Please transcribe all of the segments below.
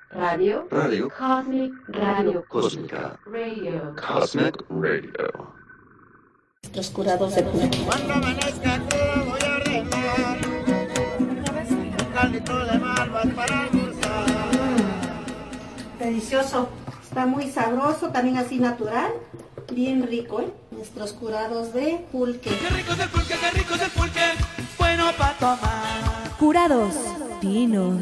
Radio. Radio. Cosmic Radio. Cósmica. Radio. Cosmic Radio. Los curados de pulque. Cuando amanezca crudo voy a ordenar un caldito de malvas para almorzar. Delicioso. Está muy sabroso, también así natural. Bien rico, ¿eh? Nuestros curados de pulque. Qué rico es el pulque, qué rico es el pulque. Bueno para tomar. Curados, vinos.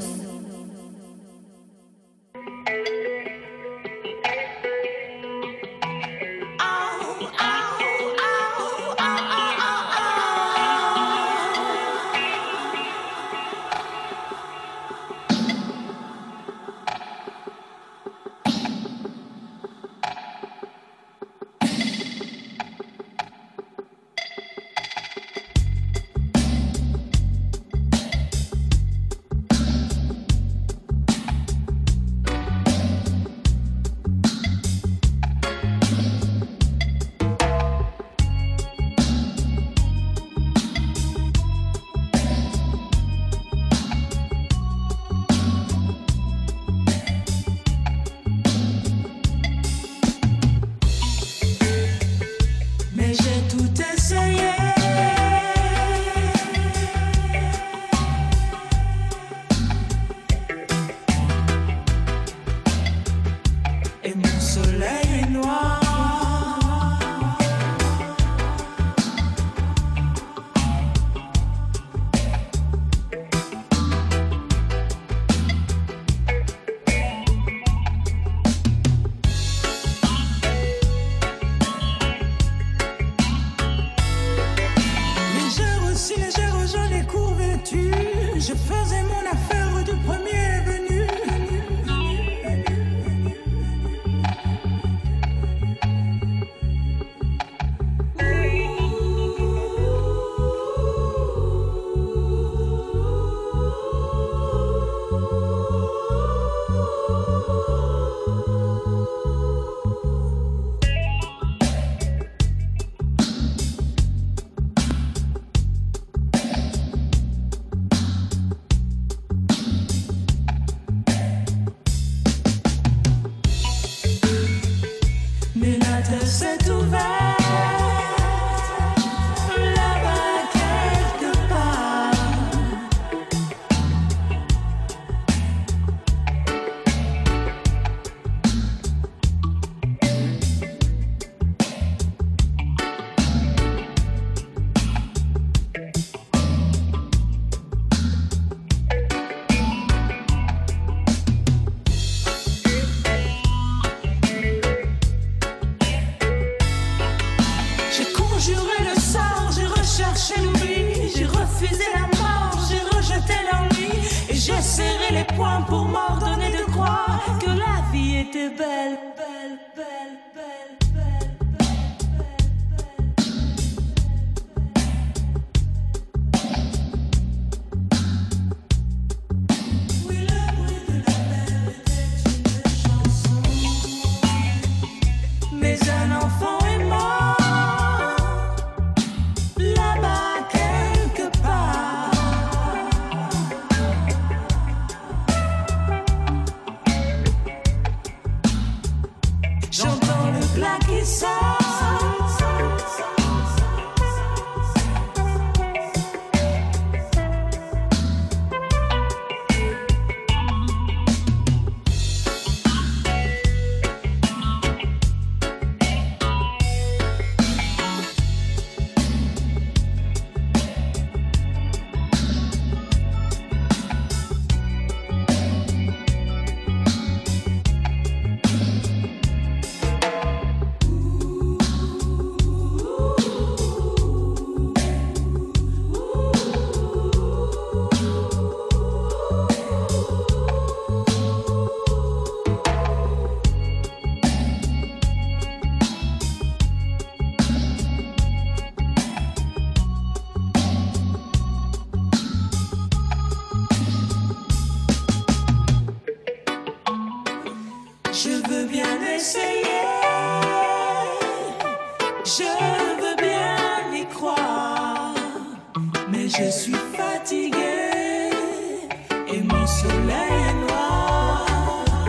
Je suis fatiguée et mon soleil est noir.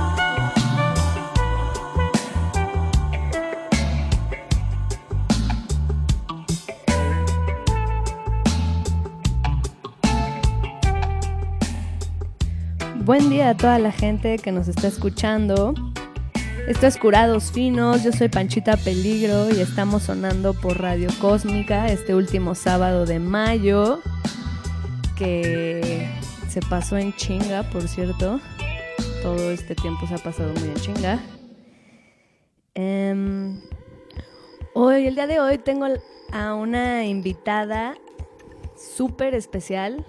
ti, a toda la gente que nos está escuchando. Esto es Curados Finos, yo soy Panchita Peligro y estamos sonando por Radio Cósmica este último sábado de mayo, que se pasó en chinga, por cierto. Todo este tiempo se ha pasado muy en chinga. El día de hoy tengo a una invitada súper especial.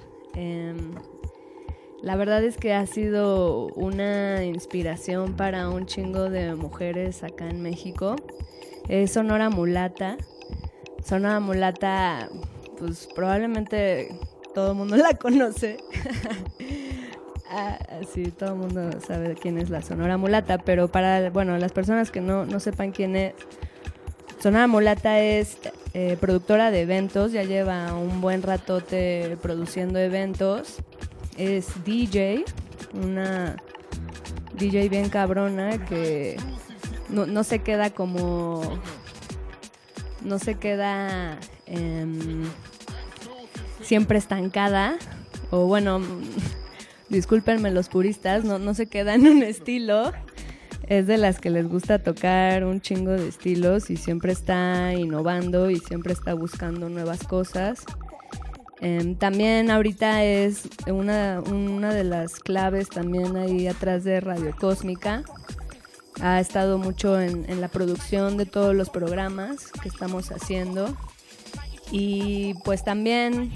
La verdad es que ha sido una inspiración para un chingo de mujeres acá en México. Es Sonora Mulata. Sonora Mulata, pues probablemente todo el mundo la conoce. Sí, todo el mundo sabe quién es la Sonora Mulata, pero para las personas que no sepan quién es, Sonora Mulata es productora de eventos, ya lleva un buen ratote produciendo eventos. Es DJ, una DJ bien cabrona que no se queda siempre estancada, o bueno, discúlpenme los puristas, no se queda en un estilo. Es de las que les gusta tocar un chingo de estilos y siempre está innovando y siempre está buscando nuevas cosas. También ahorita es una de las claves también ahí atrás de Radio Cósmica. Ha estado mucho en la producción de todos los programas que estamos haciendo. Y pues también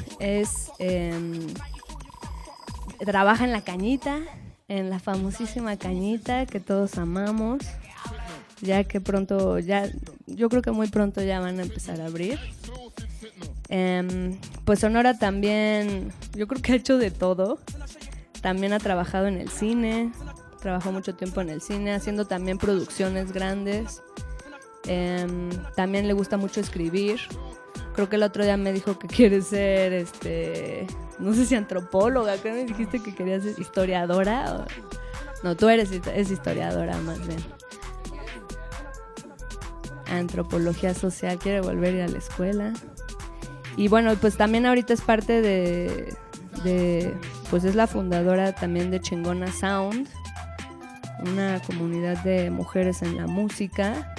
trabaja en La Cañita, en la famosísima Cañita que todos amamos, ya que yo creo que muy pronto ya van a empezar a abrir. Pues Sonora también, yo creo que ha hecho de todo. También ha trabajado en el cine, trabajó mucho tiempo en el cine, haciendo también producciones grandes. También le gusta mucho escribir. Creo que el otro día me dijo que quiere ser, no sé si antropóloga, creo que me dijiste que querías ser historiadora. No, tú es historiadora más bien. Antropología social, quiere volver a ir a la escuela. Y bueno, pues también ahorita es parte pues es la fundadora también de Chingona Sound, una comunidad de mujeres en la música.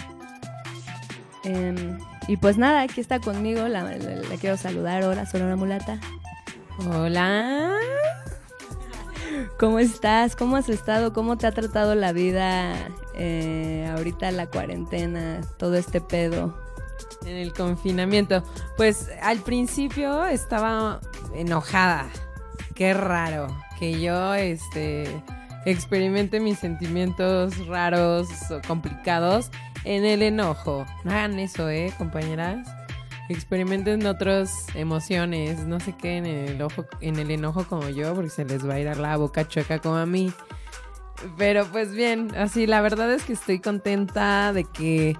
Y pues nada, aquí está conmigo, la quiero saludar. Hola, Sonora Mulata. Hola. ¿Cómo estás? ¿Cómo has estado? ¿Cómo te ha tratado la vida ahorita la cuarentena, todo este pedo? En el confinamiento. Pues al principio estaba enojada. Qué raro que yo experimente mis sentimientos raros o complicados en el enojo. No hagan eso, compañeras. Experimenten otras emociones. No se queden en el enojo como yo, porque se les va a ir a la boca chueca como a mí. Pero pues bien, así la verdad es que estoy contenta de que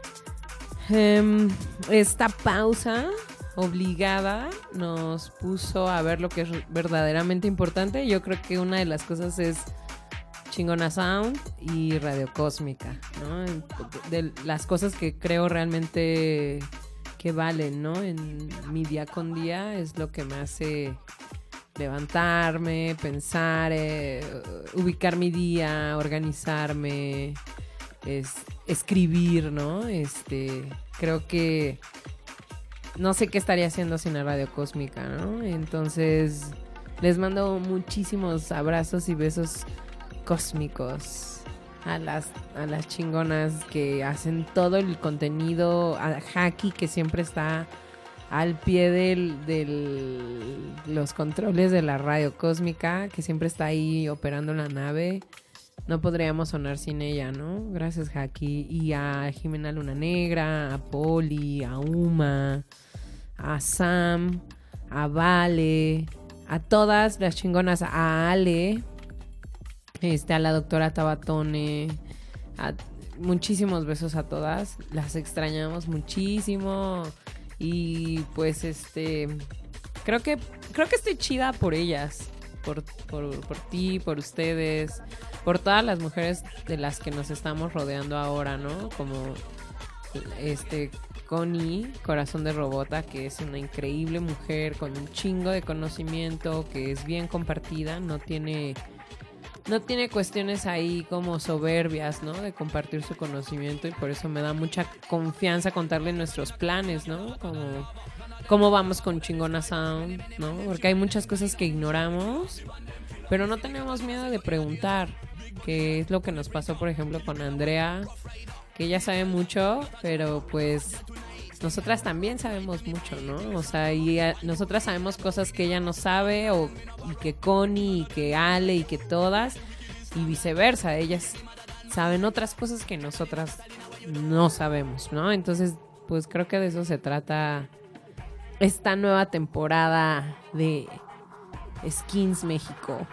esta pausa obligada nos puso a ver lo que es verdaderamente importante. Yo creo que una de las cosas es Chingona Sound y Radio Cósmica, ¿no? De las cosas que creo realmente que valen, ¿no? En mi día con día es lo que me hace levantarme, pensar, ubicar mi día, organizarme, escribir, ¿no? Creo que no sé qué estaría haciendo sin la Radio Cósmica, ¿no? Entonces les mando muchísimos abrazos y besos cósmicos a las chingonas que hacen todo el contenido, a Jackie, que siempre está al pie de los controles de la Radio Cósmica, que siempre está ahí operando la nave. No podríamos sonar sin ella, ¿no? Gracias, Jackie. Y a Jimena Luna Negra, a Poli, a Uma, a Sam, a Vale, a todas las chingonas, a Ale, a la doctora Tabatone, muchísimos besos a todas. Las extrañamos muchísimo. Y pues creo que estoy chida por ellas, por ti, por ustedes, por todas las mujeres de las que nos estamos rodeando ahora, ¿no? Como Connie, Corazón de Robota, que es una increíble mujer con un chingo de conocimiento, que es bien compartida, no tiene no tiene cuestiones ahí como soberbias, ¿no? De compartir su conocimiento, y por eso me da mucha confianza contarle nuestros planes, ¿no? Como cómo vamos con Chingona Sound, ¿no? Porque hay muchas cosas que ignoramos, pero no tenemos miedo de preguntar, que es lo que nos pasó, por ejemplo, con Andrea, que ella sabe mucho, pero pues nosotras también sabemos mucho, ¿no? O sea, nosotras sabemos cosas que ella no sabe, y que Connie, y que Ale, y que todas, y viceversa. Ellas saben otras cosas que nosotras no sabemos, ¿no? Entonces, pues creo que de eso se trata esta nueva temporada de Skins México.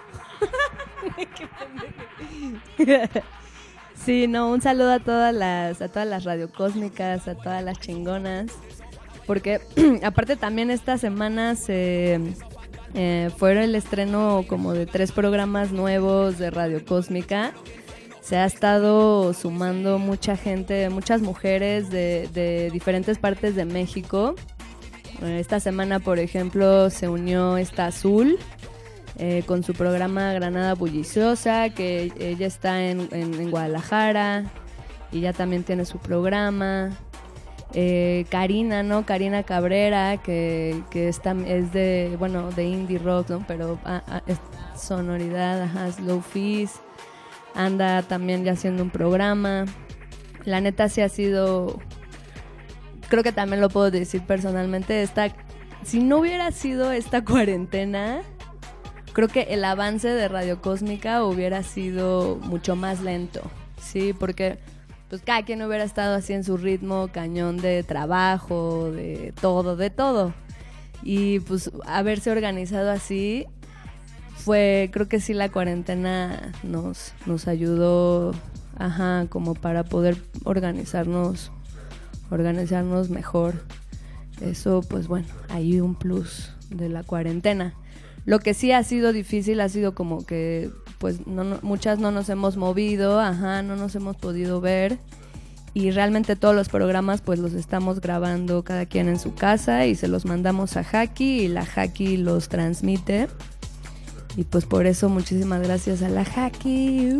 Sí, no, un saludo a todas las radiocósmicas, a todas las chingonas, porque aparte también esta semana fue el estreno como de 3 programas nuevos de Radio Cósmica. Se ha estado sumando mucha gente, muchas mujeres de diferentes partes de México. Esta semana, por ejemplo, se unió esta Azul, con su programa Granada Bulliciosa, que ella está en Guadalajara y ya también tiene su programa. Karina, ¿no? Karina Cabrera, que es de indie rock, ¿no? Pero es sonoridad, slow fizz. Anda también ya haciendo un programa. La neta sí ha sido, creo que también lo puedo decir personalmente, si no hubiera sido esta cuarentena, creo que el avance de Radio Cósmica hubiera sido mucho más lento, ¿sí? Porque pues cada quien hubiera estado así en su ritmo cañón de trabajo, de todo. Y pues haberse organizado así creo que sí, la cuarentena nos ayudó, como para poder organizarnos mejor. Eso, pues bueno, hay un plus de la cuarentena. Lo que sí ha sido difícil ha sido como que pues muchas no nos hemos movido, no nos hemos podido ver, y realmente todos los programas pues los estamos grabando cada quien en su casa y se los mandamos a Jackie y la Jackie los transmite, y pues por eso muchísimas gracias a la Jackie.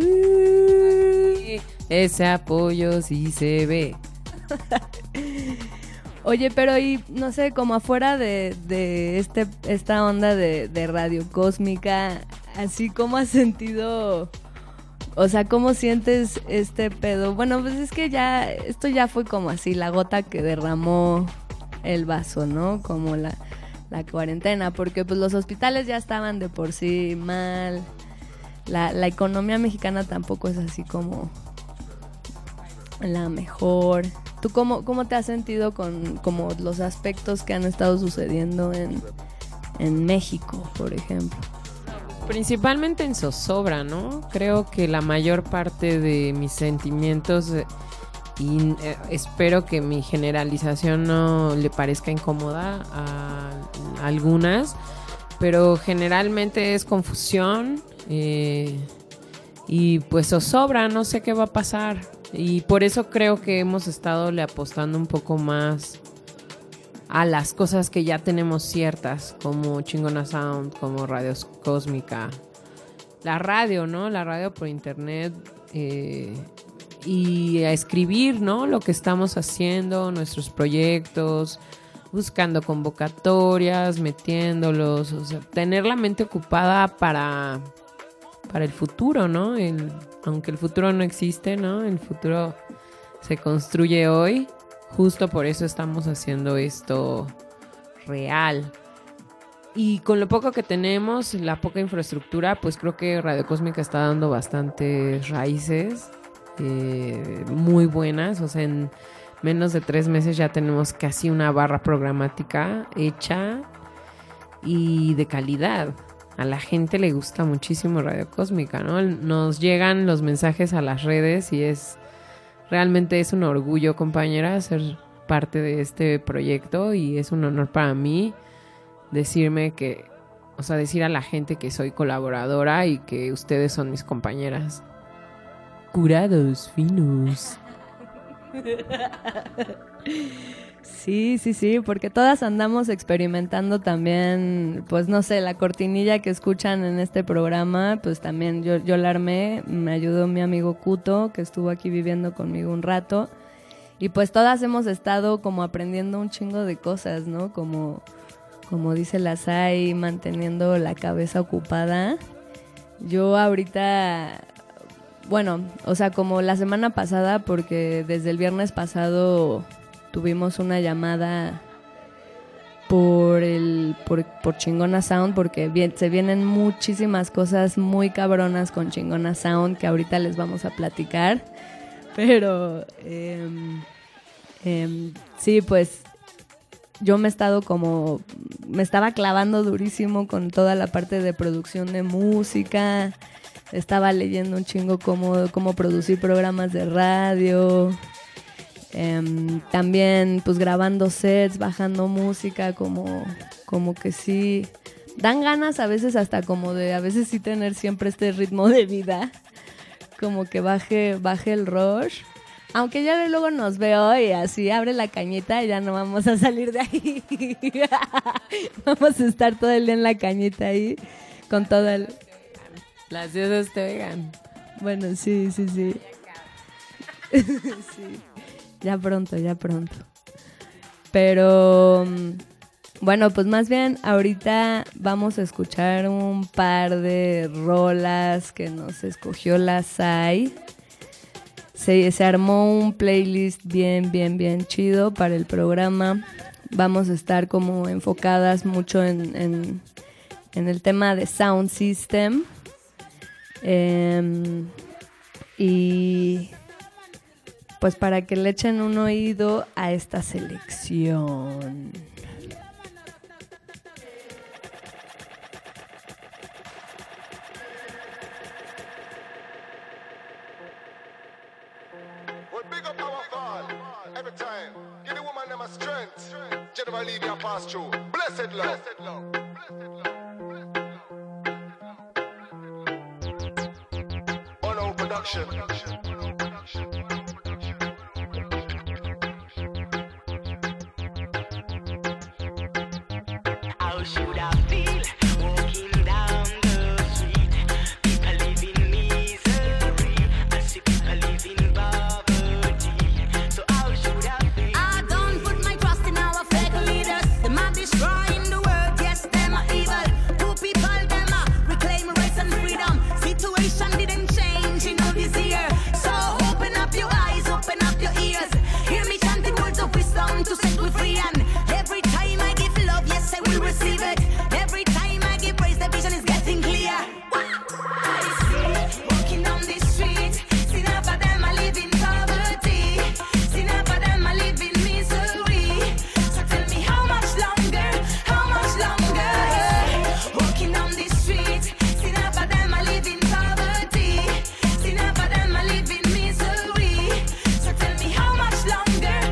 Ese apoyo sí se ve. Oye, pero y no sé, como afuera de esta onda de Radio Cósmica, así como has sentido, o sea, ¿cómo sientes este pedo? Bueno, pues es que esto ya fue como así, la gota que derramó el vaso, ¿no? Como la cuarentena, porque pues los hospitales ya estaban de por sí mal, la economía mexicana tampoco es así como la mejor. ¿Tú cómo te has sentido con como los aspectos que han estado sucediendo en México, por ejemplo? Principalmente en zozobra, ¿no? Creo que la mayor parte de mis sentimientos, y espero que mi generalización no le parezca incómoda a algunas, pero generalmente es confusión, y pues zozobra, no sé qué va a pasar. Y por eso creo que hemos estado le apostando un poco más a las cosas que ya tenemos ciertas, como Chingona Sound, como Radio Cósmica, la radio, ¿no? La radio por internet, y a escribir, ¿no? Lo que estamos haciendo, nuestros proyectos, buscando convocatorias, metiéndolos, o sea, tener la mente ocupada para el futuro, ¿no? Aunque el futuro no existe, ¿no? El futuro se construye hoy. Justo por eso estamos haciendo esto real. Y con lo poco que tenemos, la poca infraestructura, pues creo que Radio Cósmica está dando bastantes raíces muy buenas. O sea, en menos de 3 meses ya tenemos casi una barra programática hecha y de calidad. A la gente le gusta muchísimo Radio Cósmica, ¿no? Nos llegan los mensajes a las redes y realmente es un orgullo, compañera, ser parte de este proyecto, y es un honor para mí decir a la gente que soy colaboradora y que ustedes son mis compañeras. Curados finos. Sí, porque todas andamos experimentando también, pues no sé, la cortinilla que escuchan en este programa, pues también yo la armé, me ayudó mi amigo Kuto, que estuvo aquí viviendo conmigo un rato, y pues todas hemos estado como aprendiendo un chingo de cosas, ¿no? Como dice la Sai, manteniendo la cabeza ocupada. Yo ahorita, bueno, o sea, como la semana pasada, porque desde el viernes pasado tuvimos una llamada por Chingona Sound, porque se vienen muchísimas cosas muy cabronas con Chingona Sound que ahorita les vamos a platicar. Pero sí, pues yo me estaba clavando durísimo con toda la parte de producción de música. Estaba leyendo un chingo cómo producir programas de radio. También pues grabando sets, bajando música, como que sí dan ganas a veces hasta como de a veces sí tener siempre este ritmo de vida, como que baje el rush, aunque ya luego nos veo y así abre la cañita y ya no vamos a salir de ahí. Vamos a estar todo el día en la cañita ahí con todo el... Las diosas te oigan. Bueno, sí. Sí. Ya pronto. Pero, bueno, pues más bien ahorita vamos a escuchar un par de rolas que nos escogió la Sai. Se armó un playlist bien chido para el programa. Vamos a estar como enfocadas mucho en el tema de sound system. Y... pues para que le echen un oído a esta selección. Well, big up our fall every time. Give the woman them a strength. General Lydia pass through. Blessed love. Bono production. How should I feel walking down the street? People live in misery, I see people live in poverty. So how should I feel? I don't put my trust in our fake leaders. Them are destroying the world, yes, them are evil. Two people, them are reclaim rights and freedom. Situation didn't change in all this year. So open up your eyes, open up your ears. Hear me chanting words of wisdom to set we free. And every time I give love, yes, I will receive it. Every time I give praise, the vision is getting clear. I see, walking down the street, see half of them I live in poverty, see half of them I live in misery. So tell me how much longer, walking down the street, see half of them I live in poverty, see half of them I live in misery. So tell me how much longer,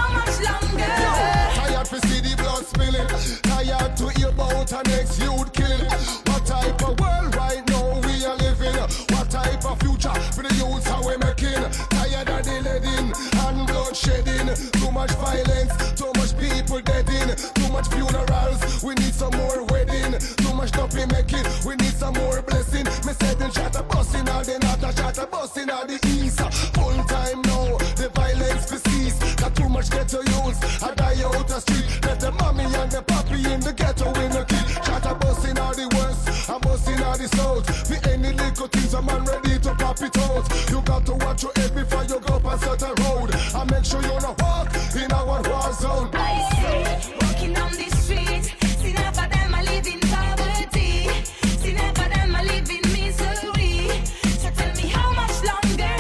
Tired to see the blood spilling. Tired to hear about an ex-youth killing. What type of world right now we are living? What type of future for the youths how we making? Tired of the leading and blood shedding. Too much violence, too much people deading. Too much funerals, we need some more wedding. Too much stuff we making, we need some more blessing. Me said them shot a busting all the north, a shot a busting all the east. Full time now, the violence to cease. Got too much ghetto youths, I die out the street. Let the mommy and the papi in the ghetto in the key. Shot a busting all the west, I'm busting all the south. For any little things, a man ready to pop it out. You got to watch your head before you go past certain road. And make sure you don't walk in our war zone. I see, walking down the street, see half of them I live in poverty, see half of them I live in misery. So tell me how much longer,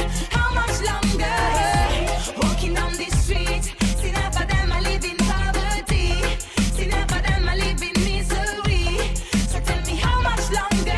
walking down the street, see half of them I live in poverty, see half of them I live in misery. So tell me how much longer,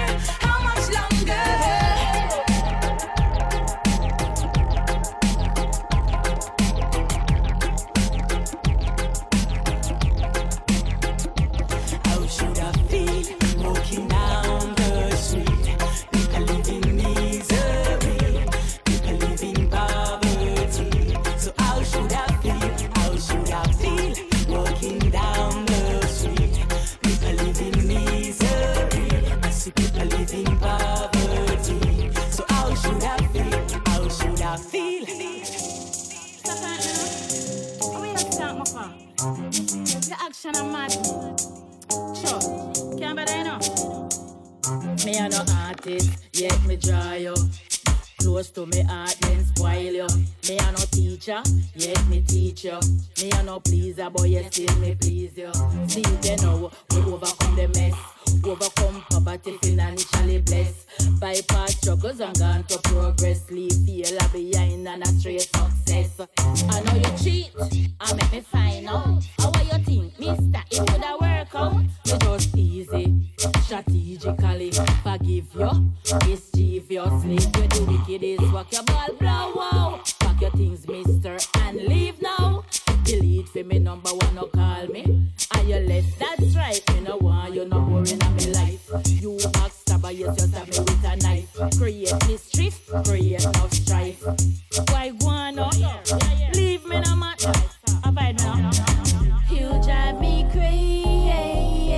action and mad. Sure, can't be there now. Me a no artist, yet me draw you. Close to me heart, then spoil you. Me a no teacher, yet me teach you. Me a no pleaser, but yet still me please you. See you know, we overcome the mess. Overcome poverty, financially blessed. Bypass struggles and gone to progress. Leave failure behind and a straight success. I know you cheat, I make me find out. How you think, mister, it would have work out? You just easy, strategically forgive you, mischievously. You do wickedest, walk your ball blow, wow. Pack your things, mister, and leave now. Delete for me number one, no call me. And you left, that's right, me no want you no more in my life. You backstabber, you just stab me with a knife. Create mischief, create no strife. Why go on now? Leave me no man. Abide now. You drive me crazy.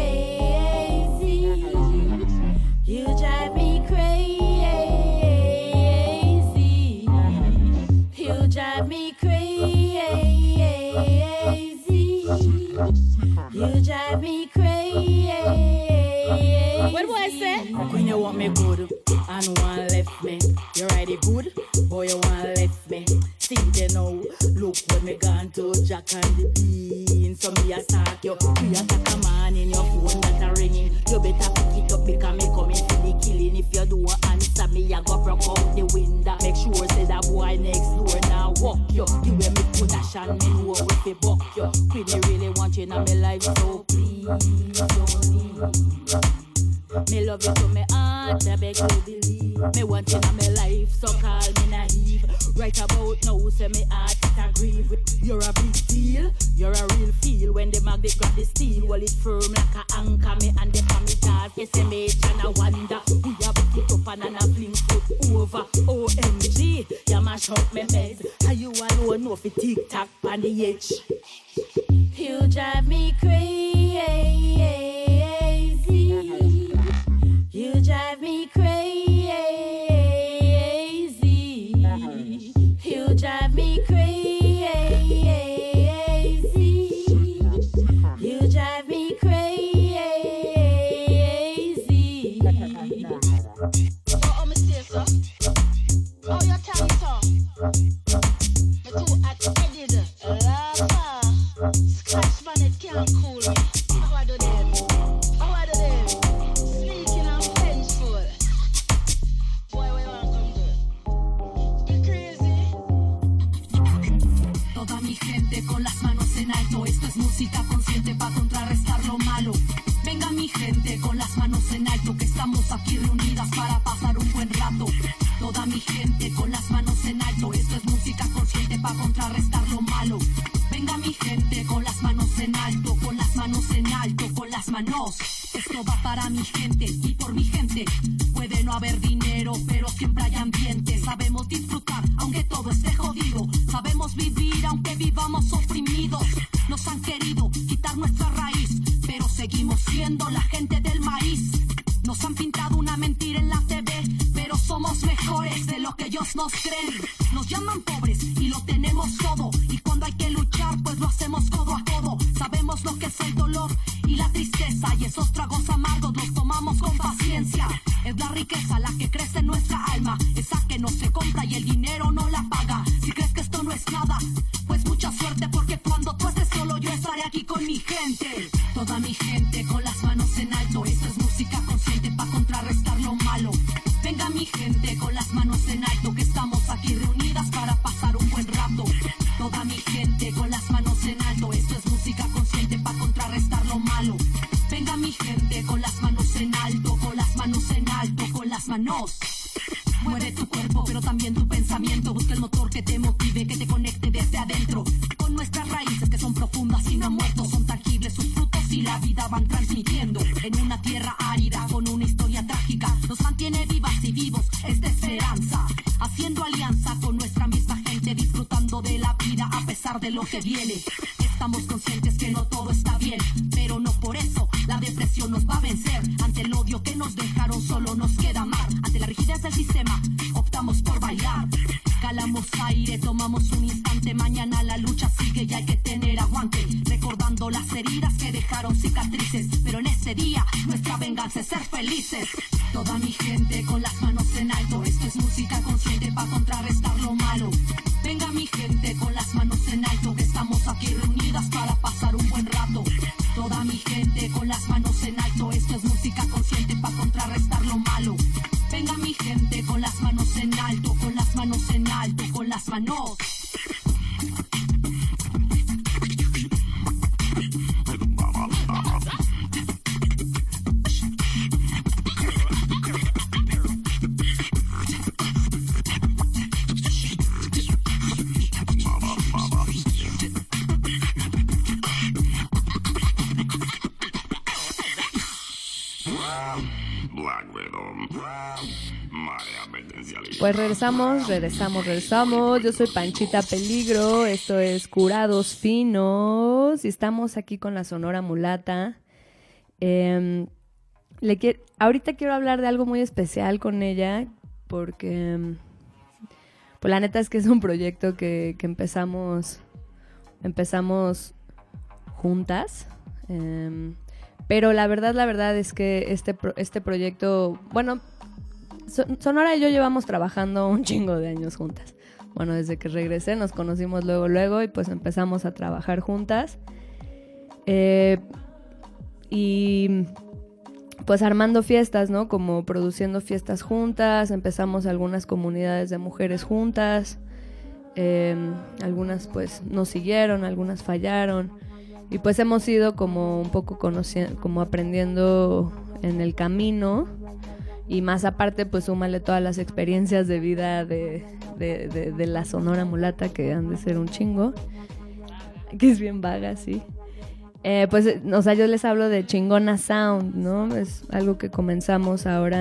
You drive me crazy. You drive me crazy. You drive me crazy. What do I say? When you want me good and one left me, you already good, boy you want left me. See they know, look when me gone to Jack and the Bean. So me a stalk you, we attack a man in your phone that a ringing. You better pick it up because me coming for the killing. If you don't answer me, I go broke out the window. Make sure say that boy next door now walk you. You when me put a shot, me know if you buck you. Queen really want you in my life, so please don't leave. Me love you to me heart, I beg you believe. Me want you in my life, so call me naive. Right about now, say me heart it a grieve. You're a big deal, you're a real feel. When the magnet grab the steel, well it firm like a anchor. Me and the family car, SMH and I wonder. We a put it up and a fling foot over. OMG, you mash up me meds. Are you alone know fi tick-tock on the edge? You drive me crazy. You drive me crazy. You drive me crazy. You drive me crazy. Oh, me say so. Oh, you tell me so. Me too hot-headed. Lava. Scratch man, it can't cool me. How I do them? How I do them? Sneaking and vengeful. Boy, what you want come do? You crazy? Toda mi gente con las manos en alto. Esto es música consciente para contrarrestar lo malo. Venga mi gente con las manos en alto, que estamos aquí reunidas para pasar un buen rato. Toda mi gente con las manos en alto. Esto es música consciente para contrarrestar lo malo. Venga mi gente con las manos en alto, con las manos en alto, con las manos. Esto va para mi gente y por mi gente. Puede no haber dinero, pero siempre hay ambiente. Sabemos disfrutar, aunque todo esté jodido. Sabemos vivir, aunque vivamos oprimidos. Nos han querido quitar nuestra raíz, pero seguimos siendo la gente del maíz. Nos han pintado una mentira en la TV, pero somos mejores de lo que ellos nos creen. Nos llaman pobres y lo tenemos todo. Y cuando hay que luchar, pues lo hacemos codo a codo. Sabemos lo que es el dolor y la tristeza, y esos tragos amargos los tomamos con paciencia. Es la riqueza la que crece en nuestra alma, esa que no se compra y el dinero no la paga. Si crees que esto no es nada, pues mucha suerte, porque cuando tú estés solo yo estaré aquí con mi gente. Toda mi gente con las manos en alto. Esto es música consciente para contrarrestar lo malo. Venga mi gente con las manos en alto, que estamos aquí reunidas para pasar un buen rato. Toda mi gente con las manos en alto. Esto es música consciente para contrarrestar lo malo. Venga mi gente con las manos en alto, con las manos en alto, con las manos. Mueve tu cuerpo, pero también tu pensamiento. Busca el motor que te motive, que te conecte desde adentro. Con nuestras raíces que son profundas y no han muerto. Son tangibles sus frutos y la vida van transmitiendo. En una tierra árida con una historia trágica, nos mantiene vivas y vivos esta esperanza. Haciendo alianza con nuestra misma gente, disfrutando de la vida a pesar de lo que viene. Estamos conscientes que no todo está bien, pero no por eso la depresión nos va a vencer. Ante el odio que nos dejaron solo nos queda amar. Ante la rigidez del sistema optamos por bailar. regalamos aire, tomamos un instante, mañana la lucha sigue y hay que tener aguante, recordando las heridas que dejaron cicatrices, pero en ese día nuestra venganza es ser felices. Toda mi gente con las manos en alto, esto es música consciente para contrarrestar lo malo. Venga mi gente con las manos en alto, que estamos aquí reunidas para pasar un buen rato. Toda mi gente con las manos en alto, esto es música consciente para contrarrestar lo malo. Venga mi gente con las manos en alto, con las manos en alto, con las manos. Pues regresamos. Yo soy Panchita Peligro, esto es Curados Finos y estamos aquí con la Sonora Mulata. Ahorita quiero hablar de algo muy especial con ella porque pues la neta es que es un proyecto que empezamos juntas. Pero la verdad es que este proyecto, bueno, Sonora y yo llevamos trabajando un chingo de años juntas. Bueno, desde que regresé nos conocimos luego y pues empezamos a trabajar juntas. Y pues armando fiestas, ¿no? Como produciendo fiestas juntas, empezamos algunas comunidades de mujeres juntas. Algunas pues nos siguieron, algunas fallaron. Y pues hemos ido como un poco conociendo, como aprendiendo en el camino. Y más aparte, pues súmale todas las experiencias de vida de la Sonora Mulata, que han de ser un chingo. Que es bien vaga, sí. Pues, o sea, yo les hablo de Chingona Sound, ¿no? Es algo que comenzamos ahora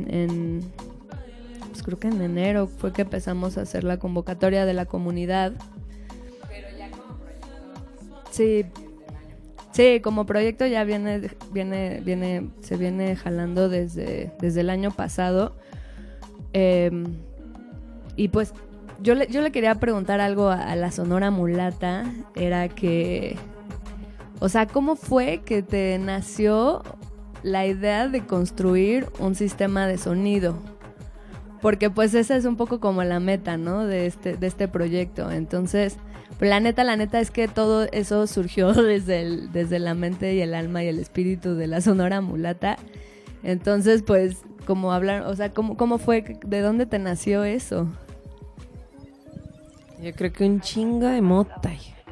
pues creo que en enero fue que empezamos a hacer la convocatoria de la comunidad. Pero ya como proyecto. Sí, como proyecto ya se viene jalando desde el año pasado. Y pues yo le quería preguntar algo a la Sonora Mulata. Era que, o sea, ¿cómo fue que te nació la idea de construir un sistema de sonido? Porque pues esa es un poco como la meta, ¿no? De este proyecto. Entonces, pues la neta es que todo eso surgió desde la mente y el alma y el espíritu de la Sonora Mulata. Entonces, pues, como hablar, o sea, ¿cómo fue? ¿De dónde te nació eso? Yo creo que un chingo de mota.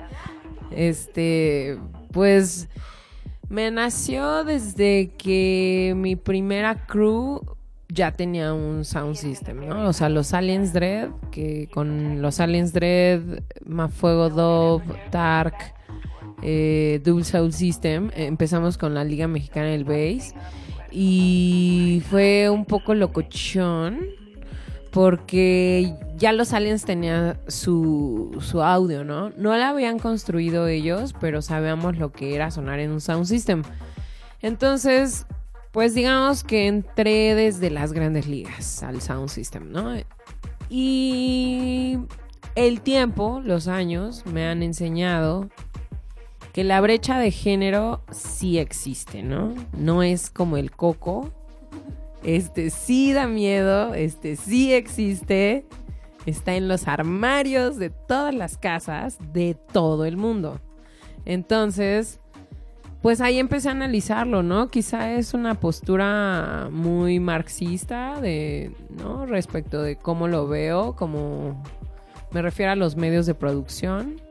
Pues me nació desde que mi primera crew ya tenía un sound system, ¿no? O sea, los Aliens Dread, que con los Aliens Dread, Mafuego Dove, Tark, Double Sound System, empezamos con la Liga Mexicana del Bass y fue un poco locochón porque ya los Aliens tenían su audio, ¿no? No la habían construido ellos, pero sabíamos lo que era sonar en un sound system. Entonces, pues digamos que entré desde las grandes ligas al sound system, ¿no? Y el tiempo, los años, me han enseñado que la brecha de género sí existe, ¿no? No es como el coco. Sí da miedo, sí existe. Está en los armarios de todas las casas de todo el mundo. Entonces, pues ahí empecé a analizarlo, ¿no? Quizá es una postura muy marxista ¿no? Respecto de cómo lo veo, como me refiero a los medios de producción.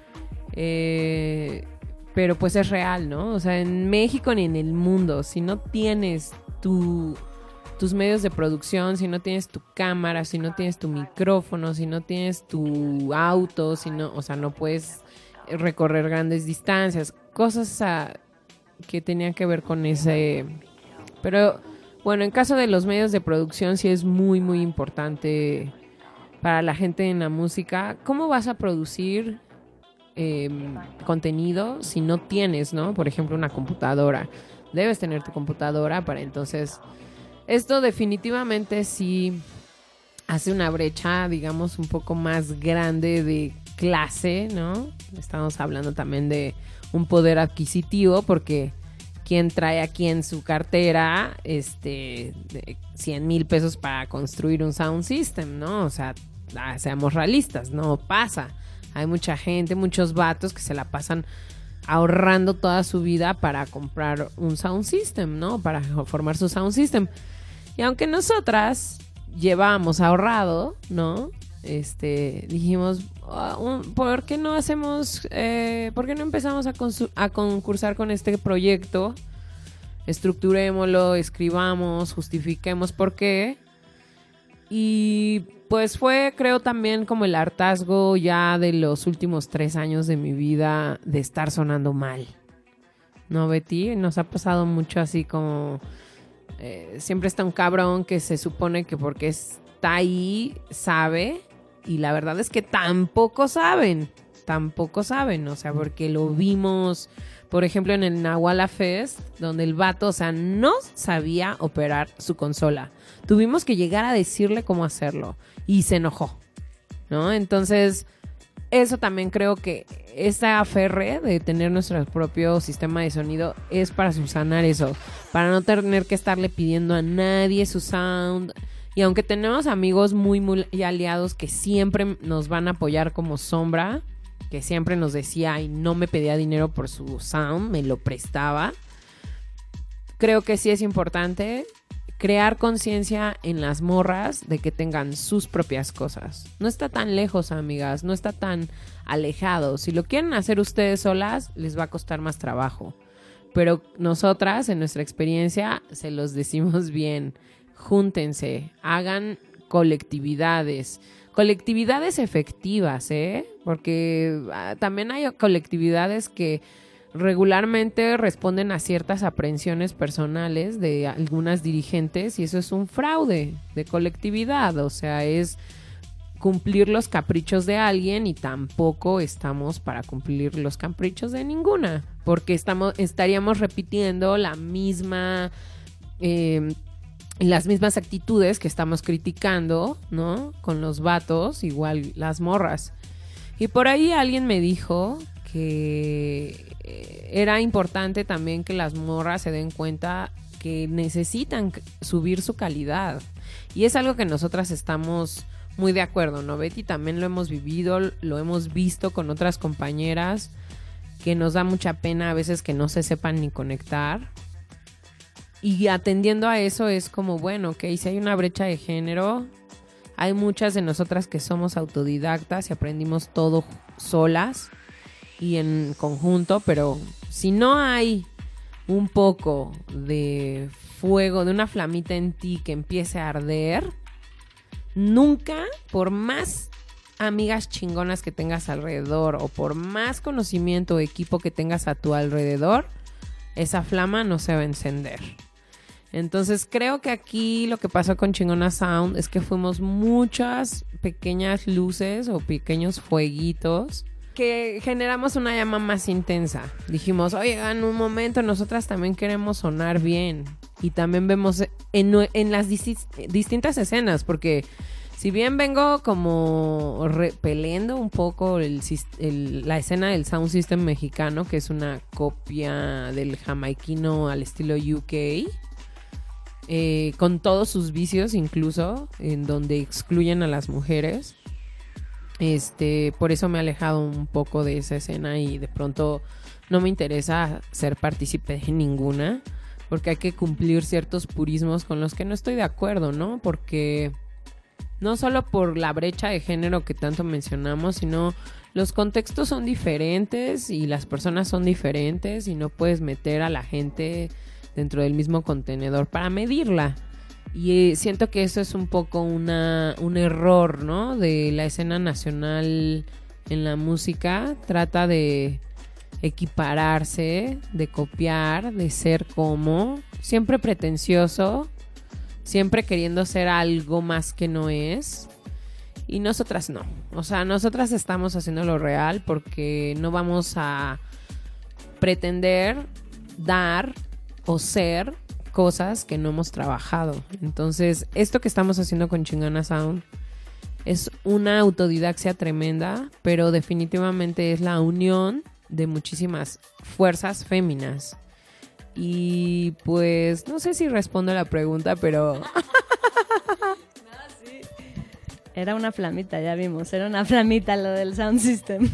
Pero pues es real, ¿no? O sea, en México ni en el mundo, si no tienes tus medios de producción, si no tienes tu cámara, si no tienes tu micrófono, si no tienes tu auto, o sea, no puedes recorrer grandes distancias, cosas que tenían que ver con ese. Pero bueno, en caso de los medios de producción sí es muy muy importante para la gente en la música. ¿Cómo vas a producir contenido si no tienes, ¿no? Por ejemplo, una computadora. Debes tener tu computadora para entonces. Esto definitivamente sí hace una brecha, digamos, un poco más grande de clase, ¿no? Estamos hablando también de un poder adquisitivo, porque ¿quién trae aquí en su cartera de 100,000 pesos para construir un sound system, ¿no? O sea, seamos realistas, no pasa. Hay mucha gente, muchos vatos que se la pasan ahorrando toda su vida para comprar un sound system, ¿no? Para formar su sound system. Y aunque nosotras llevábamos ahorrado, ¿no? Dijimos, ¿por qué no empezamos a concursar con este proyecto? Estructurémoslo, escribamos, justifiquemos por qué. Y pues fue, creo, también como el hartazgo ya de los últimos 3 años de mi vida de estar sonando mal. ¿No, Betty? Nos ha pasado mucho así como... siempre está un cabrón que se supone que porque está ahí sabe, y la verdad es que tampoco saben, o sea, porque lo vimos, por ejemplo, en el Nahuala Fest, donde el vato, o sea, no sabía operar su consola. Tuvimos que llegar a decirle cómo hacerlo y se enojó, ¿no? Entonces, eso también creo que esta aferre de tener nuestro propio sistema de sonido es para subsanar eso, para no tener que estarle pidiendo a nadie su sound. Y aunque tenemos amigos muy, muy aliados que siempre nos van a apoyar como Sombra, que siempre nos decía y no me pedía dinero por su sound, me lo prestaba, creo que sí es importante crear conciencia en las morras de que tengan sus propias cosas. No está tan lejos, amigas, no está tan alejado. Si lo quieren hacer ustedes solas, les va a costar más trabajo. Pero nosotras, en nuestra experiencia, se los decimos bien. Júntense, hagan colectividades efectivas, porque también hay colectividades que regularmente responden a ciertas aprensiones personales de algunas dirigentes, y eso es un fraude de colectividad. O sea, es cumplir los caprichos de alguien, y tampoco estamos para cumplir los caprichos de ninguna, porque estaríamos repitiendo las mismas actitudes que estamos criticando, ¿no? Con los vatos, igual las morras. Y por ahí alguien me dijo que era importante también que las morras se den cuenta que necesitan subir su calidad. Y es algo que nosotras estamos muy de acuerdo, ¿no, Betty? También lo hemos vivido, lo hemos visto con otras compañeras, que nos da mucha pena a veces que no se sepan ni conectar. Y atendiendo a eso es como, bueno, ok, si hay una brecha de género, hay muchas de nosotras que somos autodidactas y aprendimos todo solas y en conjunto, pero si no hay un poco de fuego, de una flamita en ti que empiece a arder, nunca, por más amigas chingonas que tengas alrededor o por más conocimiento o equipo que tengas a tu alrededor, esa flama no se va a encender. Entonces creo que aquí lo que pasó con Chingona Sound es que fuimos muchas pequeñas luces o pequeños fueguitos que generamos una llama más intensa. Dijimos, oye, en un momento nosotras también queremos sonar bien. Y también vemos en las distintas escenas, porque si bien vengo como repeliendo un poco la escena del sound system mexicano, que es una copia del jamaiquino al estilo UK, con todos sus vicios, incluso en donde excluyen a las mujeres. Por eso me he alejado un poco de esa escena y de pronto no me interesa ser partícipe de ninguna, porque hay que cumplir ciertos purismos con los que no estoy de acuerdo, ¿no? Porque no solo por la brecha de género que tanto mencionamos, sino los contextos son diferentes y las personas son diferentes y no puedes meter a la gente dentro del mismo contenedor para medirla. Y siento que eso es un poco un error, ¿no? De la escena nacional en la música. Trata de equipararse, de copiar, de ser como, siempre pretencioso, siempre queriendo ser algo más que no es. Y nosotras no. O sea, nosotras estamos haciendo lo real porque no vamos a pretender dar o ser cosas que no hemos trabajado. Entonces, esto que estamos haciendo con Chingona Sound Es una autodidaxia tremenda, pero definitivamente es la unión de muchísimas fuerzas féminas. Y pues no sé si respondo a la pregunta, pero... Era una flamita, ya vimos, era una flamita lo del sound system.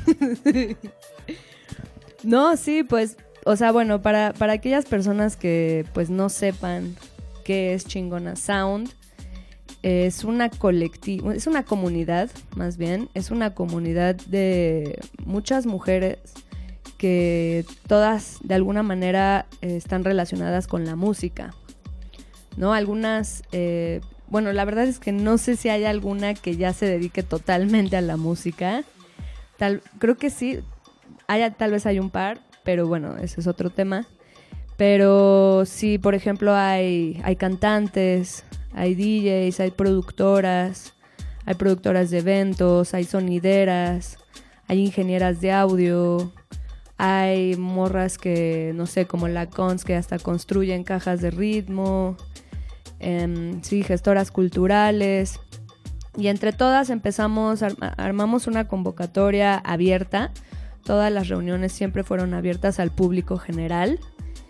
No, sí, pues, o sea, bueno, para aquellas personas que pues no sepan qué es Chingona Sound, es una comunidad, más bien, es una comunidad de muchas mujeres que todas de alguna manera están relacionadas con la música, ¿no? Algunas, bueno, la verdad es que no sé si hay alguna que ya se dedique totalmente a la música. Creo que sí, tal vez hay un par, pero bueno, ese es otro tema. Pero sí, por ejemplo, hay cantantes, hay DJs, hay productoras de eventos, hay sonideras, hay ingenieras de audio, hay morras que, no sé, como la Cons, que hasta construyen cajas de ritmo, sí, gestoras culturales. Y entre todas armamos una convocatoria abierta. Todas las reuniones siempre fueron abiertas al público general.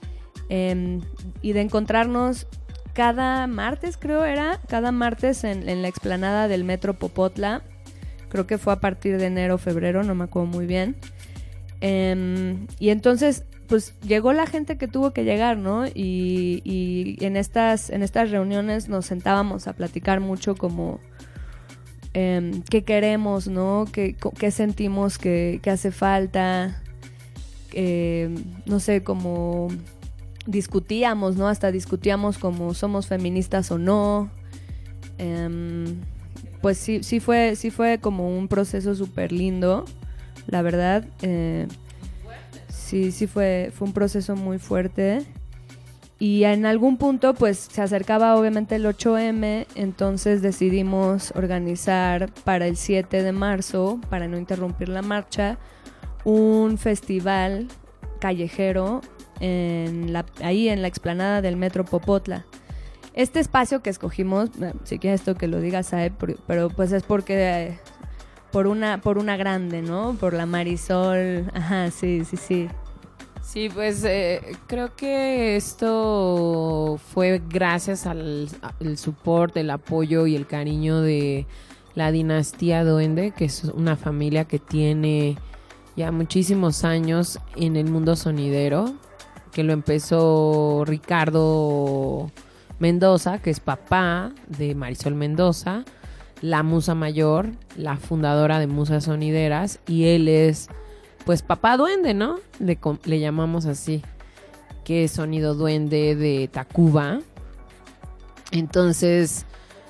Y de encontrarnos cada martes, cada martes en la explanada del Metro Popotla. Creo que fue a partir de enero, febrero, no me acuerdo muy bien. Y entonces, pues llegó la gente que tuvo que llegar, ¿no? Y en estas reuniones nos sentábamos a platicar mucho como qué queremos, ¿no? Qué sentimos que hace falta. No sé, como discutíamos, ¿no? Hasta discutíamos como somos feministas o no. Pues sí fue como un proceso súper lindo, la verdad. Sí fue un proceso muy fuerte. Y en algún punto pues se acercaba obviamente el 8M, entonces decidimos organizar para el 7 de marzo, para no interrumpir la marcha, un festival callejero ahí en la explanada del Metro Popotla. Este espacio que escogimos, si quieres esto que lo diga Sae, pero pues es porque por una grande, ¿no? Por la Marisol. Ajá, sí. Sí, pues creo que esto fue gracias al support, el apoyo y el cariño de la dinastía Duende, que es una familia que tiene ya muchísimos años en el mundo sonidero, que lo empezó Ricardo Mendoza, que es papá de Marisol Mendoza, la musa mayor, la fundadora de Musas Sonideras, y él es pues papá duende, ¿no? Le llamamos así, que es Sonido Duende de Tacuba. Entonces,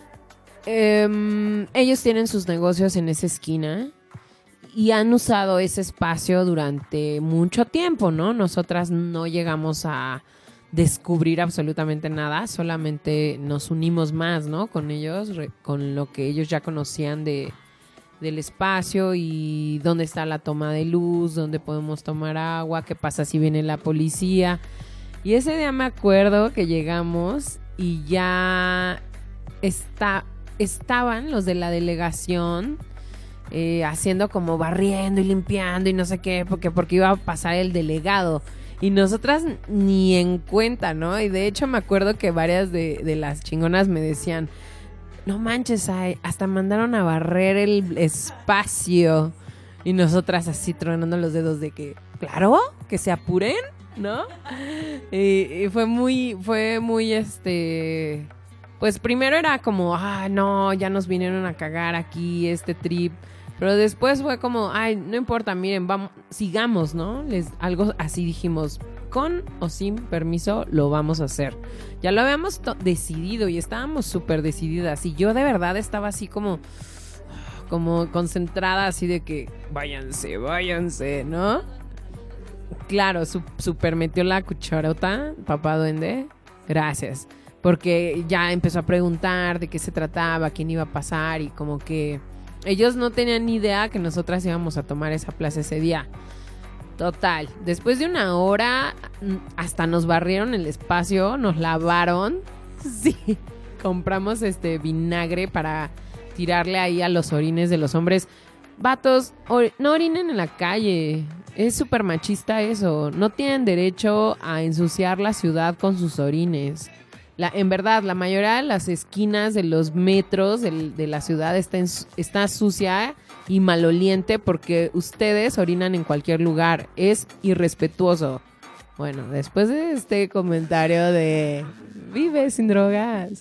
ellos tienen sus negocios en esa esquina y han usado ese espacio durante mucho tiempo, ¿no? Nosotras no llegamos a descubrir absolutamente nada, solamente nos unimos más, ¿no? Con ellos, con lo que ellos ya conocían del espacio y dónde está la toma de luz, dónde podemos tomar agua, qué pasa si viene la policía. Y ese día me acuerdo que llegamos y ya estaban los de la delegación haciendo como barriendo y limpiando y no sé qué, porque iba a pasar el delegado. Y nosotras ni en cuenta, ¿no? Y de hecho me acuerdo que varias de las chingonas me decían, no manches, hasta mandaron a barrer el espacio. Y nosotras así tronando los dedos de que, claro, que se apuren, ¿no? Y fue muy, pues primero era como, no, ya nos vinieron a cagar aquí este trip. Pero después fue como, no importa, miren, vamos, sigamos, ¿no? Algo así dijimos, con o sin permiso lo vamos a hacer. Ya lo habíamos decidido y estábamos súper decididas. Y yo de verdad estaba así como concentrada, así de que váyanse, ¿no? Claro, súper metió la cucharota, papá duende, gracias. Porque ya empezó a preguntar de qué se trataba, quién iba a pasar y como que ellos no tenían ni idea que nosotras íbamos a tomar esa plaza ese día. Total, después de una hora hasta nos barrieron el espacio, nos lavaron. Sí, compramos vinagre para tirarle ahí a los orines de los hombres. Vatos, no orinen en la calle. Es súper machista eso. No tienen derecho a ensuciar la ciudad con sus orines. En verdad, la mayoría de las esquinas de los metros de la ciudad está sucia y maloliente porque ustedes orinan en cualquier lugar. Es irrespetuoso. Bueno, después de este comentario de vive sin drogas,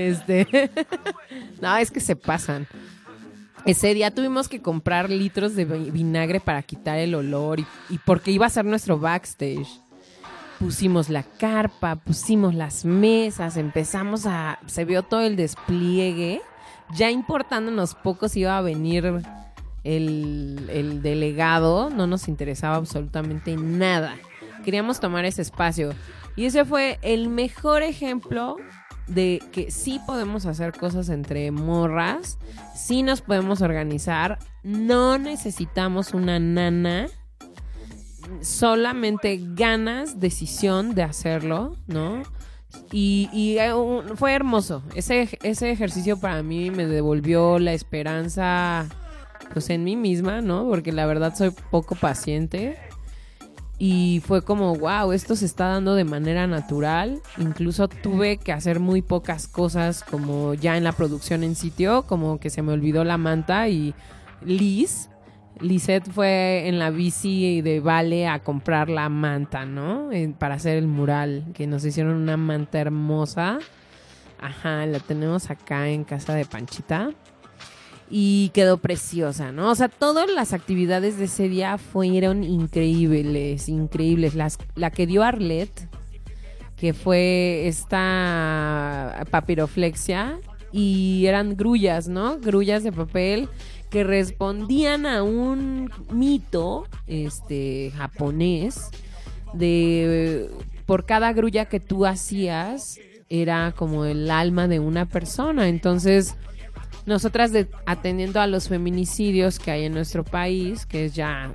no, es que se pasan. Ese día tuvimos que comprar litros de vinagre para quitar el olor y porque iba a ser nuestro backstage. Pusimos la carpa, pusimos las mesas, se vio todo el despliegue. Ya importándonos poco si iba a venir el delegado, no nos interesaba absolutamente nada. Queríamos tomar ese espacio. Y ese fue el mejor ejemplo de que sí podemos hacer cosas entre morras, sí nos podemos organizar, no necesitamos una nana, solamente ganas, decisión de hacerlo, ¿no? Y fue hermoso. Ese ejercicio para mí me devolvió la esperanza, pues, en mí misma, ¿no? Porque la verdad soy poco paciente. Y fue como, wow, esto se está dando de manera natural. Incluso tuve que hacer muy pocas cosas como ya en la producción en sitio, como que se me olvidó la manta y Lisette fue en la bici de Vale a comprar la manta, ¿no? Para hacer el mural, que nos hicieron una manta hermosa. Ajá, la tenemos acá en casa de Panchita. Y quedó preciosa, ¿no? O sea, todas las actividades de ese día fueron increíbles. La que dio Arlette, que fue esta papiroflexia, y eran grullas, ¿no? Grullas de papel que respondían a un mito japonés de por cada grulla que tú hacías era como el alma de una persona. Entonces, nosotras atendiendo a los feminicidios que hay en nuestro país, que es ya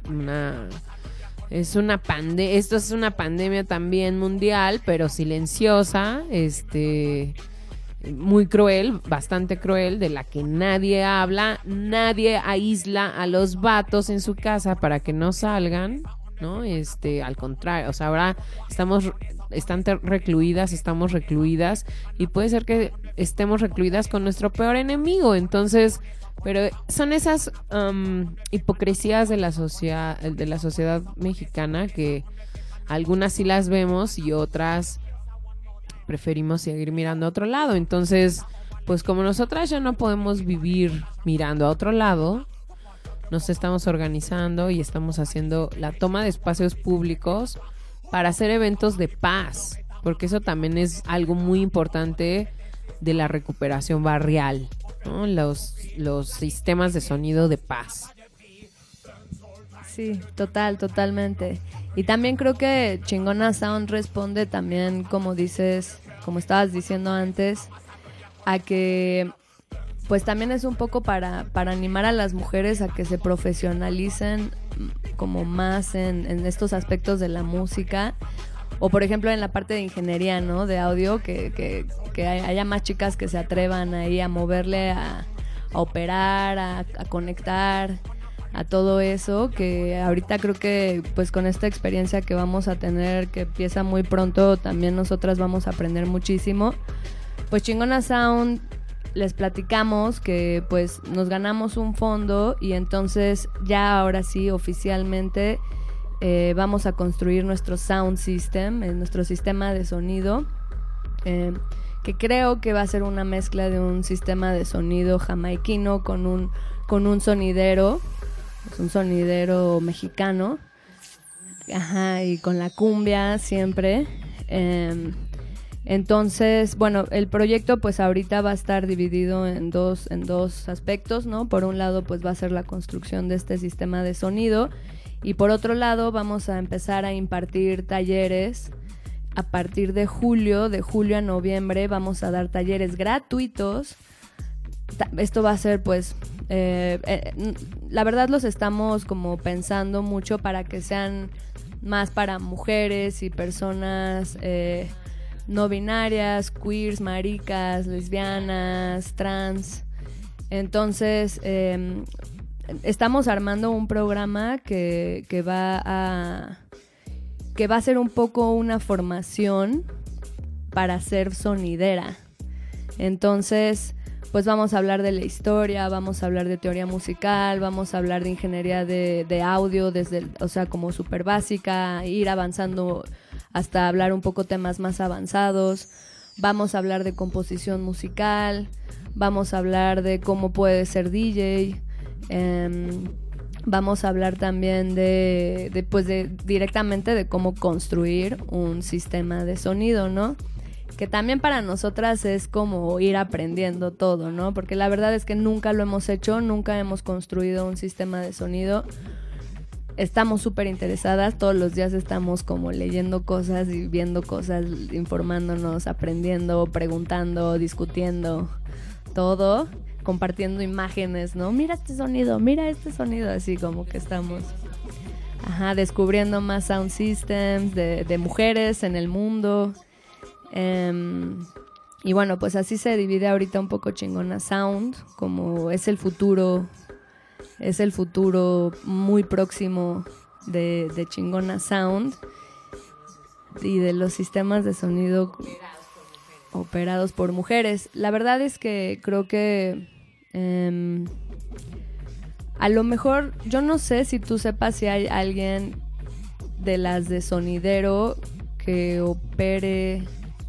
esto es una pandemia también mundial, pero silenciosa, muy cruel, bastante cruel, de la que nadie habla, nadie aísla a los vatos en su casa para que no salgan, ¿no? Al contrario, o sea, ahora estamos recluidas y puede ser que estemos recluidas con nuestro peor enemigo. Entonces, pero son esas hipocresías de la sociedad mexicana que algunas sí las vemos y otras preferimos seguir mirando a otro lado. Entonces, pues como nosotras ya no podemos vivir mirando a otro lado, nos estamos organizando y estamos haciendo la toma de espacios públicos para hacer eventos de paz, porque eso también es algo muy importante de la recuperación barrial, ¿no? Los sistemas de sonido de paz. Sí, totalmente. Y también creo que Chingona Sound responde también, como dices, como estabas diciendo antes, a que pues también es un poco para animar a las mujeres a que se profesionalicen como más en estos aspectos de la música, o por ejemplo en la parte de ingeniería, ¿no? De audio, que haya más chicas que se atrevan ahí a moverle, a operar, a conectar, a todo eso, que ahorita creo que pues con esta experiencia que vamos a tener, que empieza muy pronto, también nosotras vamos a aprender muchísimo. Pues Chingona Sound, les platicamos que pues nos ganamos un fondo y entonces ya ahora sí oficialmente vamos a construir nuestro sound system, nuestro sistema de sonido, que creo que va a ser una mezcla de un sistema de sonido jamaiquino con un sonidero, es un sonidero mexicano, ajá, y con la cumbia siempre. Entonces, bueno, el proyecto pues ahorita va a estar dividido en dos aspectos, ¿no? Por un lado pues va a ser la construcción de este sistema de sonido y por otro lado vamos a empezar a impartir talleres a partir de julio a noviembre. Vamos a dar talleres gratuitos. Esto va a ser pues, la verdad los estamos como pensando mucho para que sean más para mujeres y personas no binarias, queers, maricas, lesbianas, trans, Entonces, estamos armando un programa que va a ser un poco una formación para ser sonidera. Entonces, pues vamos a hablar de la historia, vamos a hablar de teoría musical, vamos a hablar de ingeniería de audio, o sea, como súper básica, ir avanzando hasta hablar un poco temas más avanzados. Vamos a hablar de composición musical, vamos a hablar de cómo puede ser DJ, vamos a hablar también directamente de cómo construir un sistema de sonido, ¿no? Que también para nosotras es como ir aprendiendo todo, ¿no? Porque la verdad es que nunca lo hemos hecho, nunca hemos construido un sistema de sonido. Estamos súper interesadas, todos los días estamos como leyendo cosas y viendo cosas, informándonos, aprendiendo, preguntando, discutiendo, todo, compartiendo imágenes, ¿no? Mira este sonido, así como que estamos descubriendo más sound systems de mujeres en el mundo. Y bueno, pues así se divide ahorita un poco Chingona Sound, como es el futuro muy próximo de Chingona Sound y de los sistemas de sonido operados por mujeres. La verdad es que creo que a lo mejor, yo no sé si tú sepas si hay alguien de las de sonidero que opere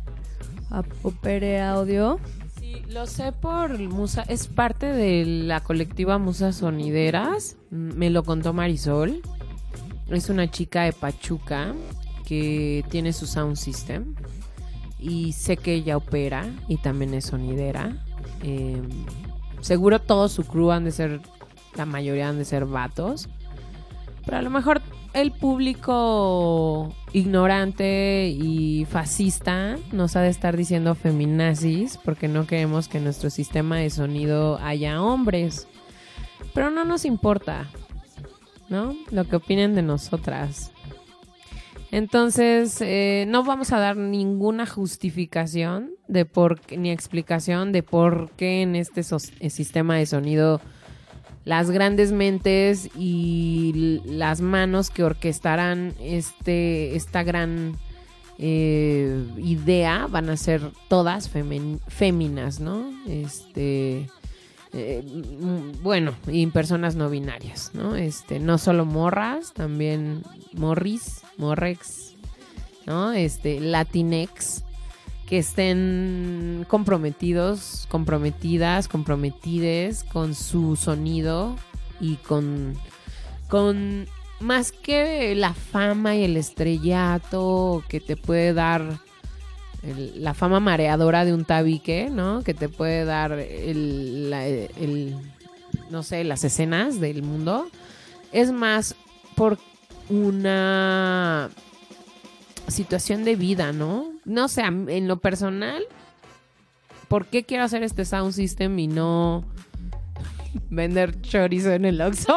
audio. Sí, lo sé por Musa, es parte de la colectiva Musas Sonideras, me lo contó Marisol. Es una chica de Pachuca que tiene su sound system y sé que ella opera y también es sonidera. Seguro todo su crew la mayoría han de ser vatos, pero a lo mejor el público ignorante y fascista nos ha de estar diciendo feminazis porque no queremos que en nuestro sistema de sonido haya hombres. Pero no nos importa, ¿no? Lo que opinen de nosotras. Entonces, no vamos a dar ninguna justificación ni explicación de por qué en este sistema de sonido las grandes mentes y las manos que orquestarán esta gran idea van a ser todas féminas, ¿no? Bueno, y personas no binarias, ¿no? No solo morras, también morrex, ¿no? Latinex, que estén comprometidas, comprometides con su sonido y con más que la fama y el estrellato que te puede dar la fama mareadora de un tabique, ¿no? Que te puede dar no sé, las escenas del mundo. Es más por una situación de vida, ¿no? No sé, en lo personal, ¿por qué quiero hacer este sound system y no vender chorizo en el Oxxo?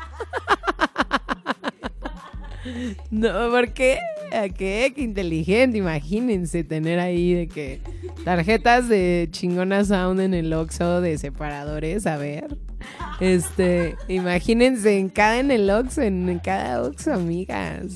No, ¿por qué? ¿A qué? Qué inteligente, imagínense tener ahí de que tarjetas de Chingona Sound en el Oxxo de separadores, a ver. Imagínense en cada Oxxo, amigas.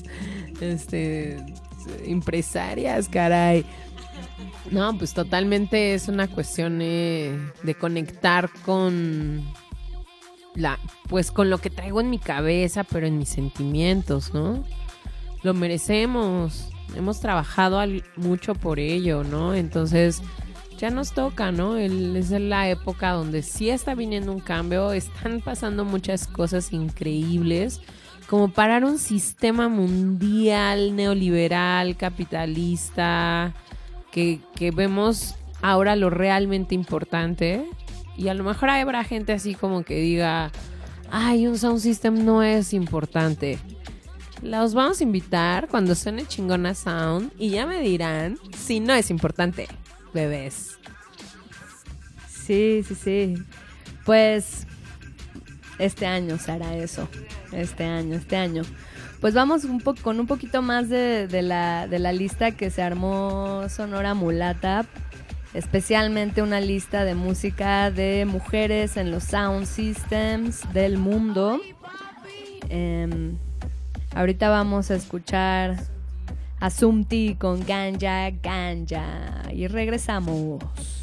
Empresarias, caray. No, pues totalmente es una cuestión de conectar con con lo que traigo en mi cabeza, pero en mis sentimientos, ¿no? Lo merecemos. Hemos trabajado mucho por ello, ¿no? Entonces, ya nos toca, ¿no? Es la época donde sí está viniendo un cambio, están pasando muchas cosas increíbles, como parar un sistema mundial, neoliberal, capitalista, que vemos ahora lo realmente importante. Y a lo mejor habrá gente así como que diga, ay, un sound system no es importante. Los vamos a invitar cuando suene Chingona Sound y ya me dirán si no es importante, bebés. Sí. Pues este año se hará eso. Este año. Pues vamos con un poquito más de la lista que se armó Sonora Mulata. especialmente una lista de música de mujeres en los sound systems del mundo. Ahorita vamos a escuchar a Sumti con Ganja Ganja y regresamos.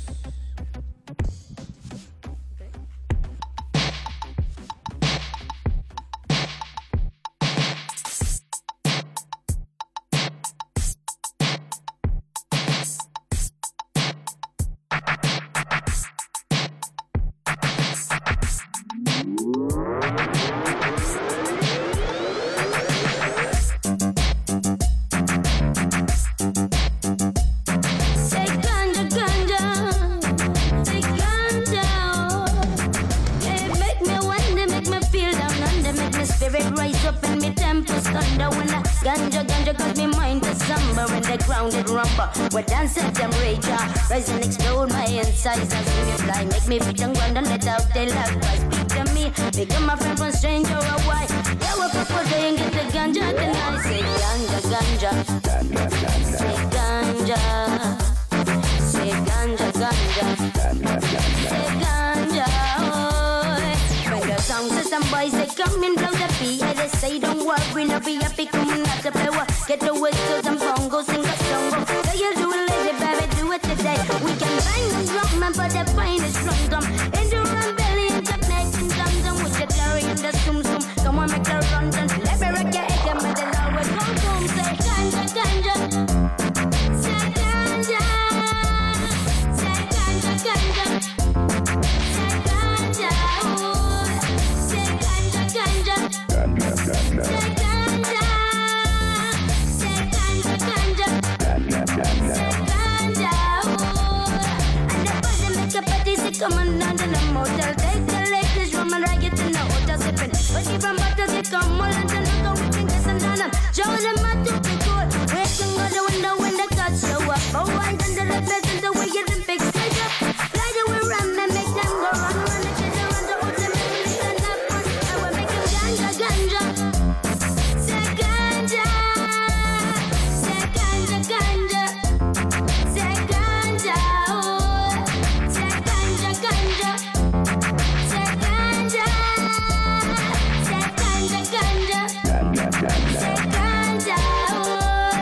Where dance at them rage, rise and explode my insides and see me fly. Make me beat and grind and let out the light. Speak to me, become my friend from stranger or why. Yeah, we're proposing get the ganja tonight. Say ganja, ganja, say ganja, say ganja, ganja, say ganja. When the song says some boys they come in blow the beat, yeah, they say don't worry, no be happy, come not to play. Get the whistles and bongos, sing a song. Say you do it lazy, baby, do it today. We can bang the drum and put the finest drum drum into run belly and the neck and dum dum with your carry and the zoom zoom. Come on, make a run done. Let me rock your head, and the loud with boom boom. Say ganja, ganja, say ganja, say ganja, ganja, say ganja, oh, say ganja, ganja, say ganja. Come on down to the motel, take the latest rum and rag it in the hotel sipping. But if I'm about to get come all and then look we can get some down. Show them how to be cool. We can go the window when the cuts show up. Oh, and then the represent the way you big stage up. Fly the way run and make them go run. Run the kids around the hotel, make me stand up. I will make them ganja, ganja. Say ganja. Say ganja, ganja. Say ganja, oh. Say ganja, ganja. Say ganja. Say ganja, ganja. Say ganja, oh.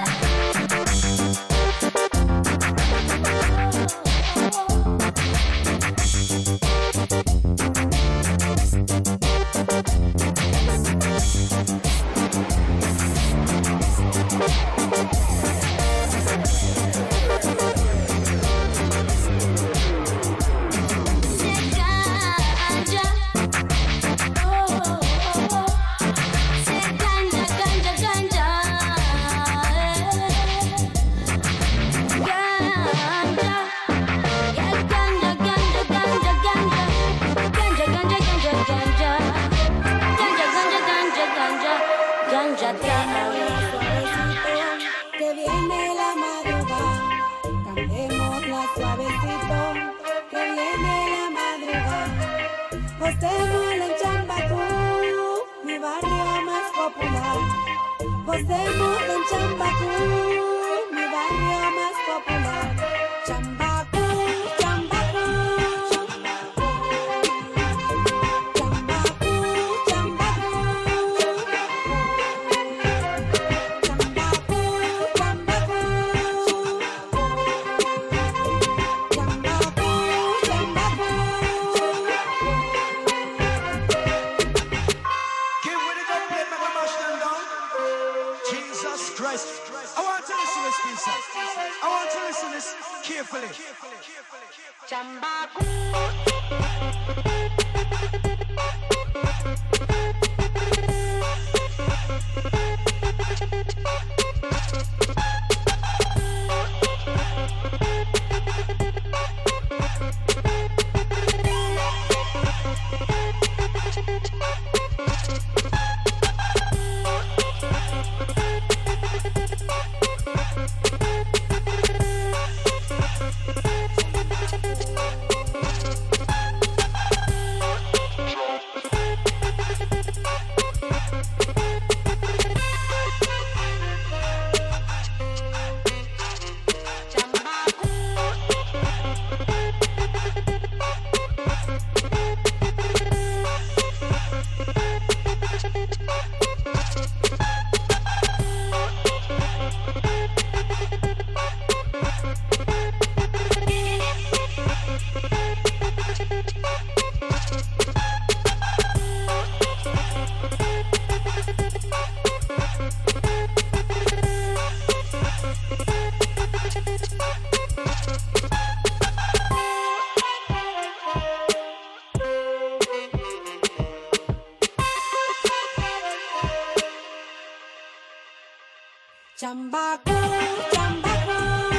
Que viene la madrugada, cantémosla suavecito. Que viene la madrugada, gocémosla en Chambacú, mi barrio más popular. Gocémosla en Chambacú, mi barrio más popular. Chambacú, Chambacú, Chambacú, Chambacú. I want to listen to this carefully. Chambaco, chambaco.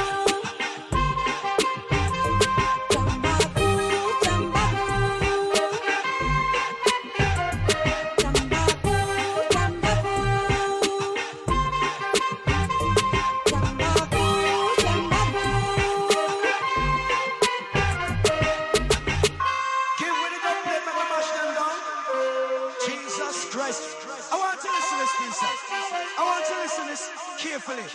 Chambaco, chambaco. Chambaco, chambaco. Chambaco, chambaco. Give with it up, let me mash them down. Jesus Christ. I want to listen to this, princess. I want to listen to this carefully.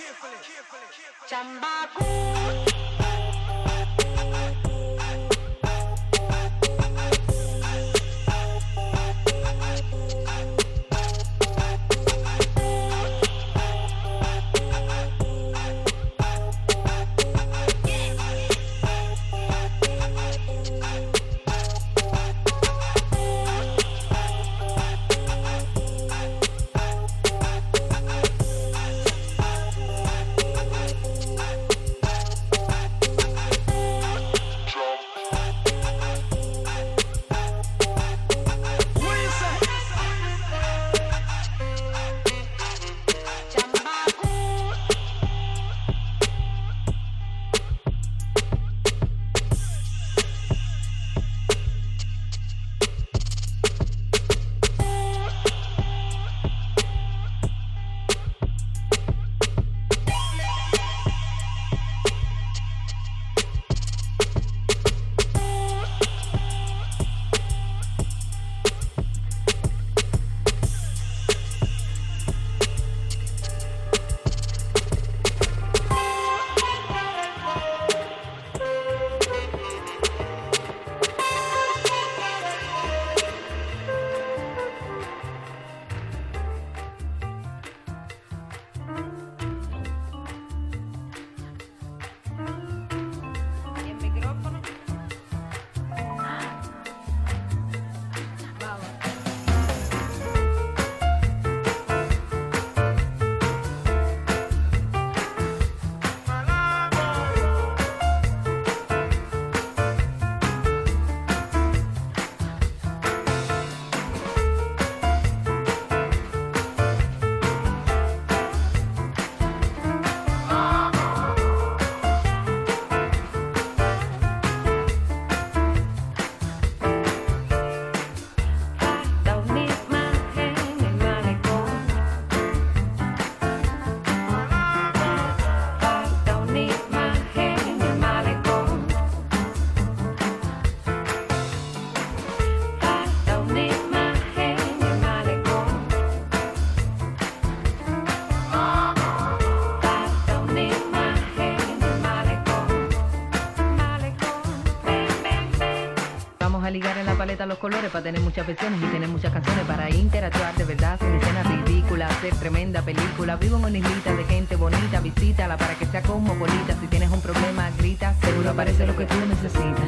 A ligar en la paleta los colores para tener muchas versiones y tener muchas canciones para interactuar de verdad sin escenas ridículas, hacer tremenda película. Vivo en una islita de gente bonita, visítala para que sea cosmopolita. Si tienes un problema, grita, seguro aparece lo que tú necesitas.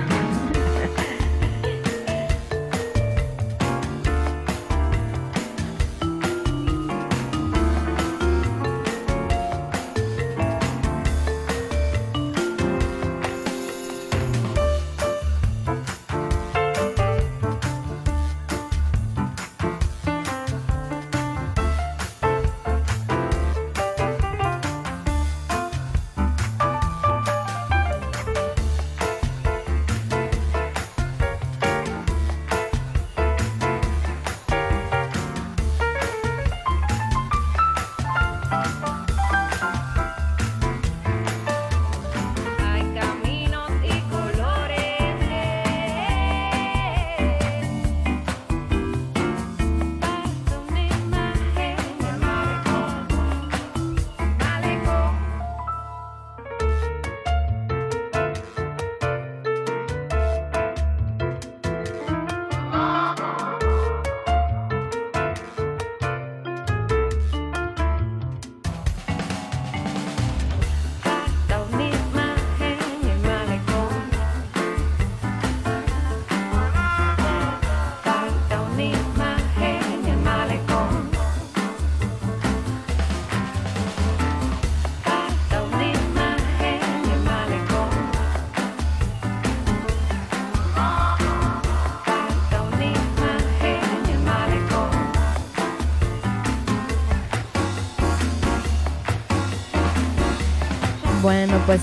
Bueno, pues...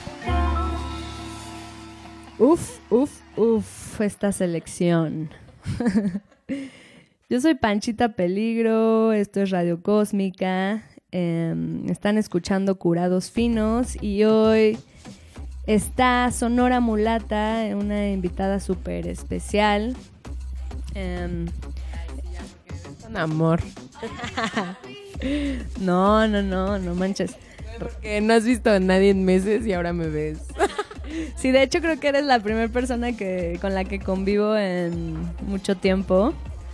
Uf, esta selección. Yo soy Panchita Peligro, esto es Radio Cósmica, están escuchando Curados Finos y hoy está Sonora Mulata, una invitada súper especial. Un amor. No manches. Porque no has visto a nadie en meses y ahora me ves. Sí, de hecho creo que eres la primera persona con la que convivo en mucho tiempo.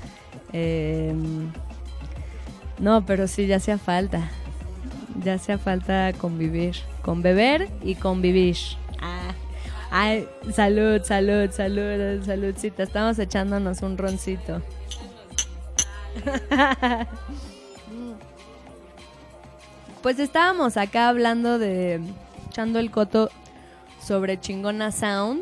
No, pero sí, ya hacía falta. Ya hacía falta convivir. Con beber y convivir. Ay, saludcita. Estamos echándonos un roncito. Pues estábamos acá hablando echando el coto sobre Chingona Sound.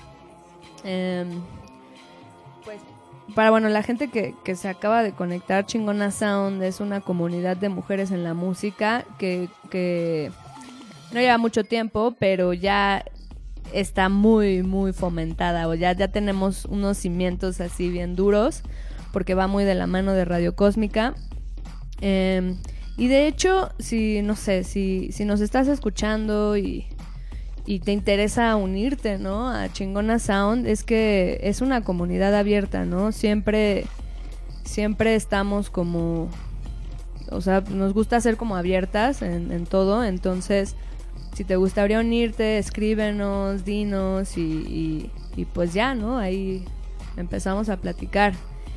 Pues para la gente que se acaba de conectar, Chingona Sound es una comunidad de mujeres en la música que no lleva mucho tiempo, pero ya está muy, muy fomentada, o ya tenemos unos cimientos así bien duros, porque va muy de la mano de Radio Cósmica. Y de hecho, si nos estás escuchando y te interesa unirte, ¿no?, a Chingona Sound, es que es una comunidad abierta, ¿no? Siempre estamos como... O sea, nos gusta ser como abiertas en todo. Entonces, si te gustaría unirte, escríbenos, dinos y pues ya, ¿no? Ahí empezamos a platicar.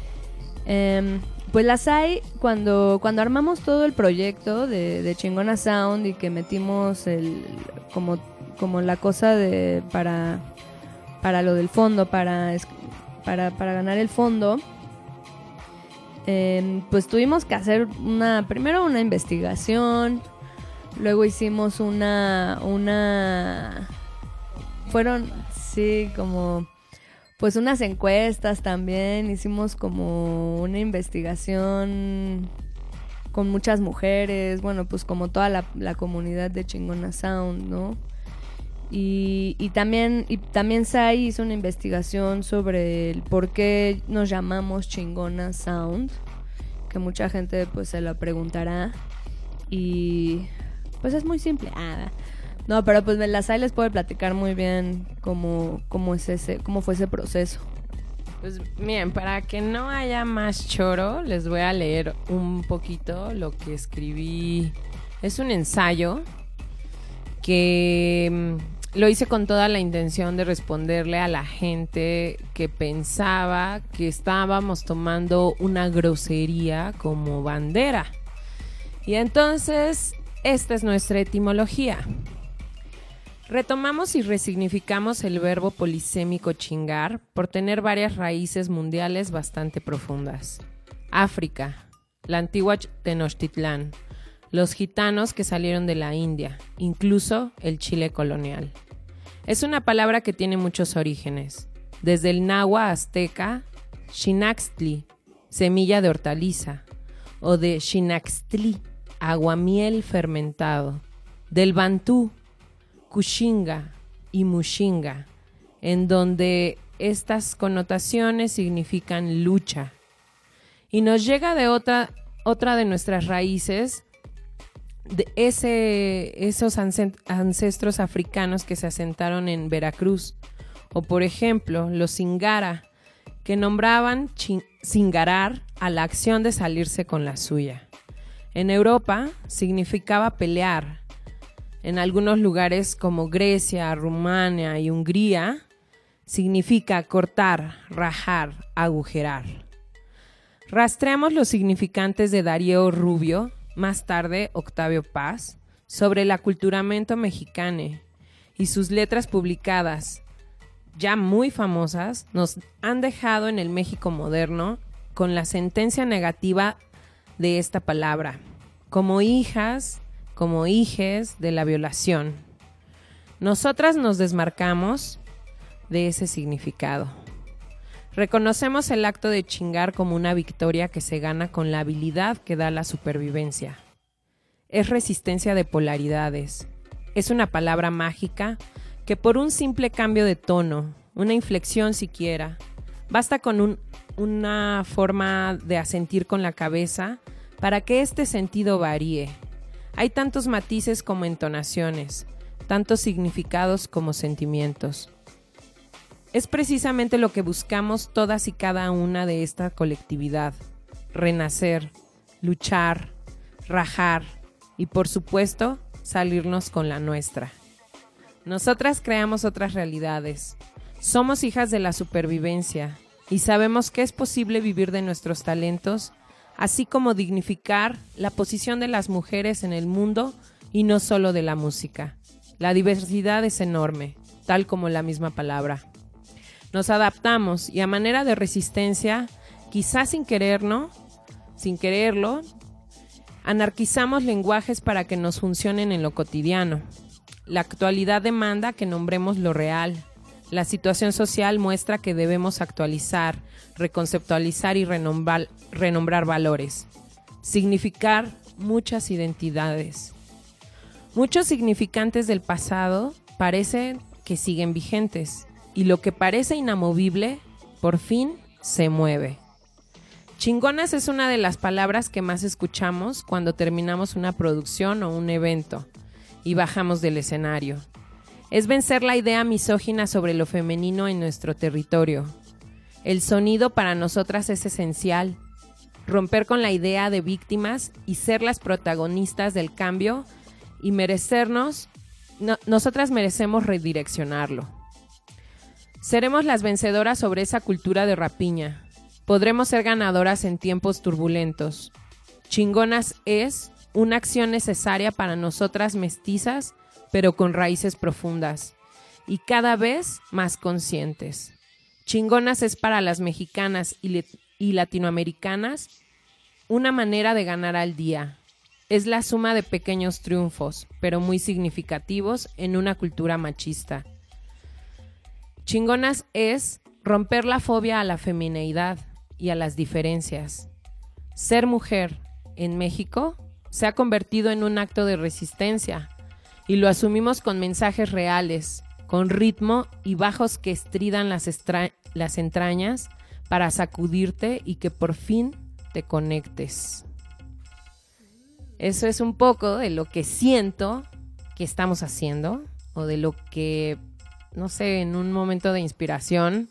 Pues las hay cuando armamos todo el proyecto de Chingona Sound y que metimos como la cosa para lo del fondo, para ganar el fondo. Pues tuvimos que hacer primero una investigación, luego hicimos fueron, sí, como pues unas encuestas también, hicimos como una investigación con muchas mujeres, bueno, pues como toda la comunidad de Chingona Sound, ¿no? Y también Sai hizo una investigación sobre el por qué nos llamamos Chingona Sound, que mucha gente pues se lo preguntará, y pues es muy simple. No, pero pues la Sai les puede platicar muy bien cómo fue ese proceso. Pues miren, para que no haya más choro, les voy a leer un poquito lo que escribí. Es un ensayo que lo hice con toda la intención de responderle a la gente que pensaba que estábamos tomando una grosería como bandera. Y entonces, esta es nuestra etimología. Retomamos y resignificamos el verbo polisémico chingar por tener varias raíces mundiales bastante profundas. África, la antigua Tenochtitlán, los gitanos que salieron de la India, incluso el Chile colonial. Es una palabra que tiene muchos orígenes, desde el náhuatl azteca, xinaxtli, semilla de hortaliza, o de xinaxtli, aguamiel fermentado, del bantú, Kushinga y Mushinga, en donde estas connotaciones significan lucha. Y nos llega de otra de nuestras raíces, de esos ancestros africanos que se asentaron en Veracruz, o por ejemplo los Singara, que nombraban singarar a la acción de salirse con la suya. En Europa significaba pelear. En algunos lugares como Grecia, Rumania y Hungría, significa cortar, rajar, agujerar. Rastreamos los significantes de Darío Rubio, más tarde Octavio Paz, sobre el aculturamento mexicano, y sus letras publicadas, ya muy famosas, nos han dejado en el México moderno con la sentencia negativa de esta palabra, como hijas, como hijes de la violación. Nosotras nos desmarcamos de ese significado. Reconocemos el acto de chingar como una victoria que se gana con la habilidad que da la supervivencia. Es resistencia de polaridades, es una palabra mágica que por un simple cambio de tono, una inflexión siquiera, basta con una forma de asentir con la cabeza para que este sentido varíe. Hay tantos matices como entonaciones, tantos significados como sentimientos. Es precisamente lo que buscamos todas y cada una de esta colectividad: renacer, luchar, rajar y, por supuesto, salirnos con la nuestra. Nosotras creamos otras realidades. Somos hijas de la supervivencia y sabemos que es posible vivir de nuestros talentos, así como dignificar la posición de las mujeres en el mundo y no solo de la música. La diversidad es enorme, tal como la misma palabra. Nos adaptamos y a manera de resistencia, quizás sin quererlo, anarquizamos lenguajes para que nos funcionen en lo cotidiano. La actualidad demanda que nombremos lo real. La situación social muestra que debemos actualizar, reconceptualizar y renombrar valores. Significar muchas identidades. Muchos significantes del pasado parecen que siguen vigentes y lo que parece inamovible, por fin, se mueve. Chingonas es una de las palabras que más escuchamos cuando terminamos una producción o un evento y bajamos del escenario. Es vencer la idea misógina sobre lo femenino en nuestro territorio. El sonido para nosotras es esencial. Romper con la idea de víctimas y ser las protagonistas del cambio y nosotras merecemos redireccionarlo. Seremos las vencedoras sobre esa cultura de rapiña. Podremos ser ganadoras en tiempos turbulentos. Chingonas es una acción necesaria para nosotras mestizas, pero con raíces profundas y cada vez más conscientes. Chingonas es para las mexicanas y latinoamericanas una manera de ganar al día. Es la suma de pequeños triunfos, pero muy significativos en una cultura machista. Chingonas es romper la fobia a la femineidad y a las diferencias. Ser mujer en México se ha convertido en un acto de resistencia y lo asumimos con mensajes reales, con ritmo y bajos que estridan las entrañas para sacudirte y que por fin te conectes. Eso es un poco de lo que siento que estamos haciendo o de lo que, no sé, en un momento de inspiración.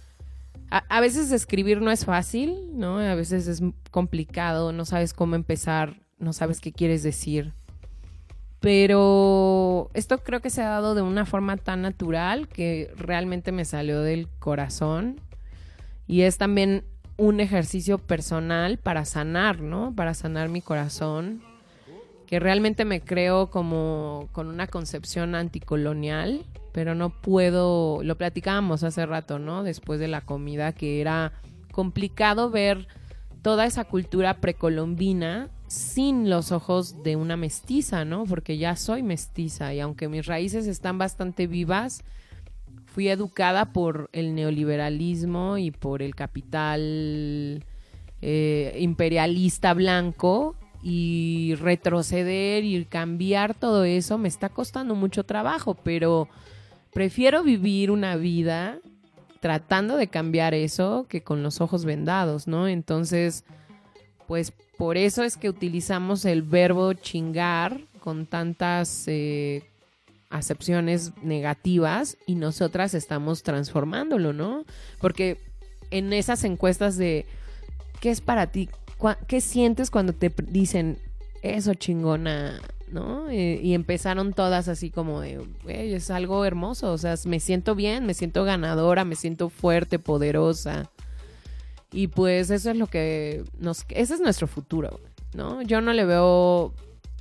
A veces escribir no es fácil, ¿no? A veces es complicado, no sabes cómo empezar, no sabes qué quieres decir. Pero esto creo que se ha dado de una forma tan natural que realmente me salió del corazón. Y es también un ejercicio personal para sanar, ¿no? Para sanar mi corazón. Que realmente me creo como con una concepción anticolonial, pero no puedo, lo platicábamos hace rato, ¿no? Después de la comida, que era complicado ver toda esa cultura precolombina sin los ojos de una mestiza, ¿no? Porque ya soy mestiza y aunque mis raíces están bastante vivas, fui educada por el neoliberalismo y por el capital imperialista blanco, y retroceder y cambiar todo eso me está costando mucho trabajo, pero prefiero vivir una vida tratando de cambiar eso que con los ojos vendados, ¿no? Entonces, pues por eso es que utilizamos el verbo chingar con tantas acepciones negativas y nosotras estamos transformándolo, ¿no? Porque en esas encuestas de ¿qué es para ti? ¿Qué sientes cuando te dicen eso, chingona? ¿No? Y empezaron todas así como de, güey, es algo hermoso, o sea, me siento bien, me siento ganadora, me siento fuerte, poderosa. Y pues eso es lo que ese es nuestro futuro, ¿no? Yo no le veo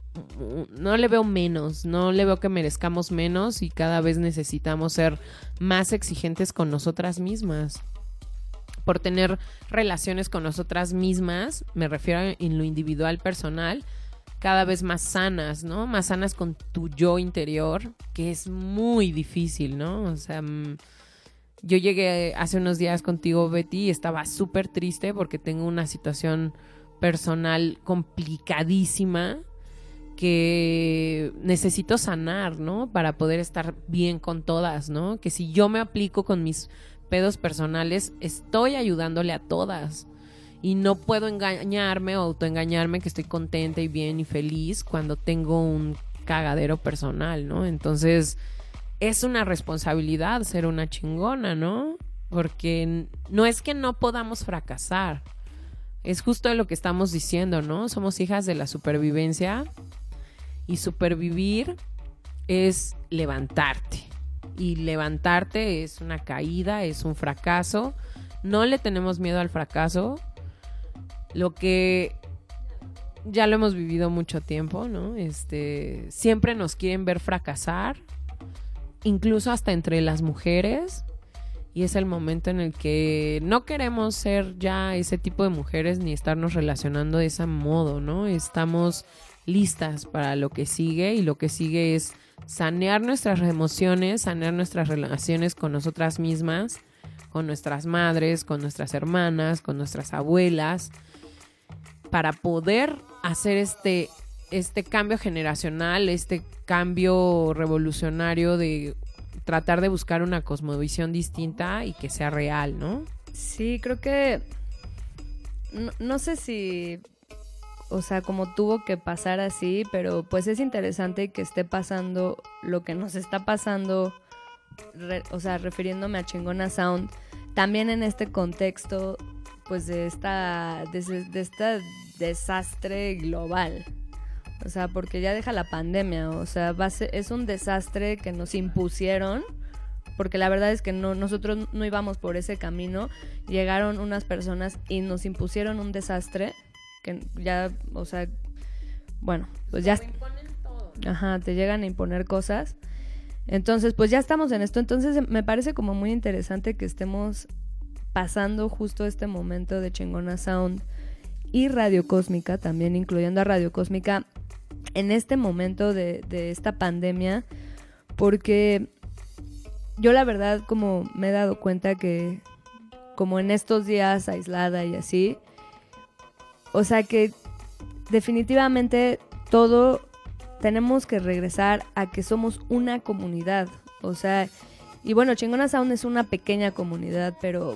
menos, no le veo que merezcamos menos y cada vez necesitamos ser más exigentes con nosotras mismas. Por tener relaciones con nosotras mismas, me refiero en lo individual, personal, cada vez más sanas, ¿no? Más sanas con tu yo interior, que es muy difícil, ¿no? O sea, yo llegué hace unos días contigo, Betty, y estaba súper triste porque tengo una situación personal complicadísima que necesito sanar, ¿no? Para poder estar bien con todas, ¿no? Que si yo me aplico con mis pedos personales, estoy ayudándole a todas. Y no puedo engañarme o autoengañarme que estoy contenta y bien y feliz cuando tengo un cagadero personal, ¿no? Entonces, es una responsabilidad ser una chingona, ¿no? Porque no es que no podamos fracasar. Es justo lo que estamos diciendo, ¿no? Somos hijas de la supervivencia. Y supervivir es levantarte. Y levantarte es una caída, es un fracaso. No le tenemos miedo al fracaso. Lo que ya lo hemos vivido mucho tiempo, ¿no? Siempre nos quieren ver fracasar. Incluso hasta entre las mujeres. Y es el momento en el que no queremos ser ya ese tipo de mujeres ni estarnos relacionando de ese modo, ¿no? Estamos listas para lo que sigue, y lo que sigue es sanear nuestras emociones, sanear nuestras relaciones con nosotras mismas, con nuestras madres, con nuestras hermanas, con nuestras abuelas, para poder hacer este cambio generacional, este cambio revolucionario de tratar de buscar una cosmovisión distinta y que sea real, ¿no? Sí, creo que no sé si, o sea, como tuvo que pasar así, pero pues es interesante que esté pasando lo que nos está pasando, o sea, refiriéndome a Chingona Sound, también en este contexto, pues de este desastre global. O sea, porque ya deja la pandemia, o sea, es un desastre que nos impusieron, porque la verdad es que nosotros no íbamos por ese camino. Llegaron unas personas y nos impusieron un desastre que ya, o sea, bueno, pues ya... Ajá, te llegan a imponer cosas. Entonces, pues ya estamos en esto. Entonces, me parece como muy interesante que estemos pasando justo este momento de Chingona Sound y Radio Cósmica, también incluyendo a Radio Cósmica, en este momento de esta pandemia, porque yo la verdad como me he dado cuenta que como en estos días aislada y así, o sea que definitivamente todo tenemos que regresar a que somos una comunidad, o sea, y bueno, Chingona Sound es una pequeña comunidad, pero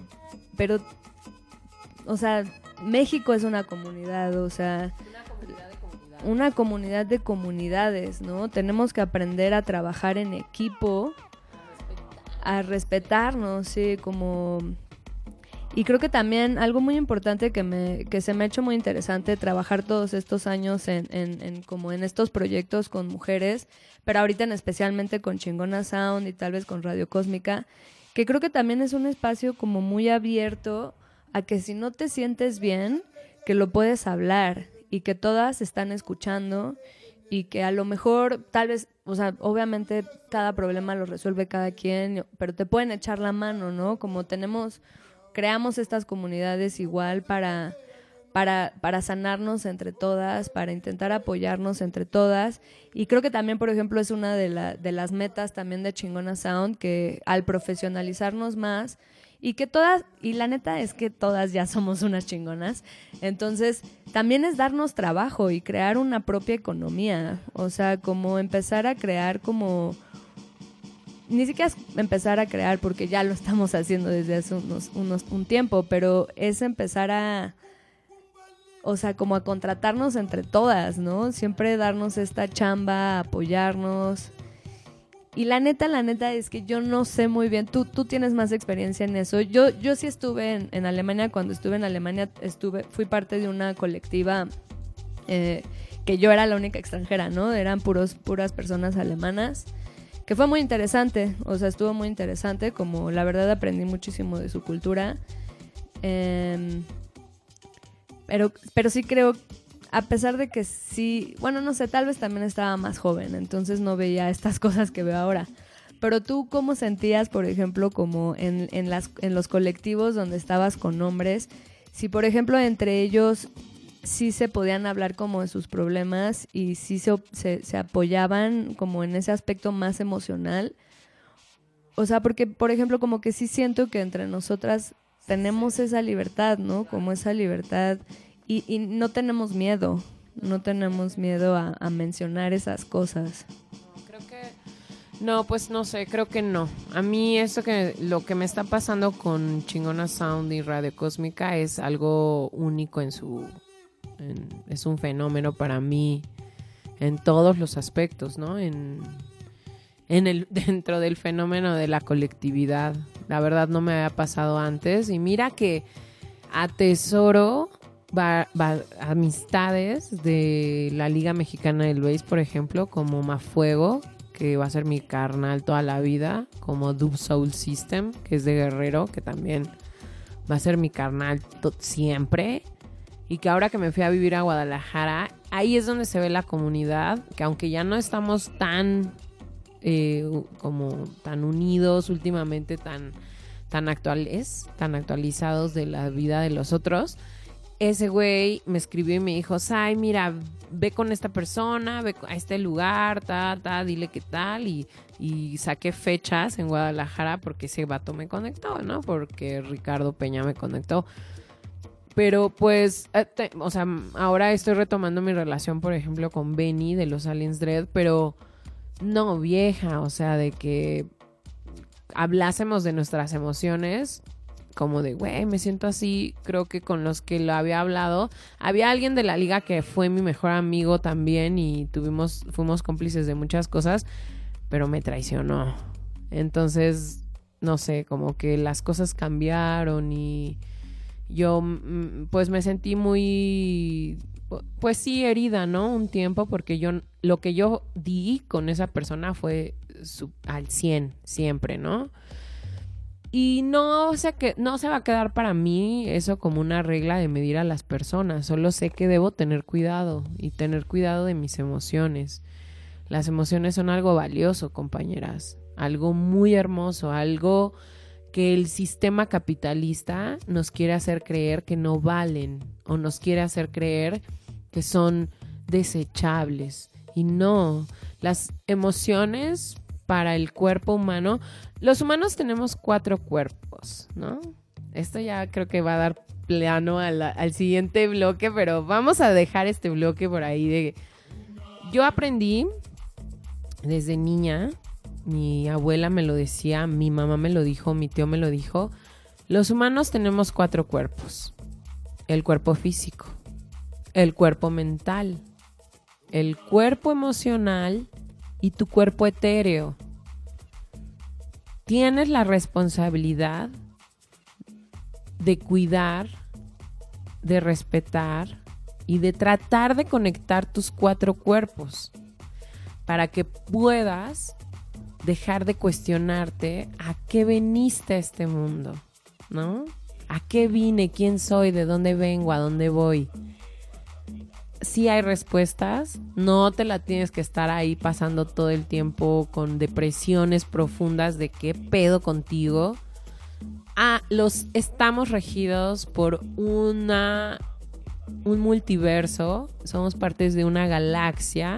o sea, México es una comunidad, o sea, una comunidad de comunidades, ¿no? Tenemos que aprender a trabajar en equipo, a respetarnos, sí, como... Y creo que también algo muy importante que se me ha hecho muy interesante trabajar todos estos años como en estos proyectos con mujeres, pero ahorita especialmente con Chingona Sound y tal vez con Radio Cósmica, que creo que también es un espacio como muy abierto a que si no te sientes bien, que lo puedes hablar y que todas están escuchando y que a lo mejor tal vez, o sea, obviamente cada problema lo resuelve cada quien, pero te pueden echar la mano, ¿no? Como creamos estas comunidades igual para sanarnos entre todas, para intentar apoyarnos entre todas. Y creo que también, por ejemplo, es una de las metas también de Chingona Sound, que al profesionalizarnos más, y que todas, y la neta es que todas ya somos unas chingonas, entonces también es darnos trabajo y crear una propia economía, o sea, como empezar a crear como... Ni siquiera es empezar a crear porque ya lo estamos haciendo desde hace un tiempo, pero es empezar a, o sea, como a contratarnos entre todas, ¿no? Siempre darnos esta chamba, apoyarnos. Y la neta es que yo no sé muy bien, tú tienes más experiencia en eso. Yo sí estuve en Alemania. Cuando estuve en Alemania fui parte de una colectiva que yo era la única extranjera, ¿no? Eran puras personas alemanas. Que fue muy interesante, o sea, estuvo muy interesante, como la verdad aprendí muchísimo de su cultura. Pero sí creo, a pesar de que sí, bueno, no sé, tal vez también estaba más joven, entonces no veía estas cosas que veo ahora. Pero tú, ¿cómo sentías, por ejemplo, como en los colectivos donde estabas con hombres? Si, por ejemplo, entre ellos sí se podían hablar como de sus problemas y sí se apoyaban como en ese aspecto más emocional. O sea, porque, por ejemplo, como que sí siento que entre nosotras tenemos esa libertad, ¿no? Como esa libertad y no tenemos miedo. No tenemos miedo a mencionar esas cosas. No, pues no sé, creo que no. A mí lo que me está pasando con Chingona Sound y Radio Cósmica es algo único es un fenómeno para mí en todos los aspectos, ¿no? Dentro del fenómeno de la colectividad. La verdad no me había pasado antes y mira que atesoro amistades de la Liga Mexicana del Bass, por ejemplo, como Mafuego, que va a ser mi carnal toda la vida, como Dub Soul System, que es de Guerrero, que también va a ser mi carnal siempre, y que ahora que me fui a vivir a Guadalajara, ahí es donde se ve la comunidad, que aunque ya no estamos tan tan unidos últimamente, tan actualizados de la vida de los otros, ese güey me escribió y me dijo, Sai, mira, ve con esta persona, ve a este lugar, dile qué tal, y saqué fechas en Guadalajara porque ese vato me conectó, ¿no? Porque Ricardo Peña me conectó. Pero pues, ahora estoy retomando mi relación, por ejemplo, con Benny de los Aliens Dread, pero no vieja, o sea, de que hablásemos de nuestras emociones, como de, güey, me siento así. Creo que con los que lo había hablado, había alguien de la liga que fue mi mejor amigo también y fuimos cómplices de muchas cosas, pero me traicionó. Entonces, no sé, como que las cosas cambiaron y yo pues me sentí muy, pues sí, herida, ¿no? Un tiempo, porque lo que yo di con esa persona fue al 100 siempre, ¿no? Y no se va a quedar para mí eso como una regla de medir a las personas. Solo sé que debo tener cuidado y tener cuidado de mis emociones. Las emociones son algo valioso, compañeras. Algo muy hermoso, algo que el sistema capitalista nos quiere hacer creer que no valen o nos quiere hacer creer que son desechables. Y no, las emociones para el cuerpo humano, los humanos tenemos 4 cuerpos, ¿no? Esto ya creo que va a dar plano al siguiente bloque, pero vamos a dejar este bloque por ahí. Yo aprendí desde niña, mi abuela me lo decía, mi mamá me lo dijo, mi tío me lo dijo, los humanos tenemos 4 cuerpos. El cuerpo físico, el cuerpo mental, el cuerpo emocional y tu cuerpo etéreo. Tienes la responsabilidad de cuidar, de respetar y de tratar de conectar tus 4 cuerpos para que puedas dejar de cuestionarte a qué viniste a este mundo, ¿no? ¿A qué vine? ¿Quién soy? ¿De dónde vengo? ¿A dónde voy? Sí hay respuestas, no te la tienes que estar ahí pasando todo el tiempo con depresiones profundas de qué pedo contigo. Estamos regidos por un multiverso, somos partes de una galaxia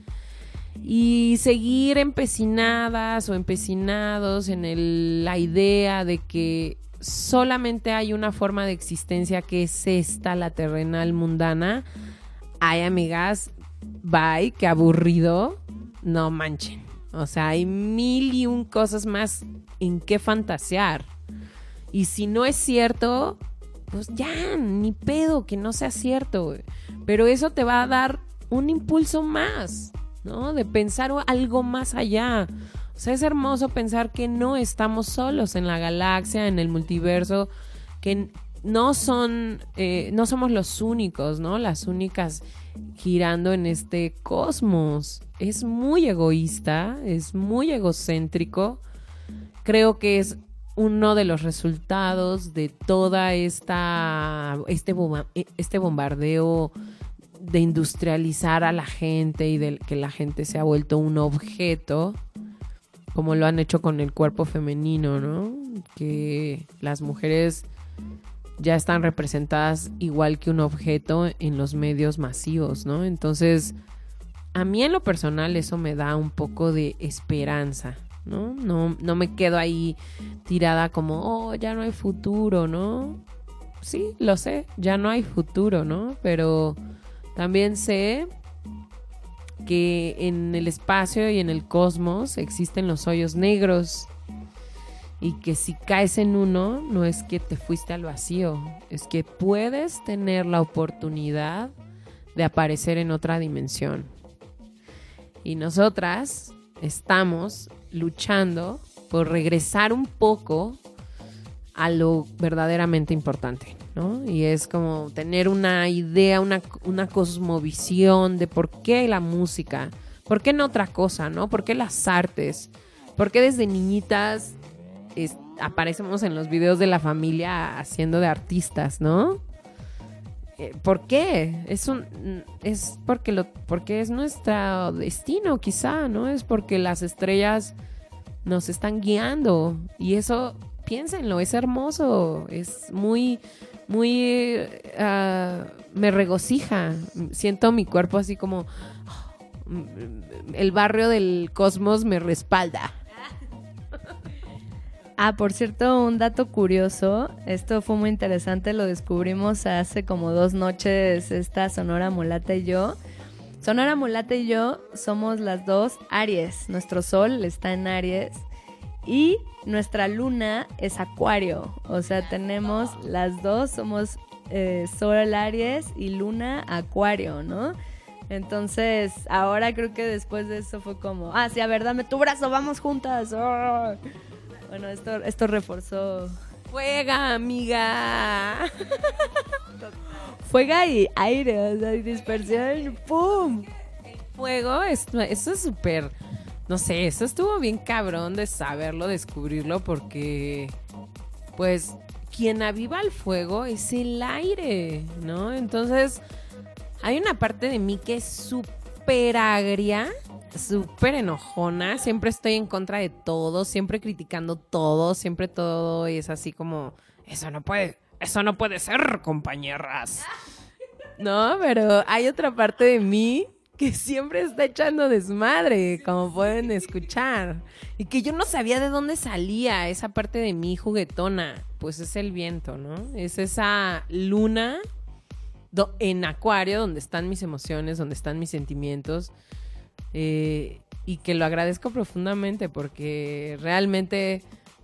y seguir empecinadas o empecinados en la idea de que solamente hay una forma de existencia que es esta, la terrenal mundana. Ay, amigas, bye, qué aburrido. No manchen. O sea, hay 1001 cosas más en qué fantasear. Y si no es cierto, pues ya, ni pedo, que no sea cierto, güey. Pero eso te va a dar un impulso más, ¿no? De pensar algo más allá. O sea, es hermoso pensar que no estamos solos en la galaxia, en el multiverso, que no somos los únicos, ¿no? Las únicas girando en este cosmos. Es muy egoísta, es muy egocéntrico. Creo que es uno de los resultados de toda este bombardeo de industrializar a la gente y de que la gente se ha vuelto un objeto, como lo han hecho con el cuerpo femenino, ¿no? Que las mujeres ya están representadas igual que un objeto en los medios masivos, ¿no? Entonces, a mí en lo personal eso me da un poco de esperanza, ¿no? No me quedo ahí tirada como, ya no hay futuro, ¿no? Sí, lo sé, ya no hay futuro, ¿no? Pero También sé que en el espacio y en el cosmos existen los hoyos negros y que si caes en uno no es que te fuiste al vacío, es que puedes tener la oportunidad de aparecer en otra dimensión. Y nosotras estamos luchando por regresar un poco a lo verdaderamente importante, ¿no? Y es como tener una idea, una cosmovisión de por qué la música, por qué no otra cosa, ¿no? ¿Por qué las artes? ¿Por qué desde niñitas aparecemos en los videos de la familia haciendo de artistas, ¿no? ¿Por qué? Es porque es nuestro destino, quizá, ¿no? Es porque las estrellas nos están guiando y eso, piénsenlo, es hermoso, es muy, muy, me regocija, siento mi cuerpo así como, el barrio del cosmos me respalda. Por cierto, un dato curioso, esto fue muy interesante, lo descubrimos hace como 2 noches esta Sonora Mulata y yo. Sonora Mulata y yo somos las dos Aries, nuestro sol está en Aries y nuestra luna es Acuario, o sea, tenemos las dos, somos sol Aries y luna Acuario, ¿no? Entonces, ahora creo que después de eso fue como, sí, a ver, dame tu brazo, vamos juntas. ¡Oh! Bueno, esto reforzó. ¡Fuega, amiga! Fuega y aire, o sea, y dispersión, ¡pum! Fuego, eso es súper, no sé, eso estuvo bien cabrón de saberlo, descubrirlo, porque, pues, quien aviva el fuego es el aire, ¿no? Entonces, hay una parte de mí que es súper agria, súper enojona, siempre estoy en contra de todo, siempre criticando todo, siempre todo es así como, eso no puede ser, compañeras. No, pero hay otra parte de mí que siempre está echando desmadre, como pueden escuchar, y que yo no sabía de dónde salía esa parte de mí juguetona. Pues es el viento, ¿no? Es esa luna en Acuario donde están mis emociones, donde están mis sentimientos. Y que lo agradezco profundamente porque realmente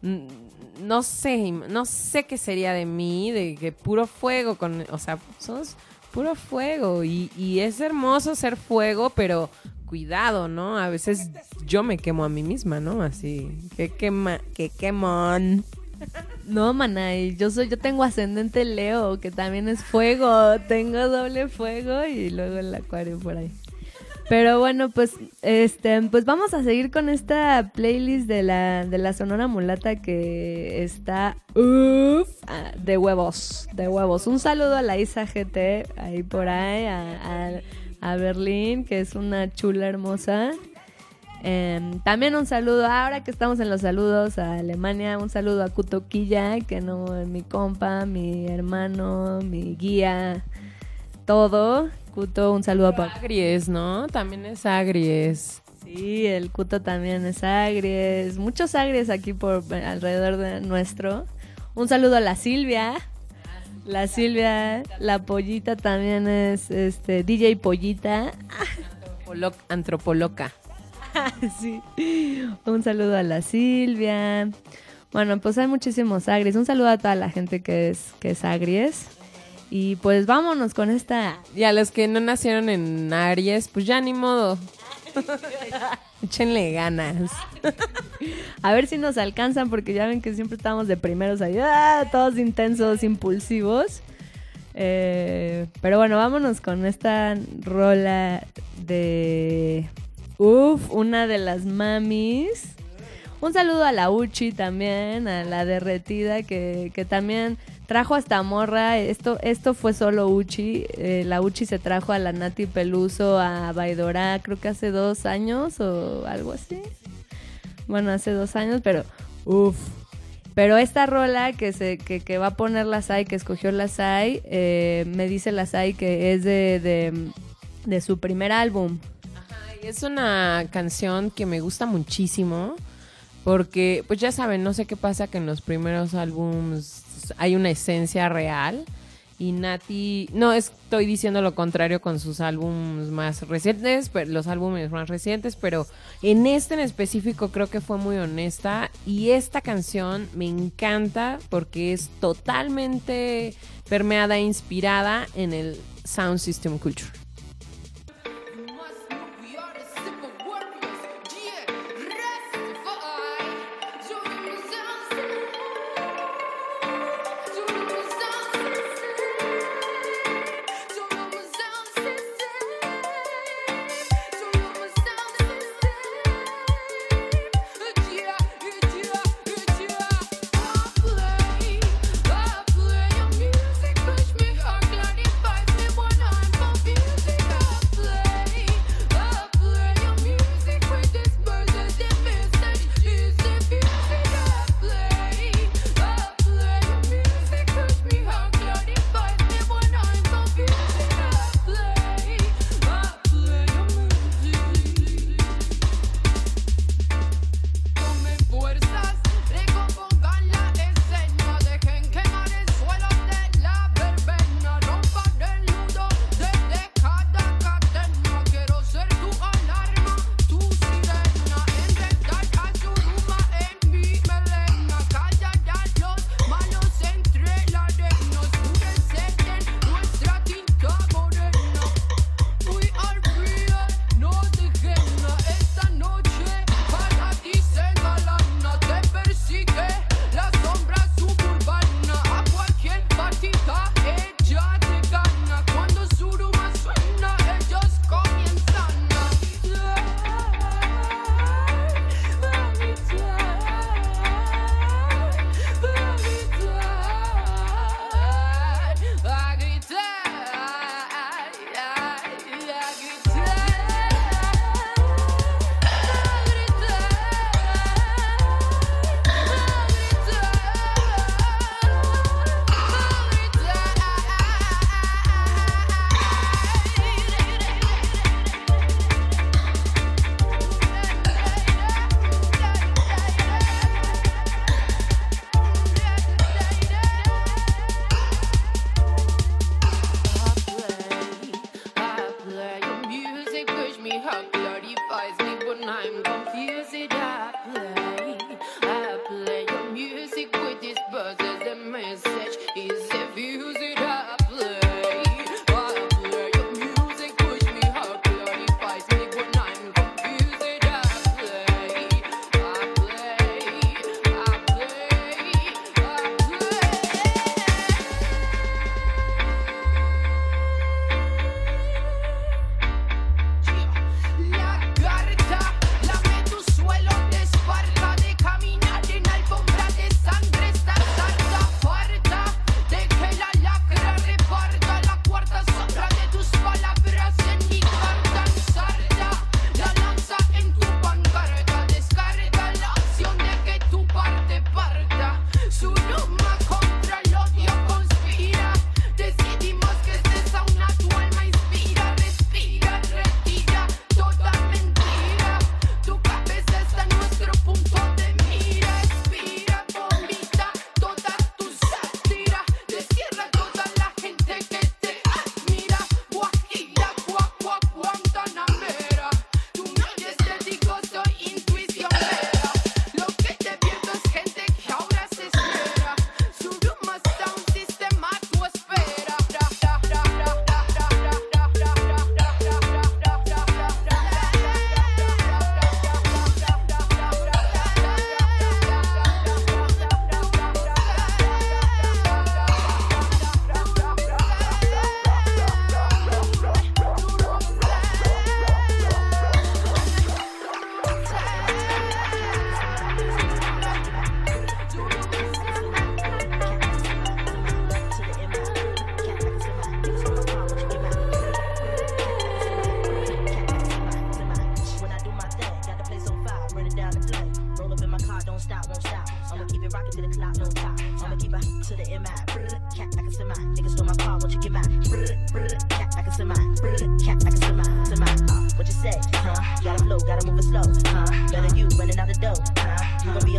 no sé qué sería de mí, de que puro fuego, somos puro fuego y es hermoso ser fuego, pero cuidado, ¿no? A veces yo me quemo a mí misma, ¿no? Así, que quemón. No, Manay, yo tengo ascendente Leo, que también es fuego, tengo doble fuego y luego el Acuario por ahí. Pero bueno, pues pues vamos a seguir con esta playlist de la Sonora Mulata que está de huevos. Un saludo a la Isa GT ahí por ahí, a Berlín, que es una chula hermosa. También un saludo, ahora que estamos en los saludos, a Alemania, un saludo a Kutoquilla, que no es mi compa, mi hermano, mi guía, todo. Kuto, un saludo para Agries, ¿no? También es Agries. Sí, el Kuto también es Agries. Muchos Agries aquí por alrededor de nuestro. Un saludo a la Silvia. La Silvia, la Pollita también es DJ Pollita. Antropoloca. Sí. Un saludo a la Silvia. Bueno, pues hay muchísimos Agries. Un saludo a toda la gente que es Agries. Y pues vámonos con esta. Y a los que no nacieron en Aries, pues ya ni modo. Échenle ganas. A ver si nos alcanzan, porque ya ven que siempre estamos de primeros ahí, todos intensos, impulsivos. Pero bueno, vámonos con esta rola de una de las mamis. Un saludo a la Uchi también, a la derretida que también trajo hasta morra. Esto fue solo Uchi. La Uchi se trajo a la Nati Peluso a Baidora, creo que hace 2 años o algo así. Bueno, hace 2 años, pero Pero esta rola que va a poner la Sai, que escogió la Sai, me dice la Sai que es de su primer álbum. Ajá, y es una canción que me gusta muchísimo. Porque, pues ya saben, no sé qué pasa, que en los primeros álbums hay una esencia real Y Nati, no estoy diciendo lo contrario con sus álbumes más recientes, los álbumes más recientes, pero en este en específico creo que fue muy honesta y esta canción me encanta porque es totalmente permeada e inspirada en el Sound System Culture. La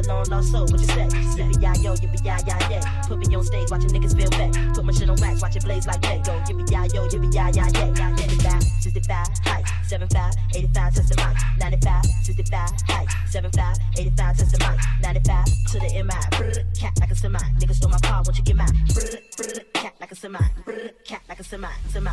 a long lost soul. What you say? Yippee-yi-yo, yippee-yi-yi-yay. Put me on stage, watching niggas feel bad. Put my shit on wax, watch it blaze like day. Yo, yippee-yi-yo, yippee-yi-yi-yay. 55, 65, height, 75, 85, test the mic. 95, 65, height, 75, 85, test the mic. 95 to the MI, brr, cat like a semi. Niggas stole my car, won't you get mine? Brr, brr, cat like a semi, brr, cat like a semi, semi.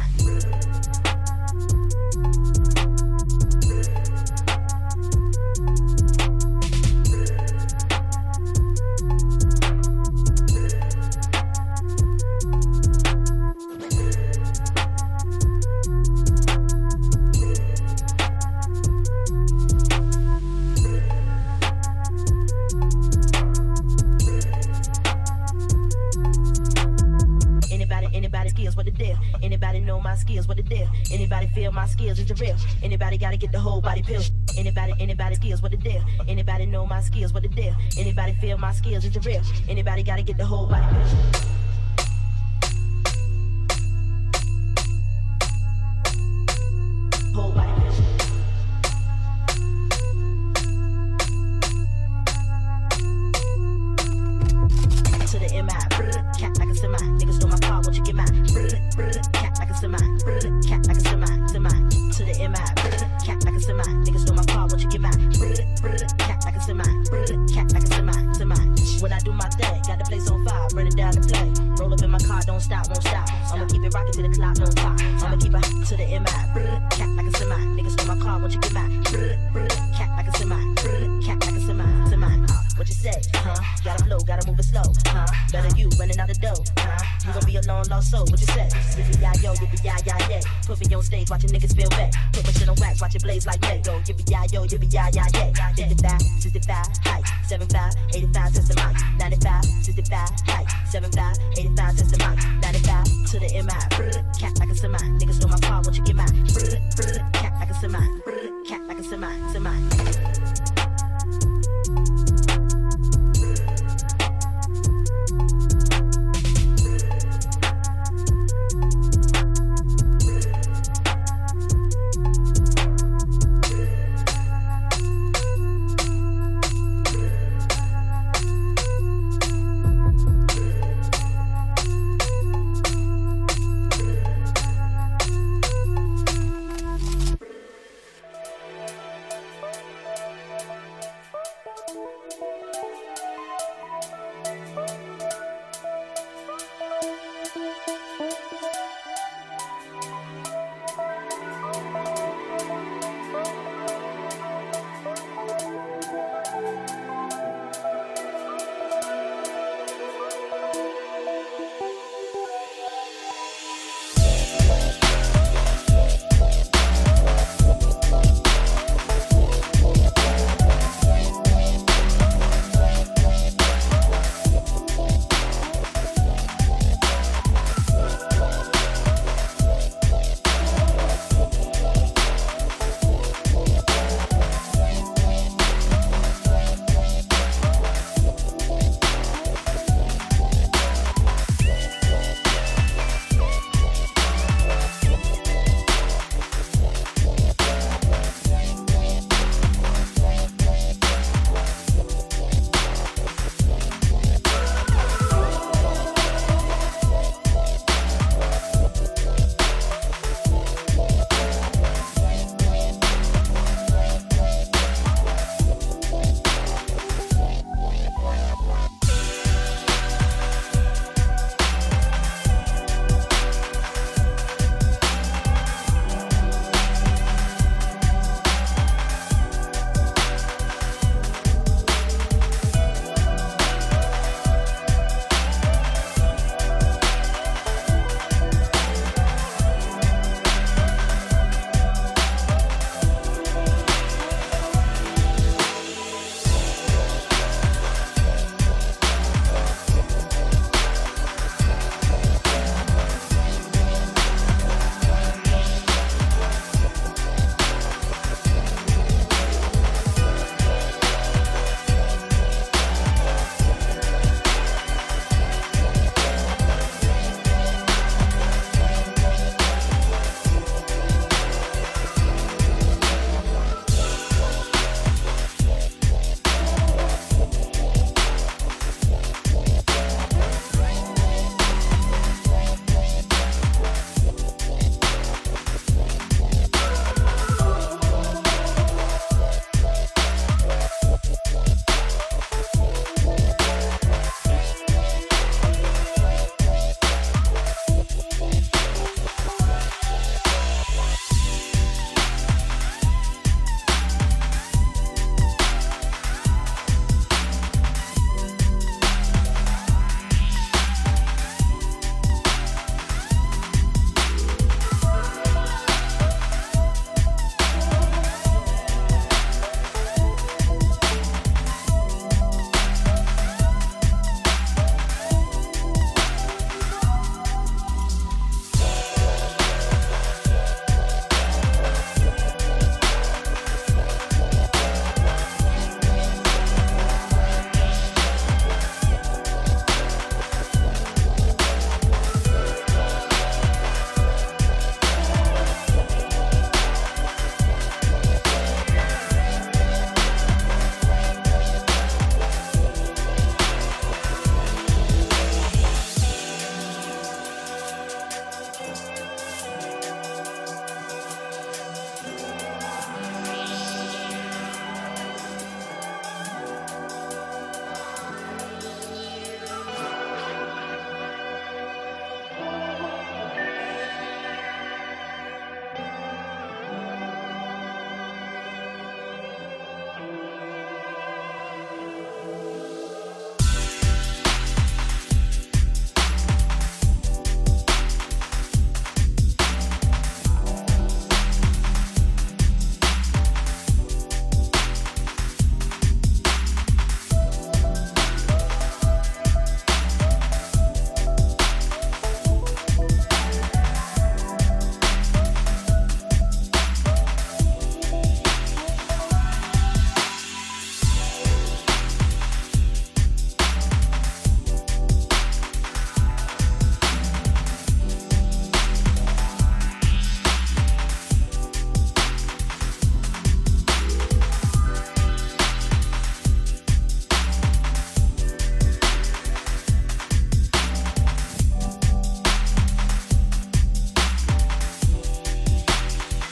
Anybody skills, what the deal? Anybody know my skills, what the deal? Anybody feel my skills, is it real? Anybody gotta get the whole body pill? Anybody skills, what the deal? Anybody know my skills, what the deal? Anybody feel my skills, is it real? Anybody gotta get the whole body pill? Whole body pill. To the MI, brr, cat like a semi. Niggas stole my car, won't you get mine? Brr, brr, cat like a semi. Brr, cat like a semi, semi. To the MI, brr, cat like a semi. Niggas stole my car, won't you get mine? Brr, brr, cat like a semi. Brr, cat like a semi, semi. When I do my thing, got the place on fire, burn it down the flame. Roll up in my car, don't stop, won't stop. I'ma keep it rocking till the clock don't stop. I'ma keep it to the MI, brr, cat like a semi. Niggas stole my car, won't you get mine? Brr, brr, cat like a semi. Brr, cat like a semi, semi. What you say, huh? Gotta flow, gotta move it slow, huh? Better you running out the dough, huh? You gon' be a long lost soul, what you say? Yippee-yi-yo, yippee-yi-yi-yay. Put me on stage, watching niggas feel bad. Put my shit on wax, watch it blaze like day. Go yippee-yi-yo, yippee-yi-yi-yay. 55, 65, height, 75, 85, test the mic. 95, 65, height, 75, 85, test the mic. 95 to the MI, brr, cat like a semi. Niggas stole my car, won't you get mine? Brr, brr, cat like a semi, brr, cat like a semi, semi.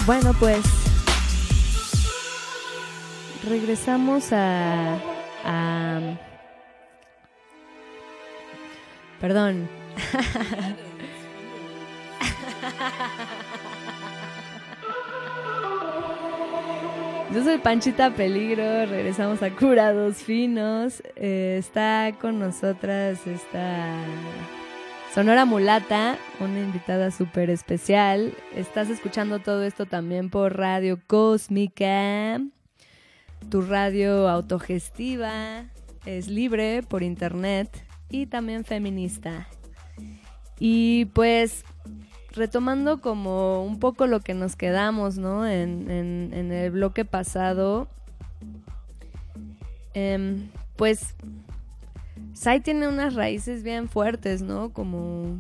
Bueno, pues regresamos a perdón. Yo soy Panchita Peligro, regresamos a Curados Finos. Está con nosotras esta Sonora Mulata, una invitada súper especial. Estás escuchando todo esto también por Radio Cósmica, tu radio autogestiva, es libre por internet y también feminista. Y pues retomando como un poco lo que nos quedamos, ¿no? En el bloque pasado, pues Sai tiene unas raíces bien fuertes, ¿no? Como,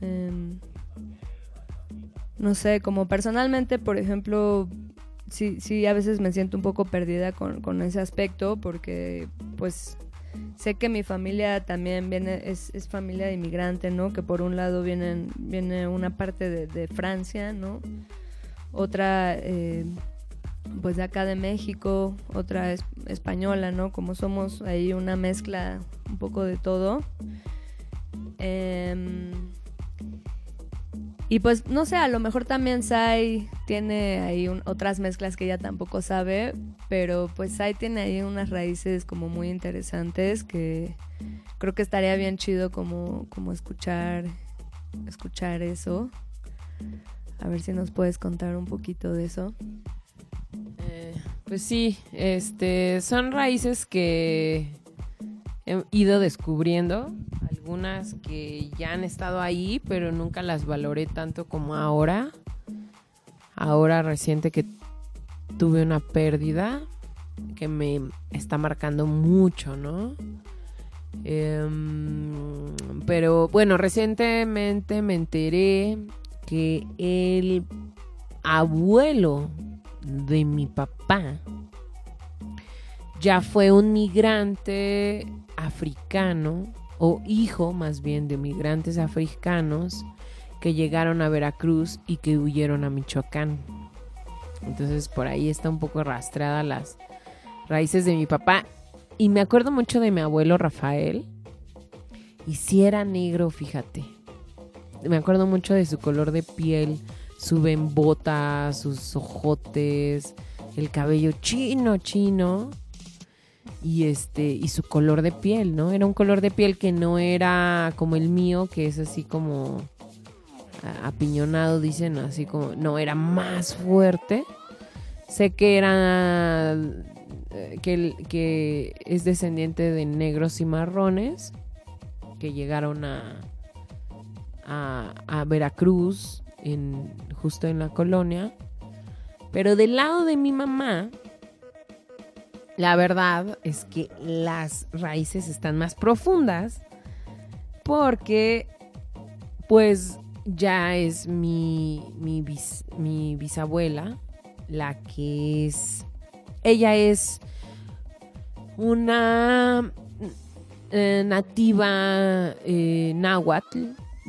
no sé, como personalmente, por ejemplo, sí, a veces me siento un poco perdida con ese aspecto, porque pues sé que mi familia también es familia de inmigrante, ¿no? Que por un lado viene una parte de Francia, ¿no? Otra pues de acá de México, otra española, ¿no? Como somos ahí una mezcla un poco de todo. Y pues no sé, a lo mejor también Sai tiene ahí otras mezclas que ella tampoco sabe, pero pues Sai tiene ahí unas raíces como muy interesantes que creo que estaría bien chido como escuchar eso. A ver si nos puedes contar un poquito de eso. Pues sí, son raíces que he ido descubriendo, algunas que ya han estado ahí, pero nunca las valoré tanto como ahora. Ahora reciente que tuve una pérdida que me está marcando mucho, ¿no? Pero bueno, recientemente me enteré que el abuelo de mi papá ya fue un migrante africano, o hijo más bien de migrantes africanos que llegaron a Veracruz y que huyeron a Michoacán. Entonces por ahí está un poco arrastrada las raíces de mi papá. Y me acuerdo mucho de mi abuelo Rafael, y sí era negro, fíjate. Me acuerdo mucho de su color de piel, su bembota, sus ojotes, el cabello chino y su color de piel, ¿no? Era un color de piel que no era como el mío, que es así como apiñonado, dicen, así como, no, era más fuerte. Sé que era que es descendiente de negros y marrones que llegaron a Veracruz, justo en la colonia. Pero del lado de mi mamá, la verdad es que las raíces están más profundas, porque pues ya es mi bisabuela la que es. Ella es una nativa náhuatl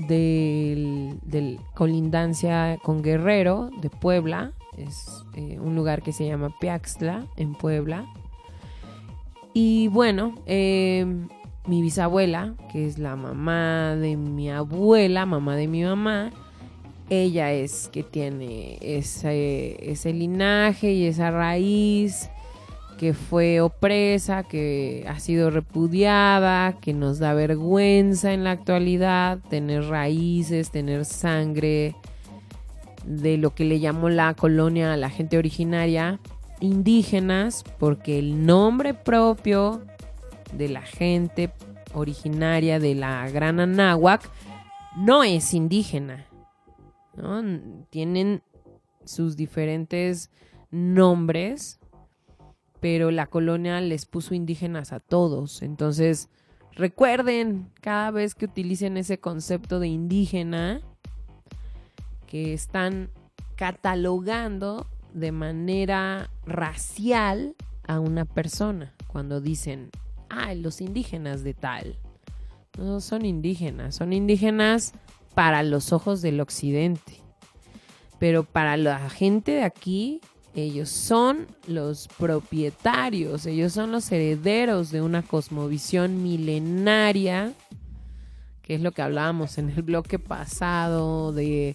del colindancia con Guerrero, de Puebla. Es un lugar que se llama Piaxtla, en Puebla. Y bueno, mi bisabuela, que es la mamá de mi abuela, mamá de mi mamá, ella es que tiene ese linaje y esa raíz, que fue opresa, que ha sido repudiada, que nos da vergüenza en la actualidad tener raíces, tener sangre de lo que le llamó la colonia a la gente originaria, indígenas, porque el nombre propio de la gente originaria de la Gran Anáhuac no es indígena, ¿no? Tienen sus diferentes nombres, pero la colonia les puso indígenas a todos. Entonces, recuerden, cada vez que utilicen ese concepto de indígena, que están catalogando de manera racial a una persona. Cuando dicen, los indígenas de tal. No son indígenas, son indígenas para los ojos del occidente. Pero para la gente de aquí, ellos son los propietarios, ellos son los herederos de una cosmovisión milenaria, que es lo que hablábamos en el bloque pasado,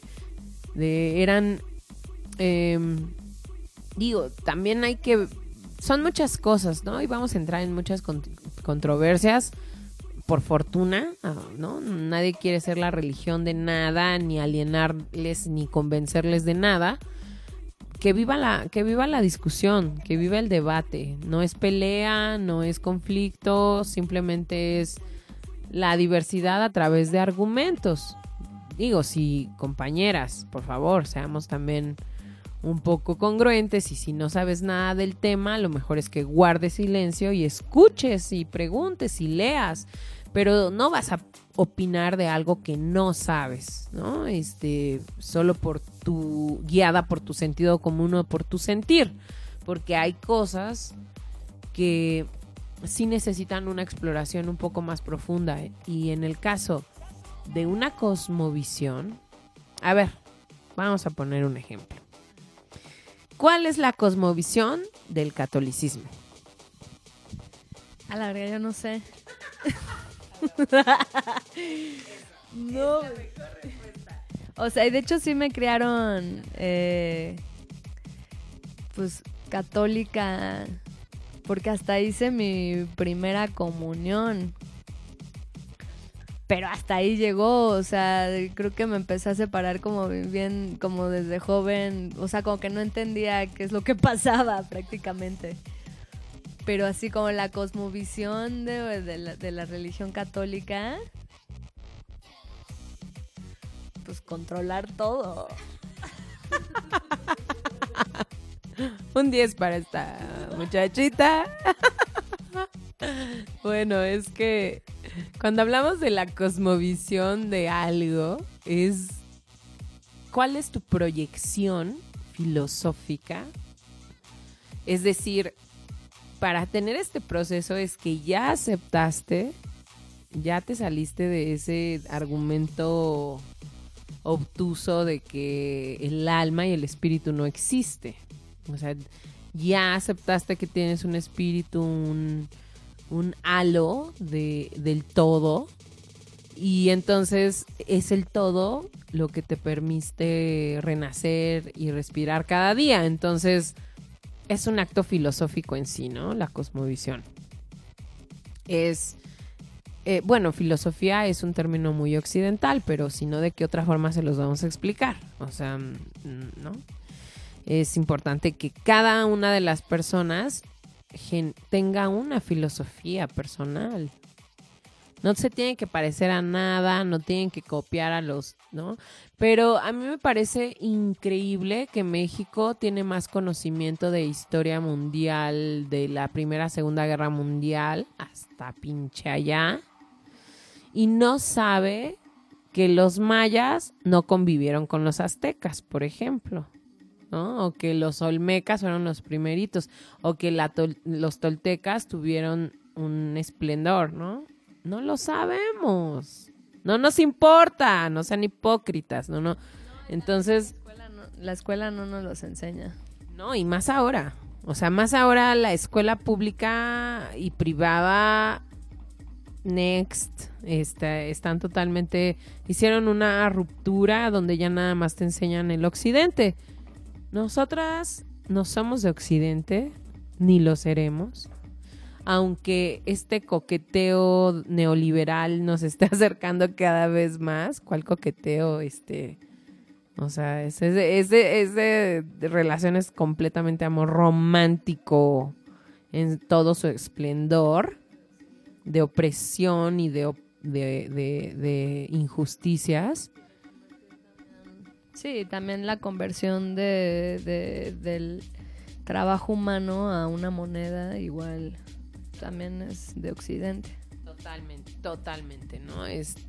también hay que, son muchas cosas, ¿no? Y vamos a entrar en muchas controversias, por fortuna, ¿no? Nadie quiere ser la religión de nada, ni alienarles, ni convencerles de nada. Que viva la discusión, que viva el debate. No es pelea, no es conflicto, simplemente es la diversidad a través de argumentos. Digo, si compañeras, por favor, seamos también un poco congruentes, y si no sabes nada del tema, lo mejor es que guardes silencio y escuches y preguntes y leas, pero no vas a opinar de algo que no sabes, ¿no? Solo guiada por tu sentido común o por tu sentir, porque hay cosas que sí necesitan una exploración un poco más profunda, y en el caso de una cosmovisión, a ver, vamos a poner un ejemplo. ¿Cuál es la cosmovisión del catolicismo? A la verdad, yo no sé. No. O sea, y de hecho sí me criaron pues católica, porque hasta hice mi primera comunión. Pero hasta ahí llegó, o sea, creo que me empecé a separar como bien, como desde joven, o sea, como que no entendía qué es lo que pasaba prácticamente. Pero así como la cosmovisión de la religión católica, pues controlar todo. Un 10 para esta muchachita. Bueno, es que cuando hablamos de la cosmovisión de algo, es ¿cuál es tu proyección filosófica? Es decir, para tener este proceso es que ya aceptaste, ya te saliste de ese argumento obtuso de que el alma y el espíritu no existe. O sea, ya aceptaste que tienes un espíritu, un halo del todo, y entonces es el todo lo que te permite renacer y respirar cada día. Entonces es un acto filosófico en sí, ¿no? La cosmovisión es filosofía es un término muy occidental, pero si no, ¿de qué otra forma se los vamos a explicar? O sea, ¿no? Es importante que cada una de las personas tenga una filosofía personal. No se tienen que parecer a nada, no tienen que copiar a los, ¿no? Pero a mí me parece increíble que México tiene más conocimiento de historia mundial, de la Primera, Segunda Guerra Mundial, hasta pinche allá, y no sabe que los mayas no convivieron con los aztecas, por ejemplo, ¿no? O que los olmecas fueron los primeritos, o que los toltecas tuvieron un esplendor, ¿no? No lo sabemos. No nos importa, no sean hipócritas, no. Entonces, la escuela no nos los enseña. No, y más ahora. O sea, más ahora la escuela pública y privada Next están totalmente, hicieron una ruptura donde ya nada más te enseñan el occidente. Nosotras no somos de occidente, ni lo seremos. Aunque este coqueteo neoliberal nos esté acercando cada vez más. ¿Cuál coqueteo? O sea, es de relaciones completamente amor romántico en todo su esplendor, de opresión y de injusticias. Sí, también la conversión del trabajo humano a una moneda igual también es de occidente. Totalmente, ¿no?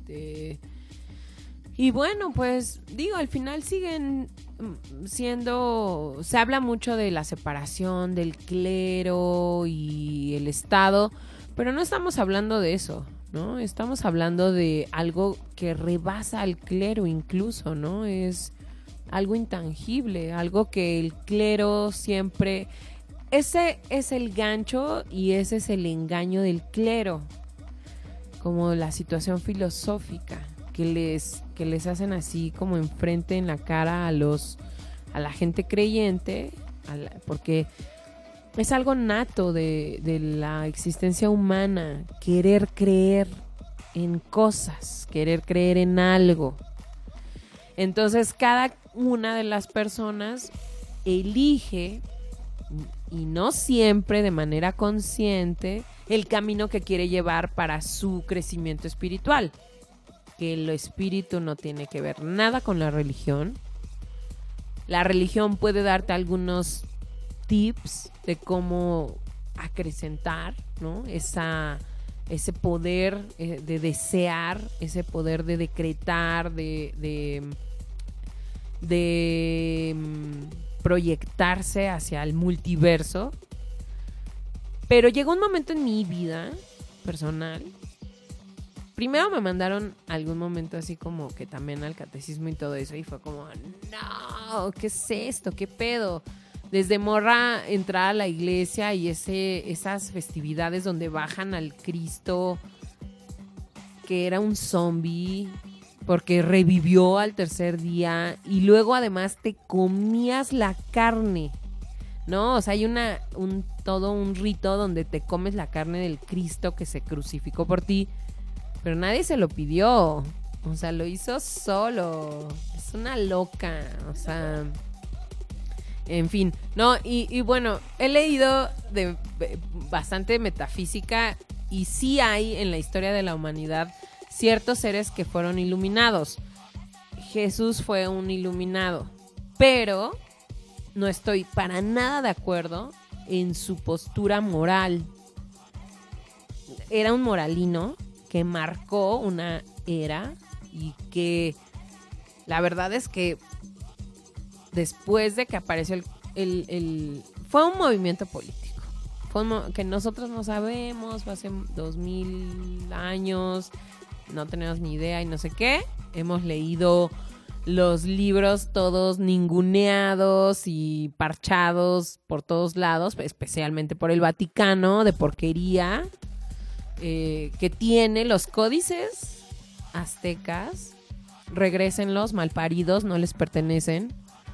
Y bueno, pues digo, al final siguen siendo, se habla mucho de la separación del clero y el Estado, pero no estamos hablando de eso, ¿no? Estamos hablando de algo que rebasa al clero incluso, ¿no? Es algo intangible, algo que el clero siempre... Ese es el gancho y ese es el engaño del clero, como la situación filosófica que les hacen así como enfrente en la cara a la gente creyente, porque es algo nato de la existencia humana, querer creer en cosas, querer creer en algo. Entonces cada una de las personas elige, y no siempre de manera consciente, el camino que quiere llevar para su crecimiento espiritual. Que el espíritu no tiene que ver nada con la religión. La religión puede darte algunos tips de cómo acrecentar, ¿no? Ese poder de desear, ese poder de decretar, de proyectarse hacia el multiverso. Pero llegó un momento en mi vida personal. Primero me mandaron algún momento así como que también al catecismo y todo eso, y fue como, no, ¿qué es esto? ¿Qué pedo? Desde morra entrar a la iglesia y esas festividades donde bajan al Cristo que era un zombie porque revivió al tercer día, y luego además te comías la carne, ¿no? O sea, hay todo un rito donde te comes la carne del Cristo que se crucificó por ti, pero nadie se lo pidió. O sea, lo hizo solo. Es una loca. O sea, en fin. No, y bueno, he leído de bastante metafísica, y sí hay en la historia de la humanidad ciertos seres que fueron iluminados. Jesús fue un iluminado, pero no estoy para nada de acuerdo en su postura moral. Era un moralino que marcó una era, y que la verdad es que después de que apareció fue un movimiento político, que nosotros no sabemos, fue hace 2000 años, no tenemos ni idea y no sé qué. Hemos leído los libros todos ninguneados y parchados por todos lados, especialmente por el Vaticano, de porquería, que tiene los códices aztecas. Regrésenlos, malparidos, no les pertenecen.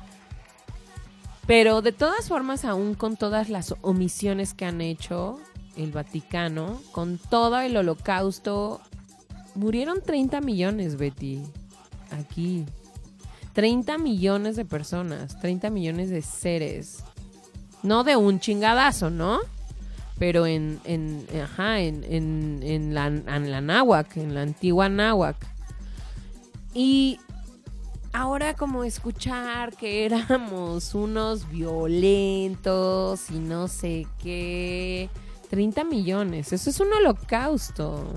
Pero de todas formas, aún con todas las omisiones que han hecho el Vaticano, con todo el holocausto, murieron 30 millones, Betty, aquí. 30 millones de personas, 30 millones de seres. No de un chingadazo, ¿no? Pero en la náhuac, en la antigua náhuac. Y ahora como escuchar que éramos unos violentos y no sé qué. 30 millones, eso es un holocausto.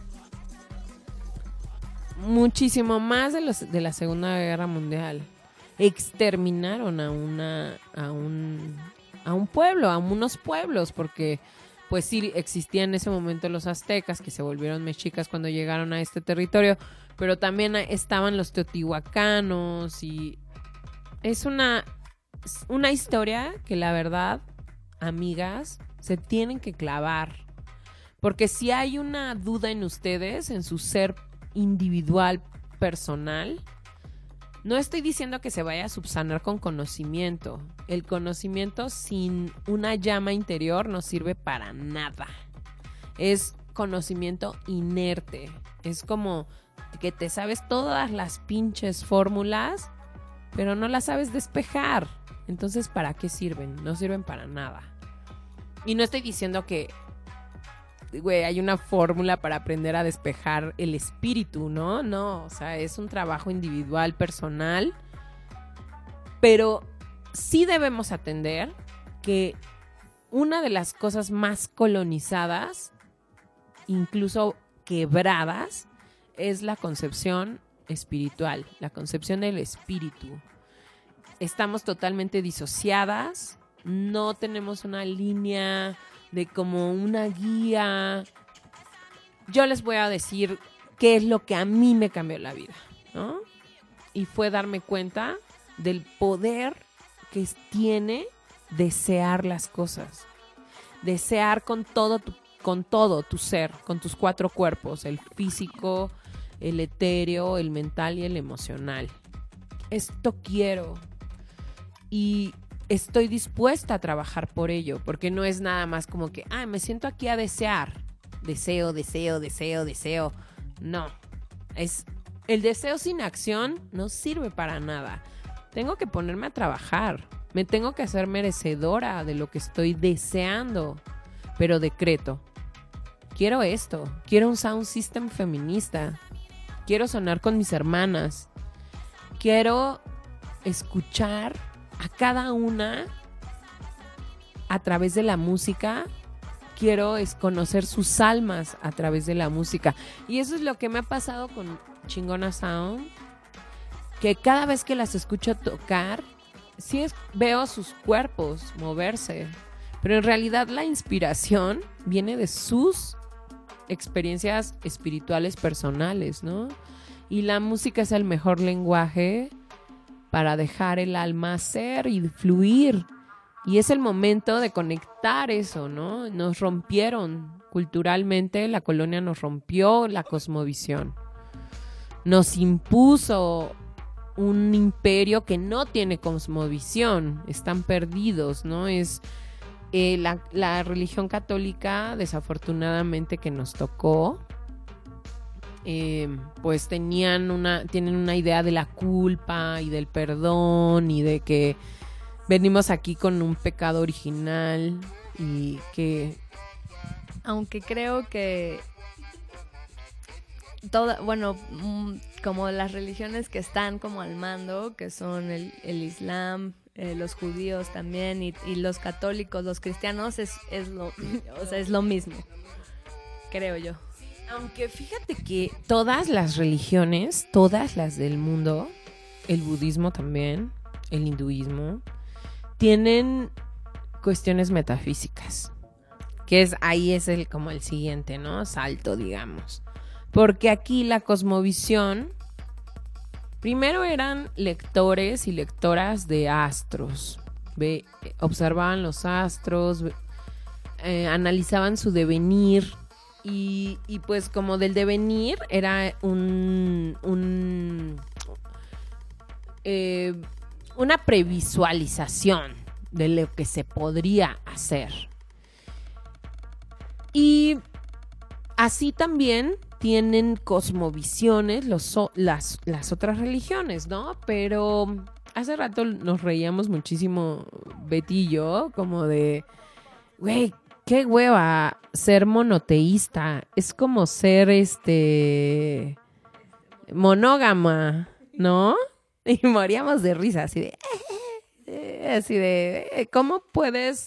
Muchísimo más de la Segunda Guerra Mundial. Exterminaron a un pueblo, a unos pueblos, porque pues sí existían en ese momento los aztecas, que se volvieron mexicas cuando llegaron a este territorio, pero también estaban los teotihuacanos, y es una historia que la verdad, amigas, se tienen que clavar, porque si hay una duda en ustedes, en su ser individual, personal, no estoy diciendo que se vaya a subsanar con conocimiento. El conocimiento sin una llama interior no sirve para nada. Es conocimiento inerte. Es como que te sabes todas las pinches fórmulas, pero no las sabes despejar. Entonces, ¿para qué sirven? No sirven para nada. Y no estoy diciendo que hay una fórmula para aprender a despejar el espíritu, ¿no? No, o sea, es un trabajo individual, personal. Pero sí debemos atender que una de las cosas más colonizadas, incluso quebradas, es la concepción espiritual, la concepción del espíritu. Estamos totalmente disociadas, no tenemos una línea de como una guía. Yo les voy a decir qué es lo que a mí me cambió la vida, ¿no? Y fue darme cuenta del poder que tiene desear las cosas. Desear con todo tu ser, con tus 4 cuerpos, el físico, el etéreo, el mental y el emocional. Esto quiero y estoy dispuesta a trabajar por ello, porque no es nada más como que, me siento aquí a desear. Deseo. No, es el deseo sin acción no sirve para nada. Tengo que ponerme a trabajar. Me tengo que hacer merecedora de lo que estoy deseando. Pero decreto. Quiero esto. Quiero un sound system feminista. Quiero sonar con mis hermanas. Quiero escuchar a cada una a través de la música. Quiero conocer sus almas a través de la música. Y eso es lo que me ha pasado con Chingona Sound. Que cada vez que las escucho tocar, veo sus cuerpos moverse. Pero en realidad la inspiración viene de sus experiencias espirituales personales, ¿no? Y la música es el mejor lenguaje para dejar el alma ser y fluir. Y es el momento de conectar eso, ¿no? Nos rompieron culturalmente, la colonia nos rompió la cosmovisión. Nos impuso un imperio que no tiene cosmovisión, están perdidos, ¿no? Es la religión católica, desafortunadamente, que nos tocó, pues tienen una idea de la culpa y del perdón y de que venimos aquí con un pecado original y que... Aunque creo que como las religiones que están como al mando, que son el Islam, los judíos también y los católicos, los cristianos, es lo mismo, creo yo. Aunque fíjate que todas las religiones, todas las del mundo, el budismo también, el hinduismo, tienen cuestiones metafísicas, que ahí es como el siguiente, ¿no? Salto, digamos. Porque aquí la cosmovisión, primero eran lectores y lectoras de astros. Observaban los astros, analizaban su devenir y pues como del devenir era una previsualización de lo que se podría hacer. Y así también tienen cosmovisiones las otras religiones, ¿no? Pero hace rato nos reíamos muchísimo, Betty y yo, como de, güey, qué hueva ser monoteísta. Es como ser monógama, ¿no? Y moríamos de risa, así de, ¿cómo puedes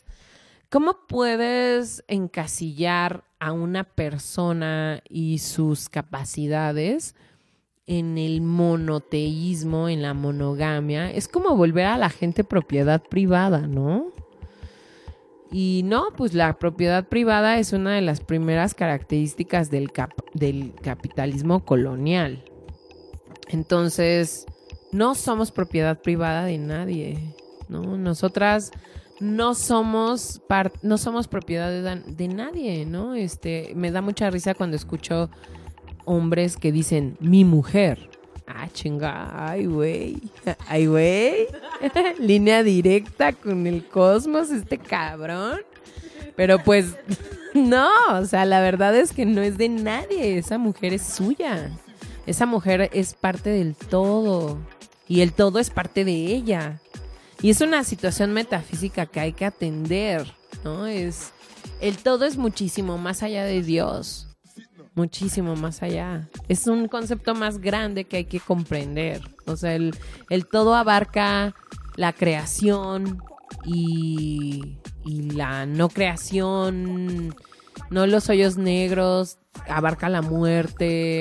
encasillar a una persona y sus capacidades en el monoteísmo, en la monogamia? Es como volver a la gente propiedad privada, ¿no? Y no, pues la propiedad privada es una de las primeras características del capitalismo colonial. Entonces, no somos propiedad privada de nadie, ¿no? Nosotras no somos propiedad de nadie, ¿no? Me da mucha risa cuando escucho hombres que dicen mi mujer. Ah, chinga, ay, güey. Línea directa con el cosmos, cabrón. Pero pues, no, o sea, la verdad es que no es de nadie. Esa mujer es suya. Esa mujer es parte del todo. Y el todo es parte de ella. Y es una situación metafísica que hay que atender, ¿no? El todo es muchísimo más allá de Dios. Muchísimo más allá. Es un concepto más grande que hay que comprender. O sea, el todo abarca la creación y la no creación, no los hoyos negros, abarca la muerte,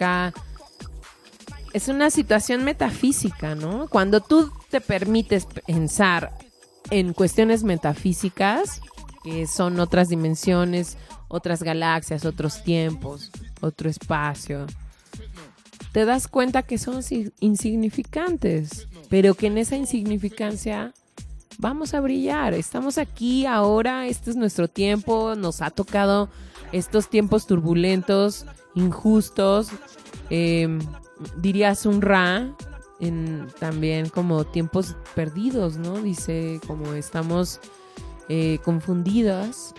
es una situación metafísica, ¿no? Cuando tú te permites pensar en cuestiones metafísicas, que son otras dimensiones, otras galaxias, otros tiempos, otro espacio, te das cuenta que son insignificantes pero que en esa insignificancia vamos a brillar. Estamos aquí ahora, este es nuestro tiempo, nos ha tocado estos tiempos turbulentos, injustos, diría Sun Ra, también como tiempos perdidos, ¿no? Dice como estamos confundidos.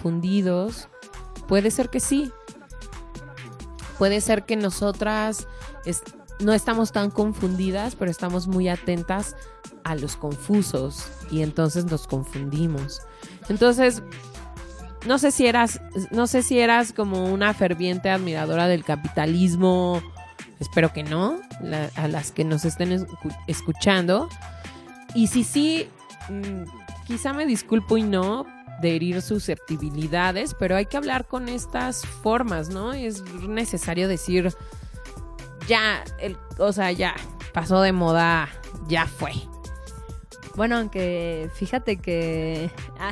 Puede ser que sí. Puede ser que nosotras no estamos tan confundidas, pero estamos muy atentas a los confusos y entonces nos confundimos. Entonces, no sé si eras como una ferviente admiradora del capitalismo. Espero que no, a las que nos estén escuchando. Y si sí, quizá me disculpo y no de herir susceptibilidades, pero hay que hablar con estas formas, ¿no? Es necesario decir, ya pasó de moda, ya fue. Bueno, aunque fíjate que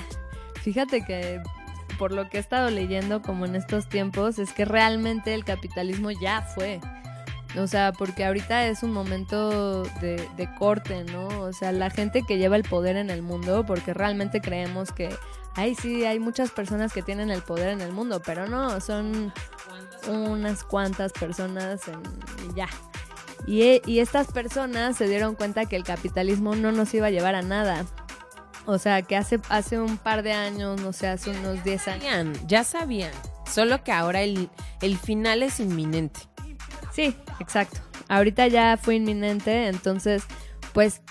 por lo que he estado leyendo como en estos tiempos, es que realmente el capitalismo ya fue. O sea, porque ahorita es un momento de corte, ¿no? O sea, la gente que lleva el poder en el mundo, porque realmente creemos que, sí, hay muchas personas que tienen el poder en el mundo, pero no, son unas cuantas personas y ya. Y estas personas se dieron cuenta que el capitalismo no nos iba a llevar a nada. O sea, que hace un par de años, no sé, hace unos 10 años. Ya sabían, solo que ahora el final es inminente. Sí, exacto. Ahorita ya fue inminente, entonces, pues,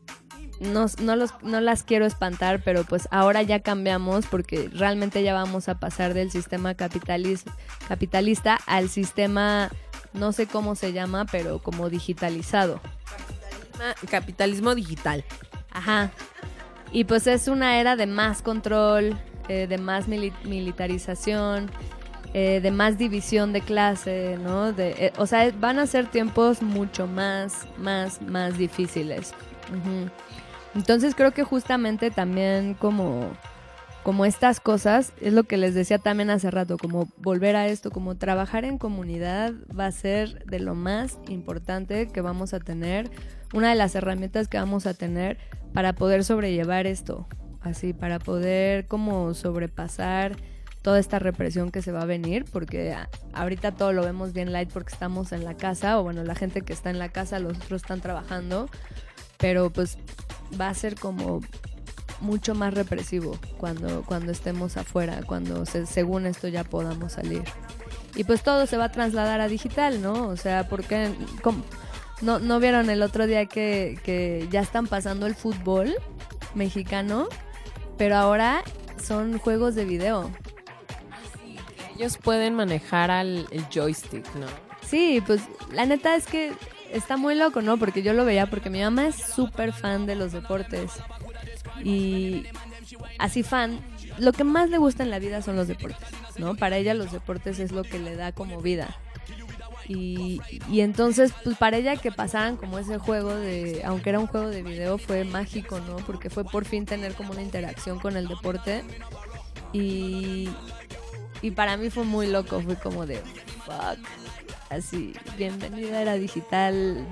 no las quiero espantar, pero pues ahora ya cambiamos porque realmente ya vamos a pasar del sistema capitalista al sistema, no sé cómo se llama, pero como digitalizado. Capitalismo digital. Ajá. Y pues es una era de más control, de más militarización, de más división de clase, ¿no? O sea, van a ser tiempos mucho más difíciles. Uh-huh. Entonces creo que justamente también como estas cosas, es lo que les decía también hace rato, como volver a esto, como trabajar en comunidad va a ser de lo más importante que vamos a tener, una de las herramientas que vamos a tener para poder sobrellevar esto, así, para poder como sobrepasar toda esta represión que se va a venir, porque ahorita todo lo vemos bien light porque estamos en la casa, o bueno, la gente que está en la casa, los otros están trabajando, pero pues va a ser como mucho más represivo cuando estemos afuera, cuando según esto ya podamos salir. Y pues todo se va a trasladar a digital, ¿no? O sea, porque ¿no vieron el otro día que ya están pasando el fútbol mexicano, pero ahora son juegos de video? Ellos pueden manejar el joystick, ¿no? Sí, pues la neta es que está muy loco, ¿no? Porque yo lo veía porque mi mamá es súper fan de los deportes. Y así fan, lo que más le gusta en la vida son los deportes, ¿no? Para ella los deportes es lo que le da como vida. Y entonces, pues para ella que pasaran como ese juego aunque era un juego de video, fue mágico, ¿no? Porque fue por fin tener como una interacción con el deporte. Y para mí fue muy loco, fue como de fuck, así, bienvenida a era digital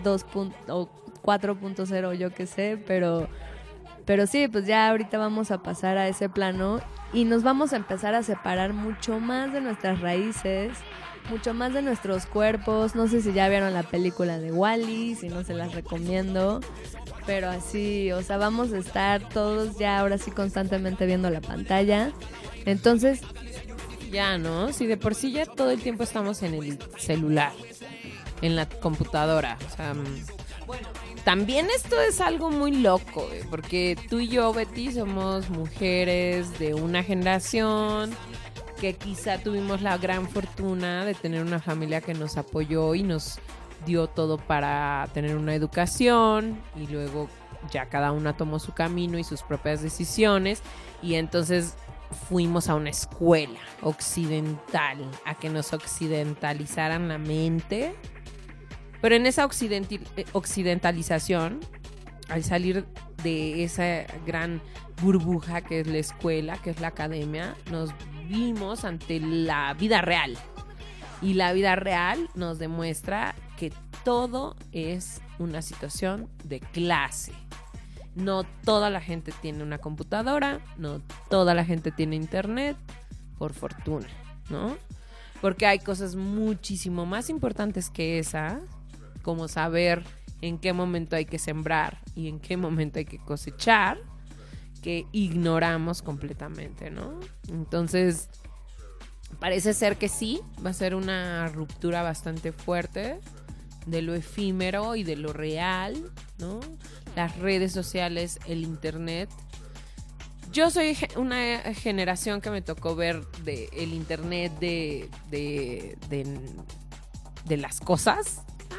4.0, yo qué sé, pero sí, pues ya ahorita vamos a pasar a ese plano y nos vamos a empezar a separar mucho más de nuestras raíces, mucho más de nuestros cuerpos. No sé si ya vieron la película de Wall-E, si no se las recomiendo, pero así, o sea, vamos a estar todos ya ahora sí constantemente viendo la pantalla. Entonces, ya, ¿no? Si de por sí ya todo el tiempo estamos en el celular, en la computadora, o sea, bueno, también esto es algo muy loco, porque tú y yo, Betty, somos mujeres de una generación que quizá tuvimos la gran fortuna de tener una familia que nos apoyó y nos dio todo para tener una educación, y luego ya cada una tomó su camino y sus propias decisiones, y entonces fuimos a una escuela occidental a que nos occidentalizaran la mente. Pero en esa occidentalización, al salir de esa gran burbuja que es la escuela, que es la academia, nos vimos ante la vida real. Y la vida real nos demuestra que todo es una situación de clase. No toda la gente tiene una computadora, no toda la gente tiene internet, por fortuna, ¿no? Porque hay cosas muchísimo más importantes que esa, como saber en qué momento hay que sembrar y en qué momento hay que cosechar, que ignoramos completamente, ¿no? Entonces, parece ser que sí, va a ser una ruptura bastante fuerte de lo efímero y de lo real, ¿no? Las redes sociales, el internet. Yo soy una generación que me tocó ver el internet de las cosas.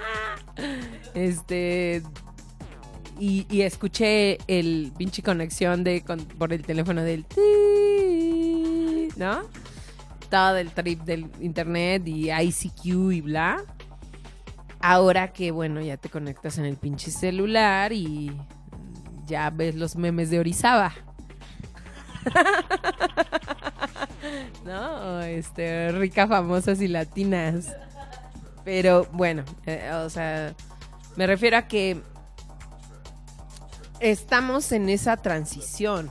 Y escuché el pinche conexión por el teléfono del ¿no? Todo el trip del internet y ICQ y bla. Ahora que, bueno, ya te conectas en el pinche celular y ya ves los memes de Orizaba. ¿No? Ricas, famosas y latinas. Pero bueno, o sea, me refiero a que estamos en esa transición.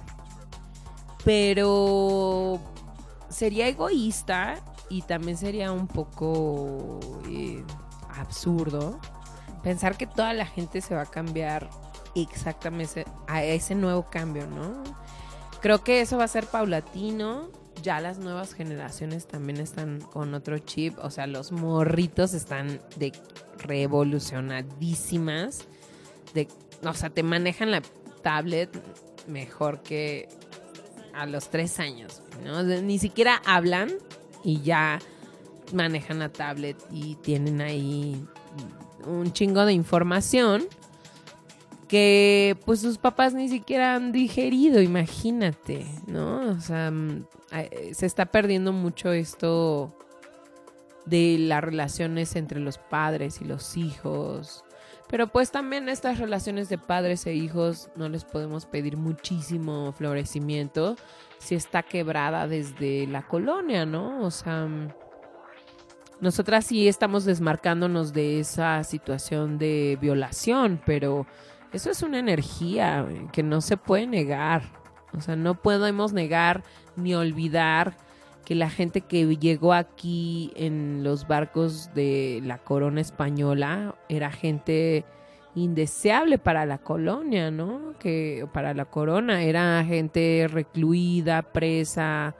Pero sería egoísta y también sería un poco absurdo pensar que toda la gente se va a cambiar exactamente a ese nuevo cambio, ¿no? Creo que eso va a ser paulatino. Ya las nuevas generaciones también están con otro chip. O sea, los morritos están revolucionadísimas. O sea, te manejan la tablet mejor que a los 3 años, ¿no? Ni siquiera hablan y ya manejan la tablet y tienen ahí un chingo de información que pues sus papás ni siquiera han digerido, imagínate, ¿no? O sea, se está perdiendo mucho esto de las relaciones entre los padres y los hijos. Pero pues también estas relaciones de padres e hijos no les podemos pedir muchísimo florecimiento si está quebrada desde la colonia, ¿no? O sea, nosotras sí estamos desmarcándonos de esa situación de violación, pero eso es una energía que no se puede negar. O sea, no podemos negar ni olvidar que la gente que llegó aquí en los barcos de la corona española era gente indeseable para la colonia, ¿no? Que para la corona era gente recluida, presa,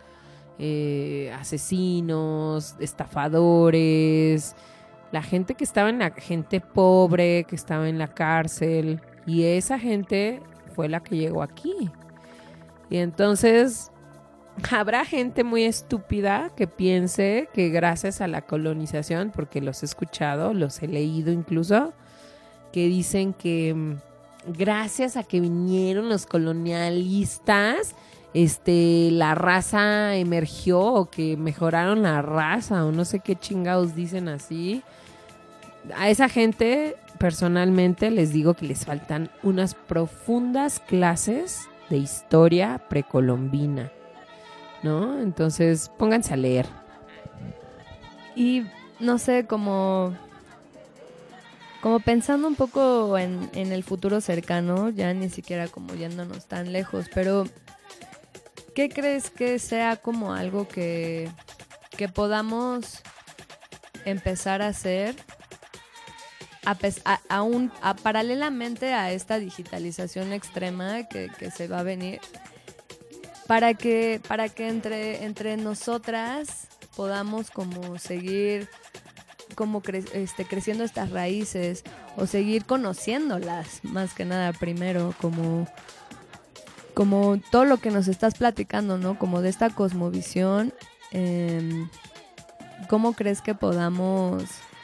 asesinos, estafadores, la gente que estaba gente pobre, que estaba en la cárcel, y esa gente fue la que llegó aquí. Y entonces habrá gente muy estúpida que piense que gracias a la colonización, porque los he escuchado, los he leído incluso, que dicen que gracias a que vinieron los colonialistas, la raza emergió, o que mejoraron la raza, o no sé qué chingados dicen así. A esa gente, personalmente, les digo que les faltan unas profundas clases de historia precolombina, ¿no? Entonces, pónganse a leer. Y no sé, como pensando un poco en el futuro cercano, ya ni siquiera como yéndonos tan lejos, pero ¿qué crees que sea como algo que podamos empezar a hacer paralelamente a esta digitalización extrema que se va a venir, para que entre nosotras podamos como seguir como creciendo estas raíces, o seguir conociéndolas más que nada primero, como todo lo que nos estás platicando, ¿no? Como de esta cosmovisión. ¿Cómo crees que podamos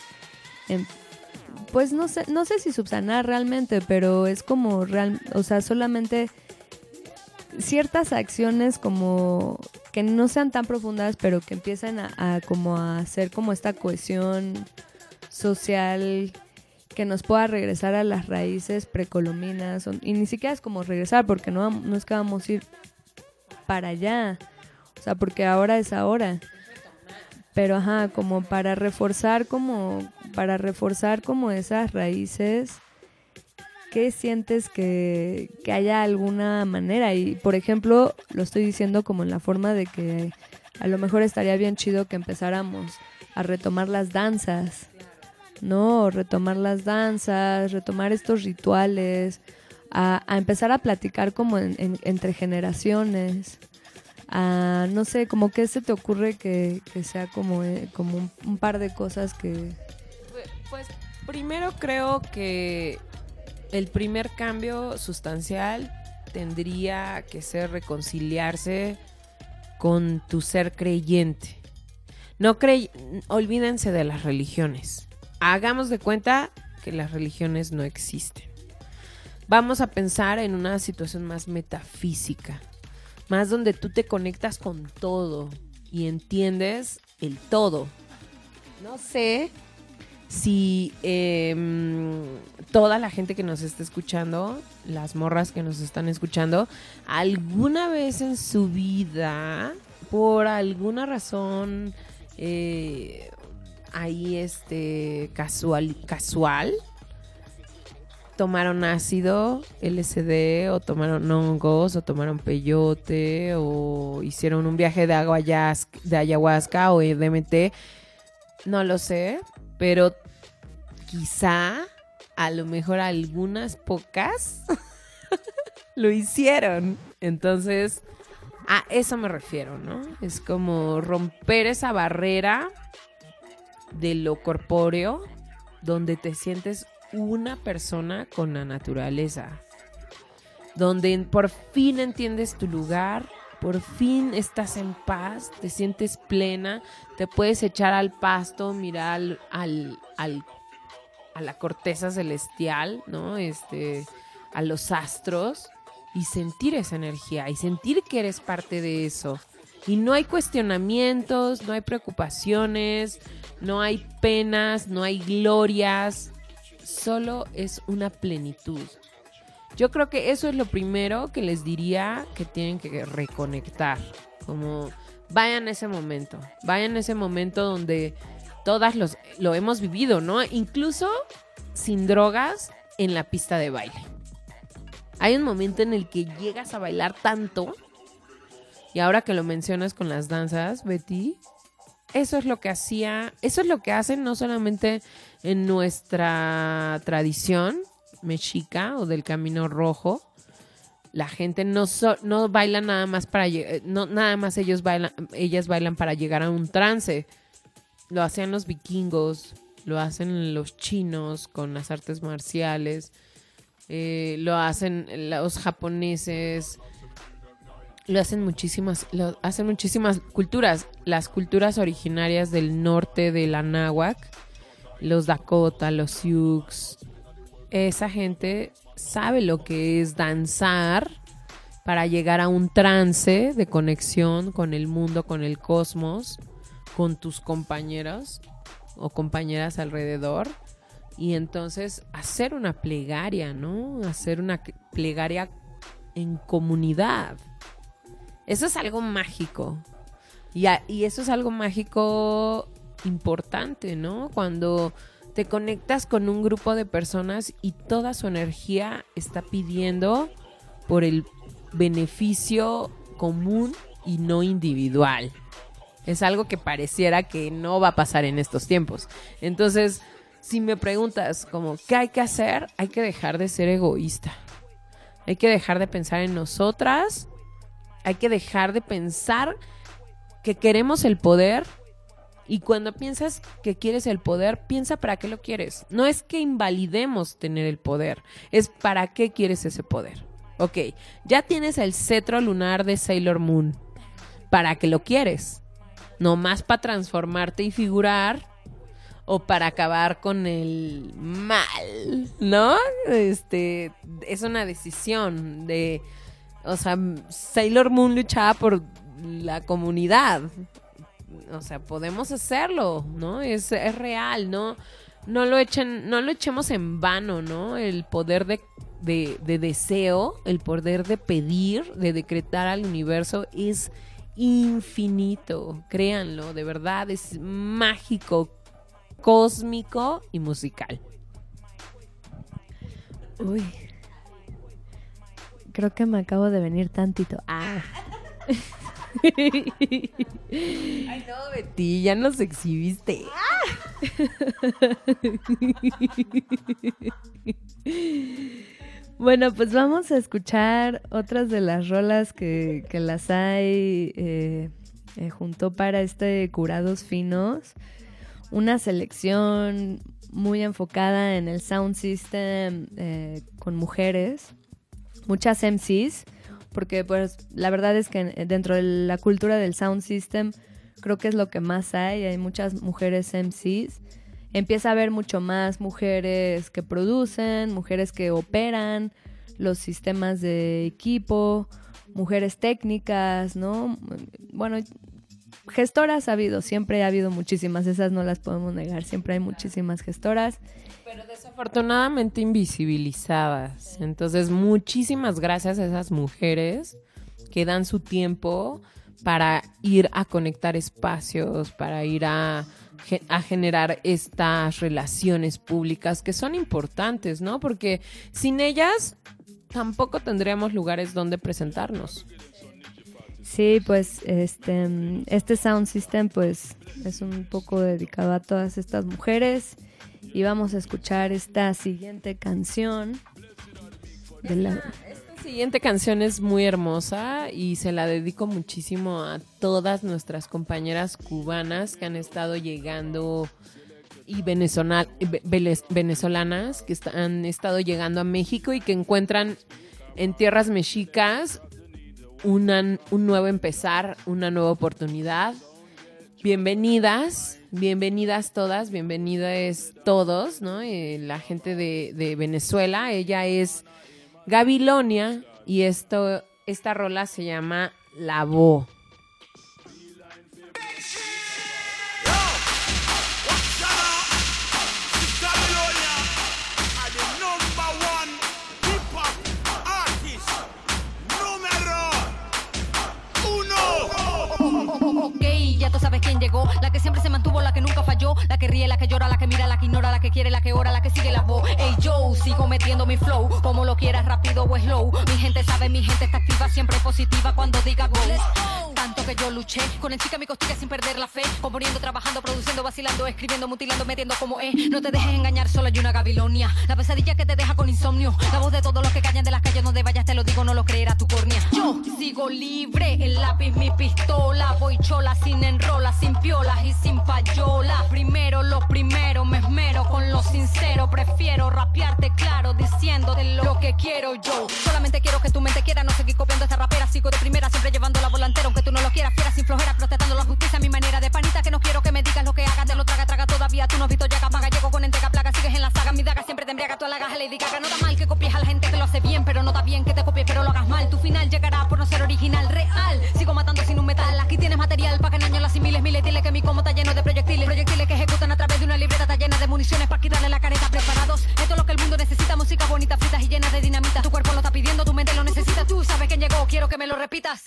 pues no sé si subsanar realmente, pero es como o sea, solamente ciertas acciones como que no sean tan profundas, pero que empiecen a como a hacer como esta cohesión social que nos pueda regresar a las raíces precolombinas, y ni siquiera es como regresar, porque no es que vamos a ir para allá, o sea, porque ahora es ahora, Pero ajá, como para reforzar como esas raíces, ¿qué sientes que haya alguna manera? Y por ejemplo, lo estoy diciendo como en la forma de que a lo mejor estaría bien chido que empezáramos a retomar las danzas, ¿no? Retomar las danzas, retomar estos rituales, a empezar a platicar como entre generaciones. No sé, como que se te ocurre que sea como un par de cosas que... Pues primero creo que el primer cambio sustancial tendría que ser reconciliarse con tu ser creyente. Olvídense de las religiones. Hagamos de cuenta que las religiones no existen. Vamos a pensar en una situación más metafísica, más donde tú te conectas con todo y entiendes el todo. No sé si toda la gente que nos está escuchando, las morras que nos están escuchando, alguna vez en su vida, por alguna razón ahí casual, tomaron ácido, LSD, o tomaron hongos, o tomaron peyote, o hicieron un viaje de ayahuasca o DMT, no lo sé, pero quizá, a lo mejor algunas pocas lo hicieron. Entonces, a eso me refiero, ¿no? Es como romper esa barrera de lo corpóreo, donde te sientes una persona con la naturaleza, donde por fin entiendes tu lugar, por fin estás en paz, te sientes plena, te puedes echar al pasto, mirar a la corteza celestial, ¿no? A los astros, y sentir esa energía y sentir que eres parte de eso. Y no hay cuestionamientos, no hay preocupaciones, no hay penas, no hay glorias, solo es una plenitud. Yo creo que eso es lo primero que les diría que tienen que reconectar. Como vayan a ese momento donde todas lo hemos vivido, ¿no? Incluso sin drogas en la pista de baile. Hay un momento en el que llegas a bailar tanto, y ahora que lo mencionas con las danzas, Betty, eso es lo que hacen no solamente en nuestra tradición mexica o del Camino Rojo. La gente no baila nada más ellas bailan para llegar a un trance. Lo hacían los vikingos, lo hacen los chinos con las artes marciales, lo hacen los japoneses, lo hacen muchísimas culturas. Las culturas originarias del norte del Anáhuac, los Dakota, los Sioux, esa gente sabe lo que es danzar para llegar a un trance de conexión con el mundo, con el cosmos, con tus compañeros o compañeras alrededor, y entonces hacer una plegaria, ¿no? Hacer una plegaria en comunidad. Eso es algo mágico. Y eso es algo mágico importante, ¿no? Cuando te conectas con un grupo de personas y toda su energía está pidiendo por el beneficio común y no individual. Es algo que pareciera que no va a pasar en estos tiempos. Entonces, si me preguntas como ¿qué hay que hacer? Hay que dejar de ser egoísta. Hay que dejar de pensar en nosotras. Hay que dejar de pensar que queremos el poder. Y cuando piensas que quieres el poder, piensa para qué lo quieres. No es que invalidemos tener el poder, es para qué quieres ese poder. Ok, ya tienes el cetro lunar de Sailor Moon. ¿Para qué lo quieres? ¿Nomás para transformarte y figurar? ¿O para acabar con el mal? ¿No? Es una decisión de... O sea, Sailor Moon luchaba por la comunidad. O sea, podemos hacerlo, ¿no? Es real, ¿no? No lo echemos en vano, ¿no? El poder de deseo, el poder de pedir, de decretar al universo es infinito. Créanlo, de verdad, es mágico, cósmico y musical. Uy. Creo que me acabo de venir tantito. Ay, no, Betty, ya nos exhibiste. Bueno, pues vamos a escuchar otras de las rolas que las hay juntó para este Curados Finos. Una selección muy enfocada en el sound system con mujeres, muchas MCs, porque pues la verdad es que dentro de la cultura del sound system creo que es lo que más hay muchas mujeres MCs. Empieza a haber mucho más mujeres que producen, mujeres que operan los sistemas de equipo, mujeres técnicas, ¿no? Bueno, gestoras ha habido, siempre ha habido muchísimas, esas no las podemos negar, siempre hay muchísimas gestoras. Pero desafortunadamente invisibilizadas. Entonces, muchísimas gracias a esas mujeres que dan su tiempo para ir a conectar espacios, para ir a generar estas relaciones públicas que son importantes, ¿no? Porque sin ellas tampoco tendríamos lugares donde presentarnos. Sí, pues este sound system pues es un poco dedicado a todas estas mujeres y vamos a escuchar esta siguiente canción de la... Esta siguiente canción es muy hermosa y se la dedico muchísimo a todas nuestras compañeras cubanas que han estado llegando y venezolanas que han estado llegando a México y que encuentran en tierras mexicas un nuevo empezar, una nueva oportunidad. Bienvenidas todas, bienvenidas todos, ¿no? La gente de Venezuela. Ella es Gabilonia y esta rola se llama La Voz. Ok, ya tú sabes quién llegó. La que siempre se mantuvo, la que nunca falló. La que ríe, la que llora, la que mira, la que ignora, la que quiere, la que ora, la que sigue la voz. Ey, yo sigo metiendo mi flow, como lo quieras, rápido o slow. Mi gente sabe, mi gente está activa, siempre positiva cuando diga go. Tanto que yo luché, con el chica mi costilla sin perder la fe. Componiendo, trabajando, produciendo, vacilando, escribiendo, mutilando, metiendo como es. No te dejes engañar, solo hay una Gabilonia. La pesadilla que te deja con insomnio. La voz de todos los que callan de las calles donde vayas, te lo digo, no lo creerá tu córnea. Yo sigo libre, el lápiz, mi pistola. Voy chola, sin enrola, sin piolas y sin payola. Primero lo primero, me esmero con lo sincero. Prefiero rapearte claro, diciéndote lo que quiero yo. Solamente quiero que tu mente quiera, no seguir copiando esta rapera. Sigo de primera, siempre llevando la volantera, aunque tú no lo quieras, fiera sin flojera, protestando la justicia a mi manera de panita. Que no quiero que me digas lo que hagas, te lo traga todavía. Tú no has visto ya paga, llego con entrega plaga, sigues en la saga. Mi daga siempre te embriaga, tú halagas a Lady Gaga. No da mal que copies a la gente que lo hace bien, pero no da bien que te copies, pero lo hagas mal. Tu final llegará por no ser original, real. Sigo matando sin un metal, aquí tienes material para que en años las similes. Miles, dile que mi combo está lleno de proyectiles. Proyectiles que ejecutan a través de una libreta, está llena de municiones para quitarle la careta. Preparados, esto es lo que el mundo necesita. Música bonita, fritas y llena de dinamita. Tu cuerpo lo está pidiendo, tu mente lo necesita. Tú sabes quién llegó, quiero que me lo repitas.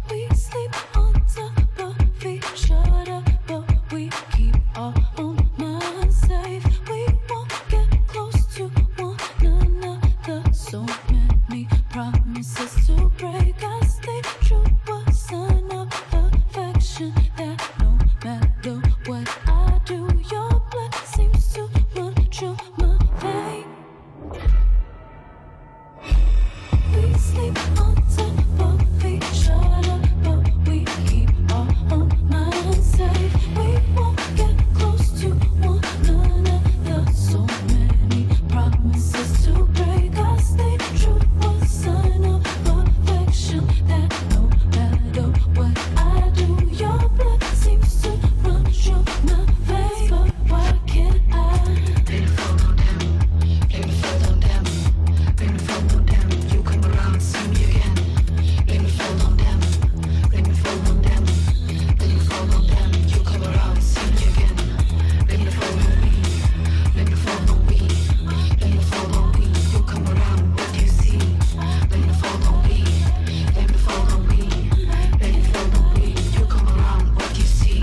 We sleep on top of each other, but we keep our own minds safe. We won't get close to one another. So many promises to break. I stay true, a sign of affection that no matter what I do, your blood seems to run through my veins. We sleep on top of each other, but we keep our own minds safe. We won't get close to one another. So many promises to break. I stay true, a sign of affection that no matter what I do, your blood seems to run through my veins. But why can't I? Blame the fault on them. Blame the fault on them. Blame the fault on them. You come around, see me again. Blame the fault on them. Blame the fault on them. Blame the fault on them. You come around, see me again. Blame the fault on me. Blame the fault on we. Blame the fault on we. You come around, what do you see? Blame the fault on we. Blame the fault on we. Blame the fault on we. You come around, what do you see?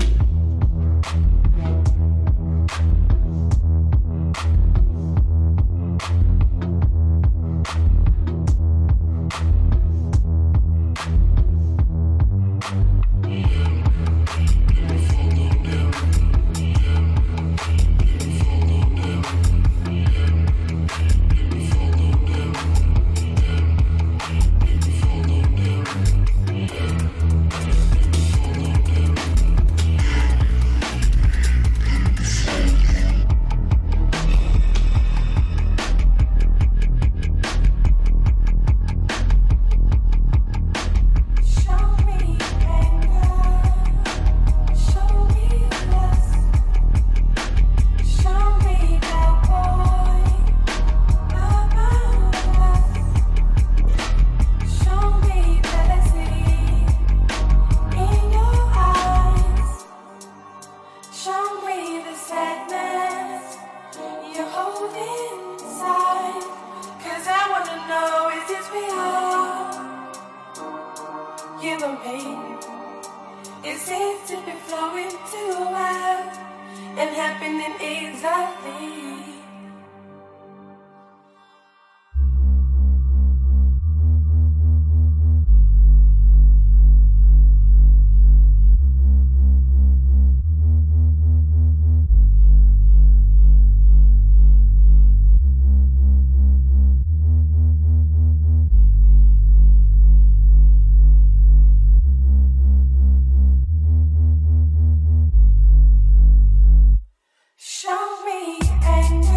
Show me the sadness you're holding inside. 'Cause I wanna know, is this real? You and me. It seems to be flowing too well and happening easily. Show me anger.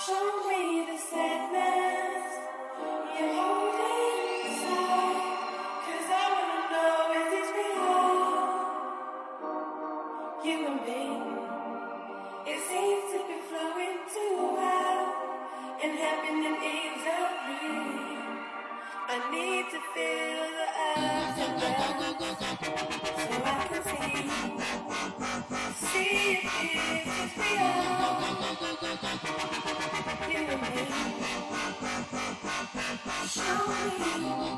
Show me the sadness you're holding inside. 'Cause I wanna know, is this real? You and me, it seems to be flowing too well and happening easily. I need to feel the ups and downs so I can see if it's real. You and me, show me.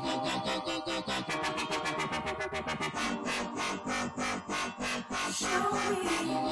Show me.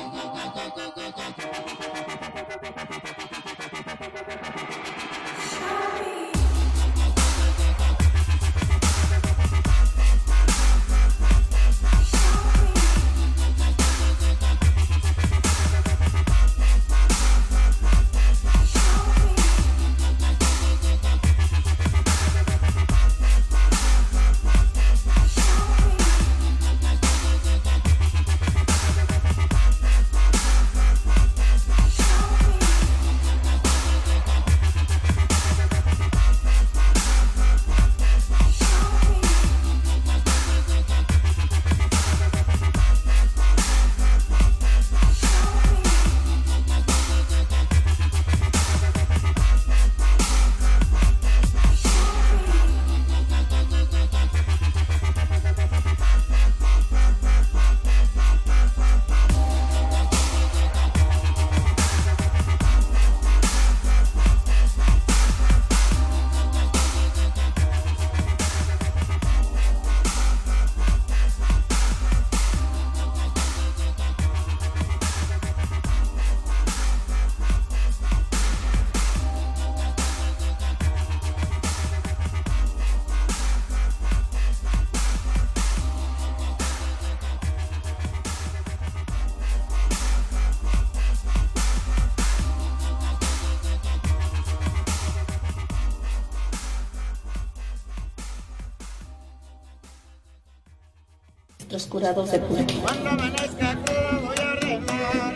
Nuestros curados de pulque. Cuando amanezca crudo voy a arreglar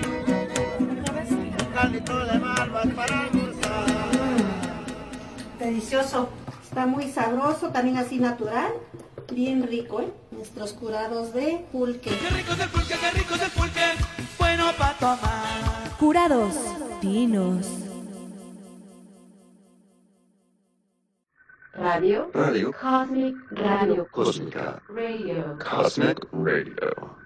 un caldito de malvas para almorzar. Delicioso, está muy sabroso, también así natural, bien rico, ¿eh? Nuestros curados de pulque. Qué rico es el pulque, qué rico es el pulque, bueno para tomar. Curados, pinos. Radio. Radio. Cosmic Radio. Cósmica. Radio. Cosmic Radio.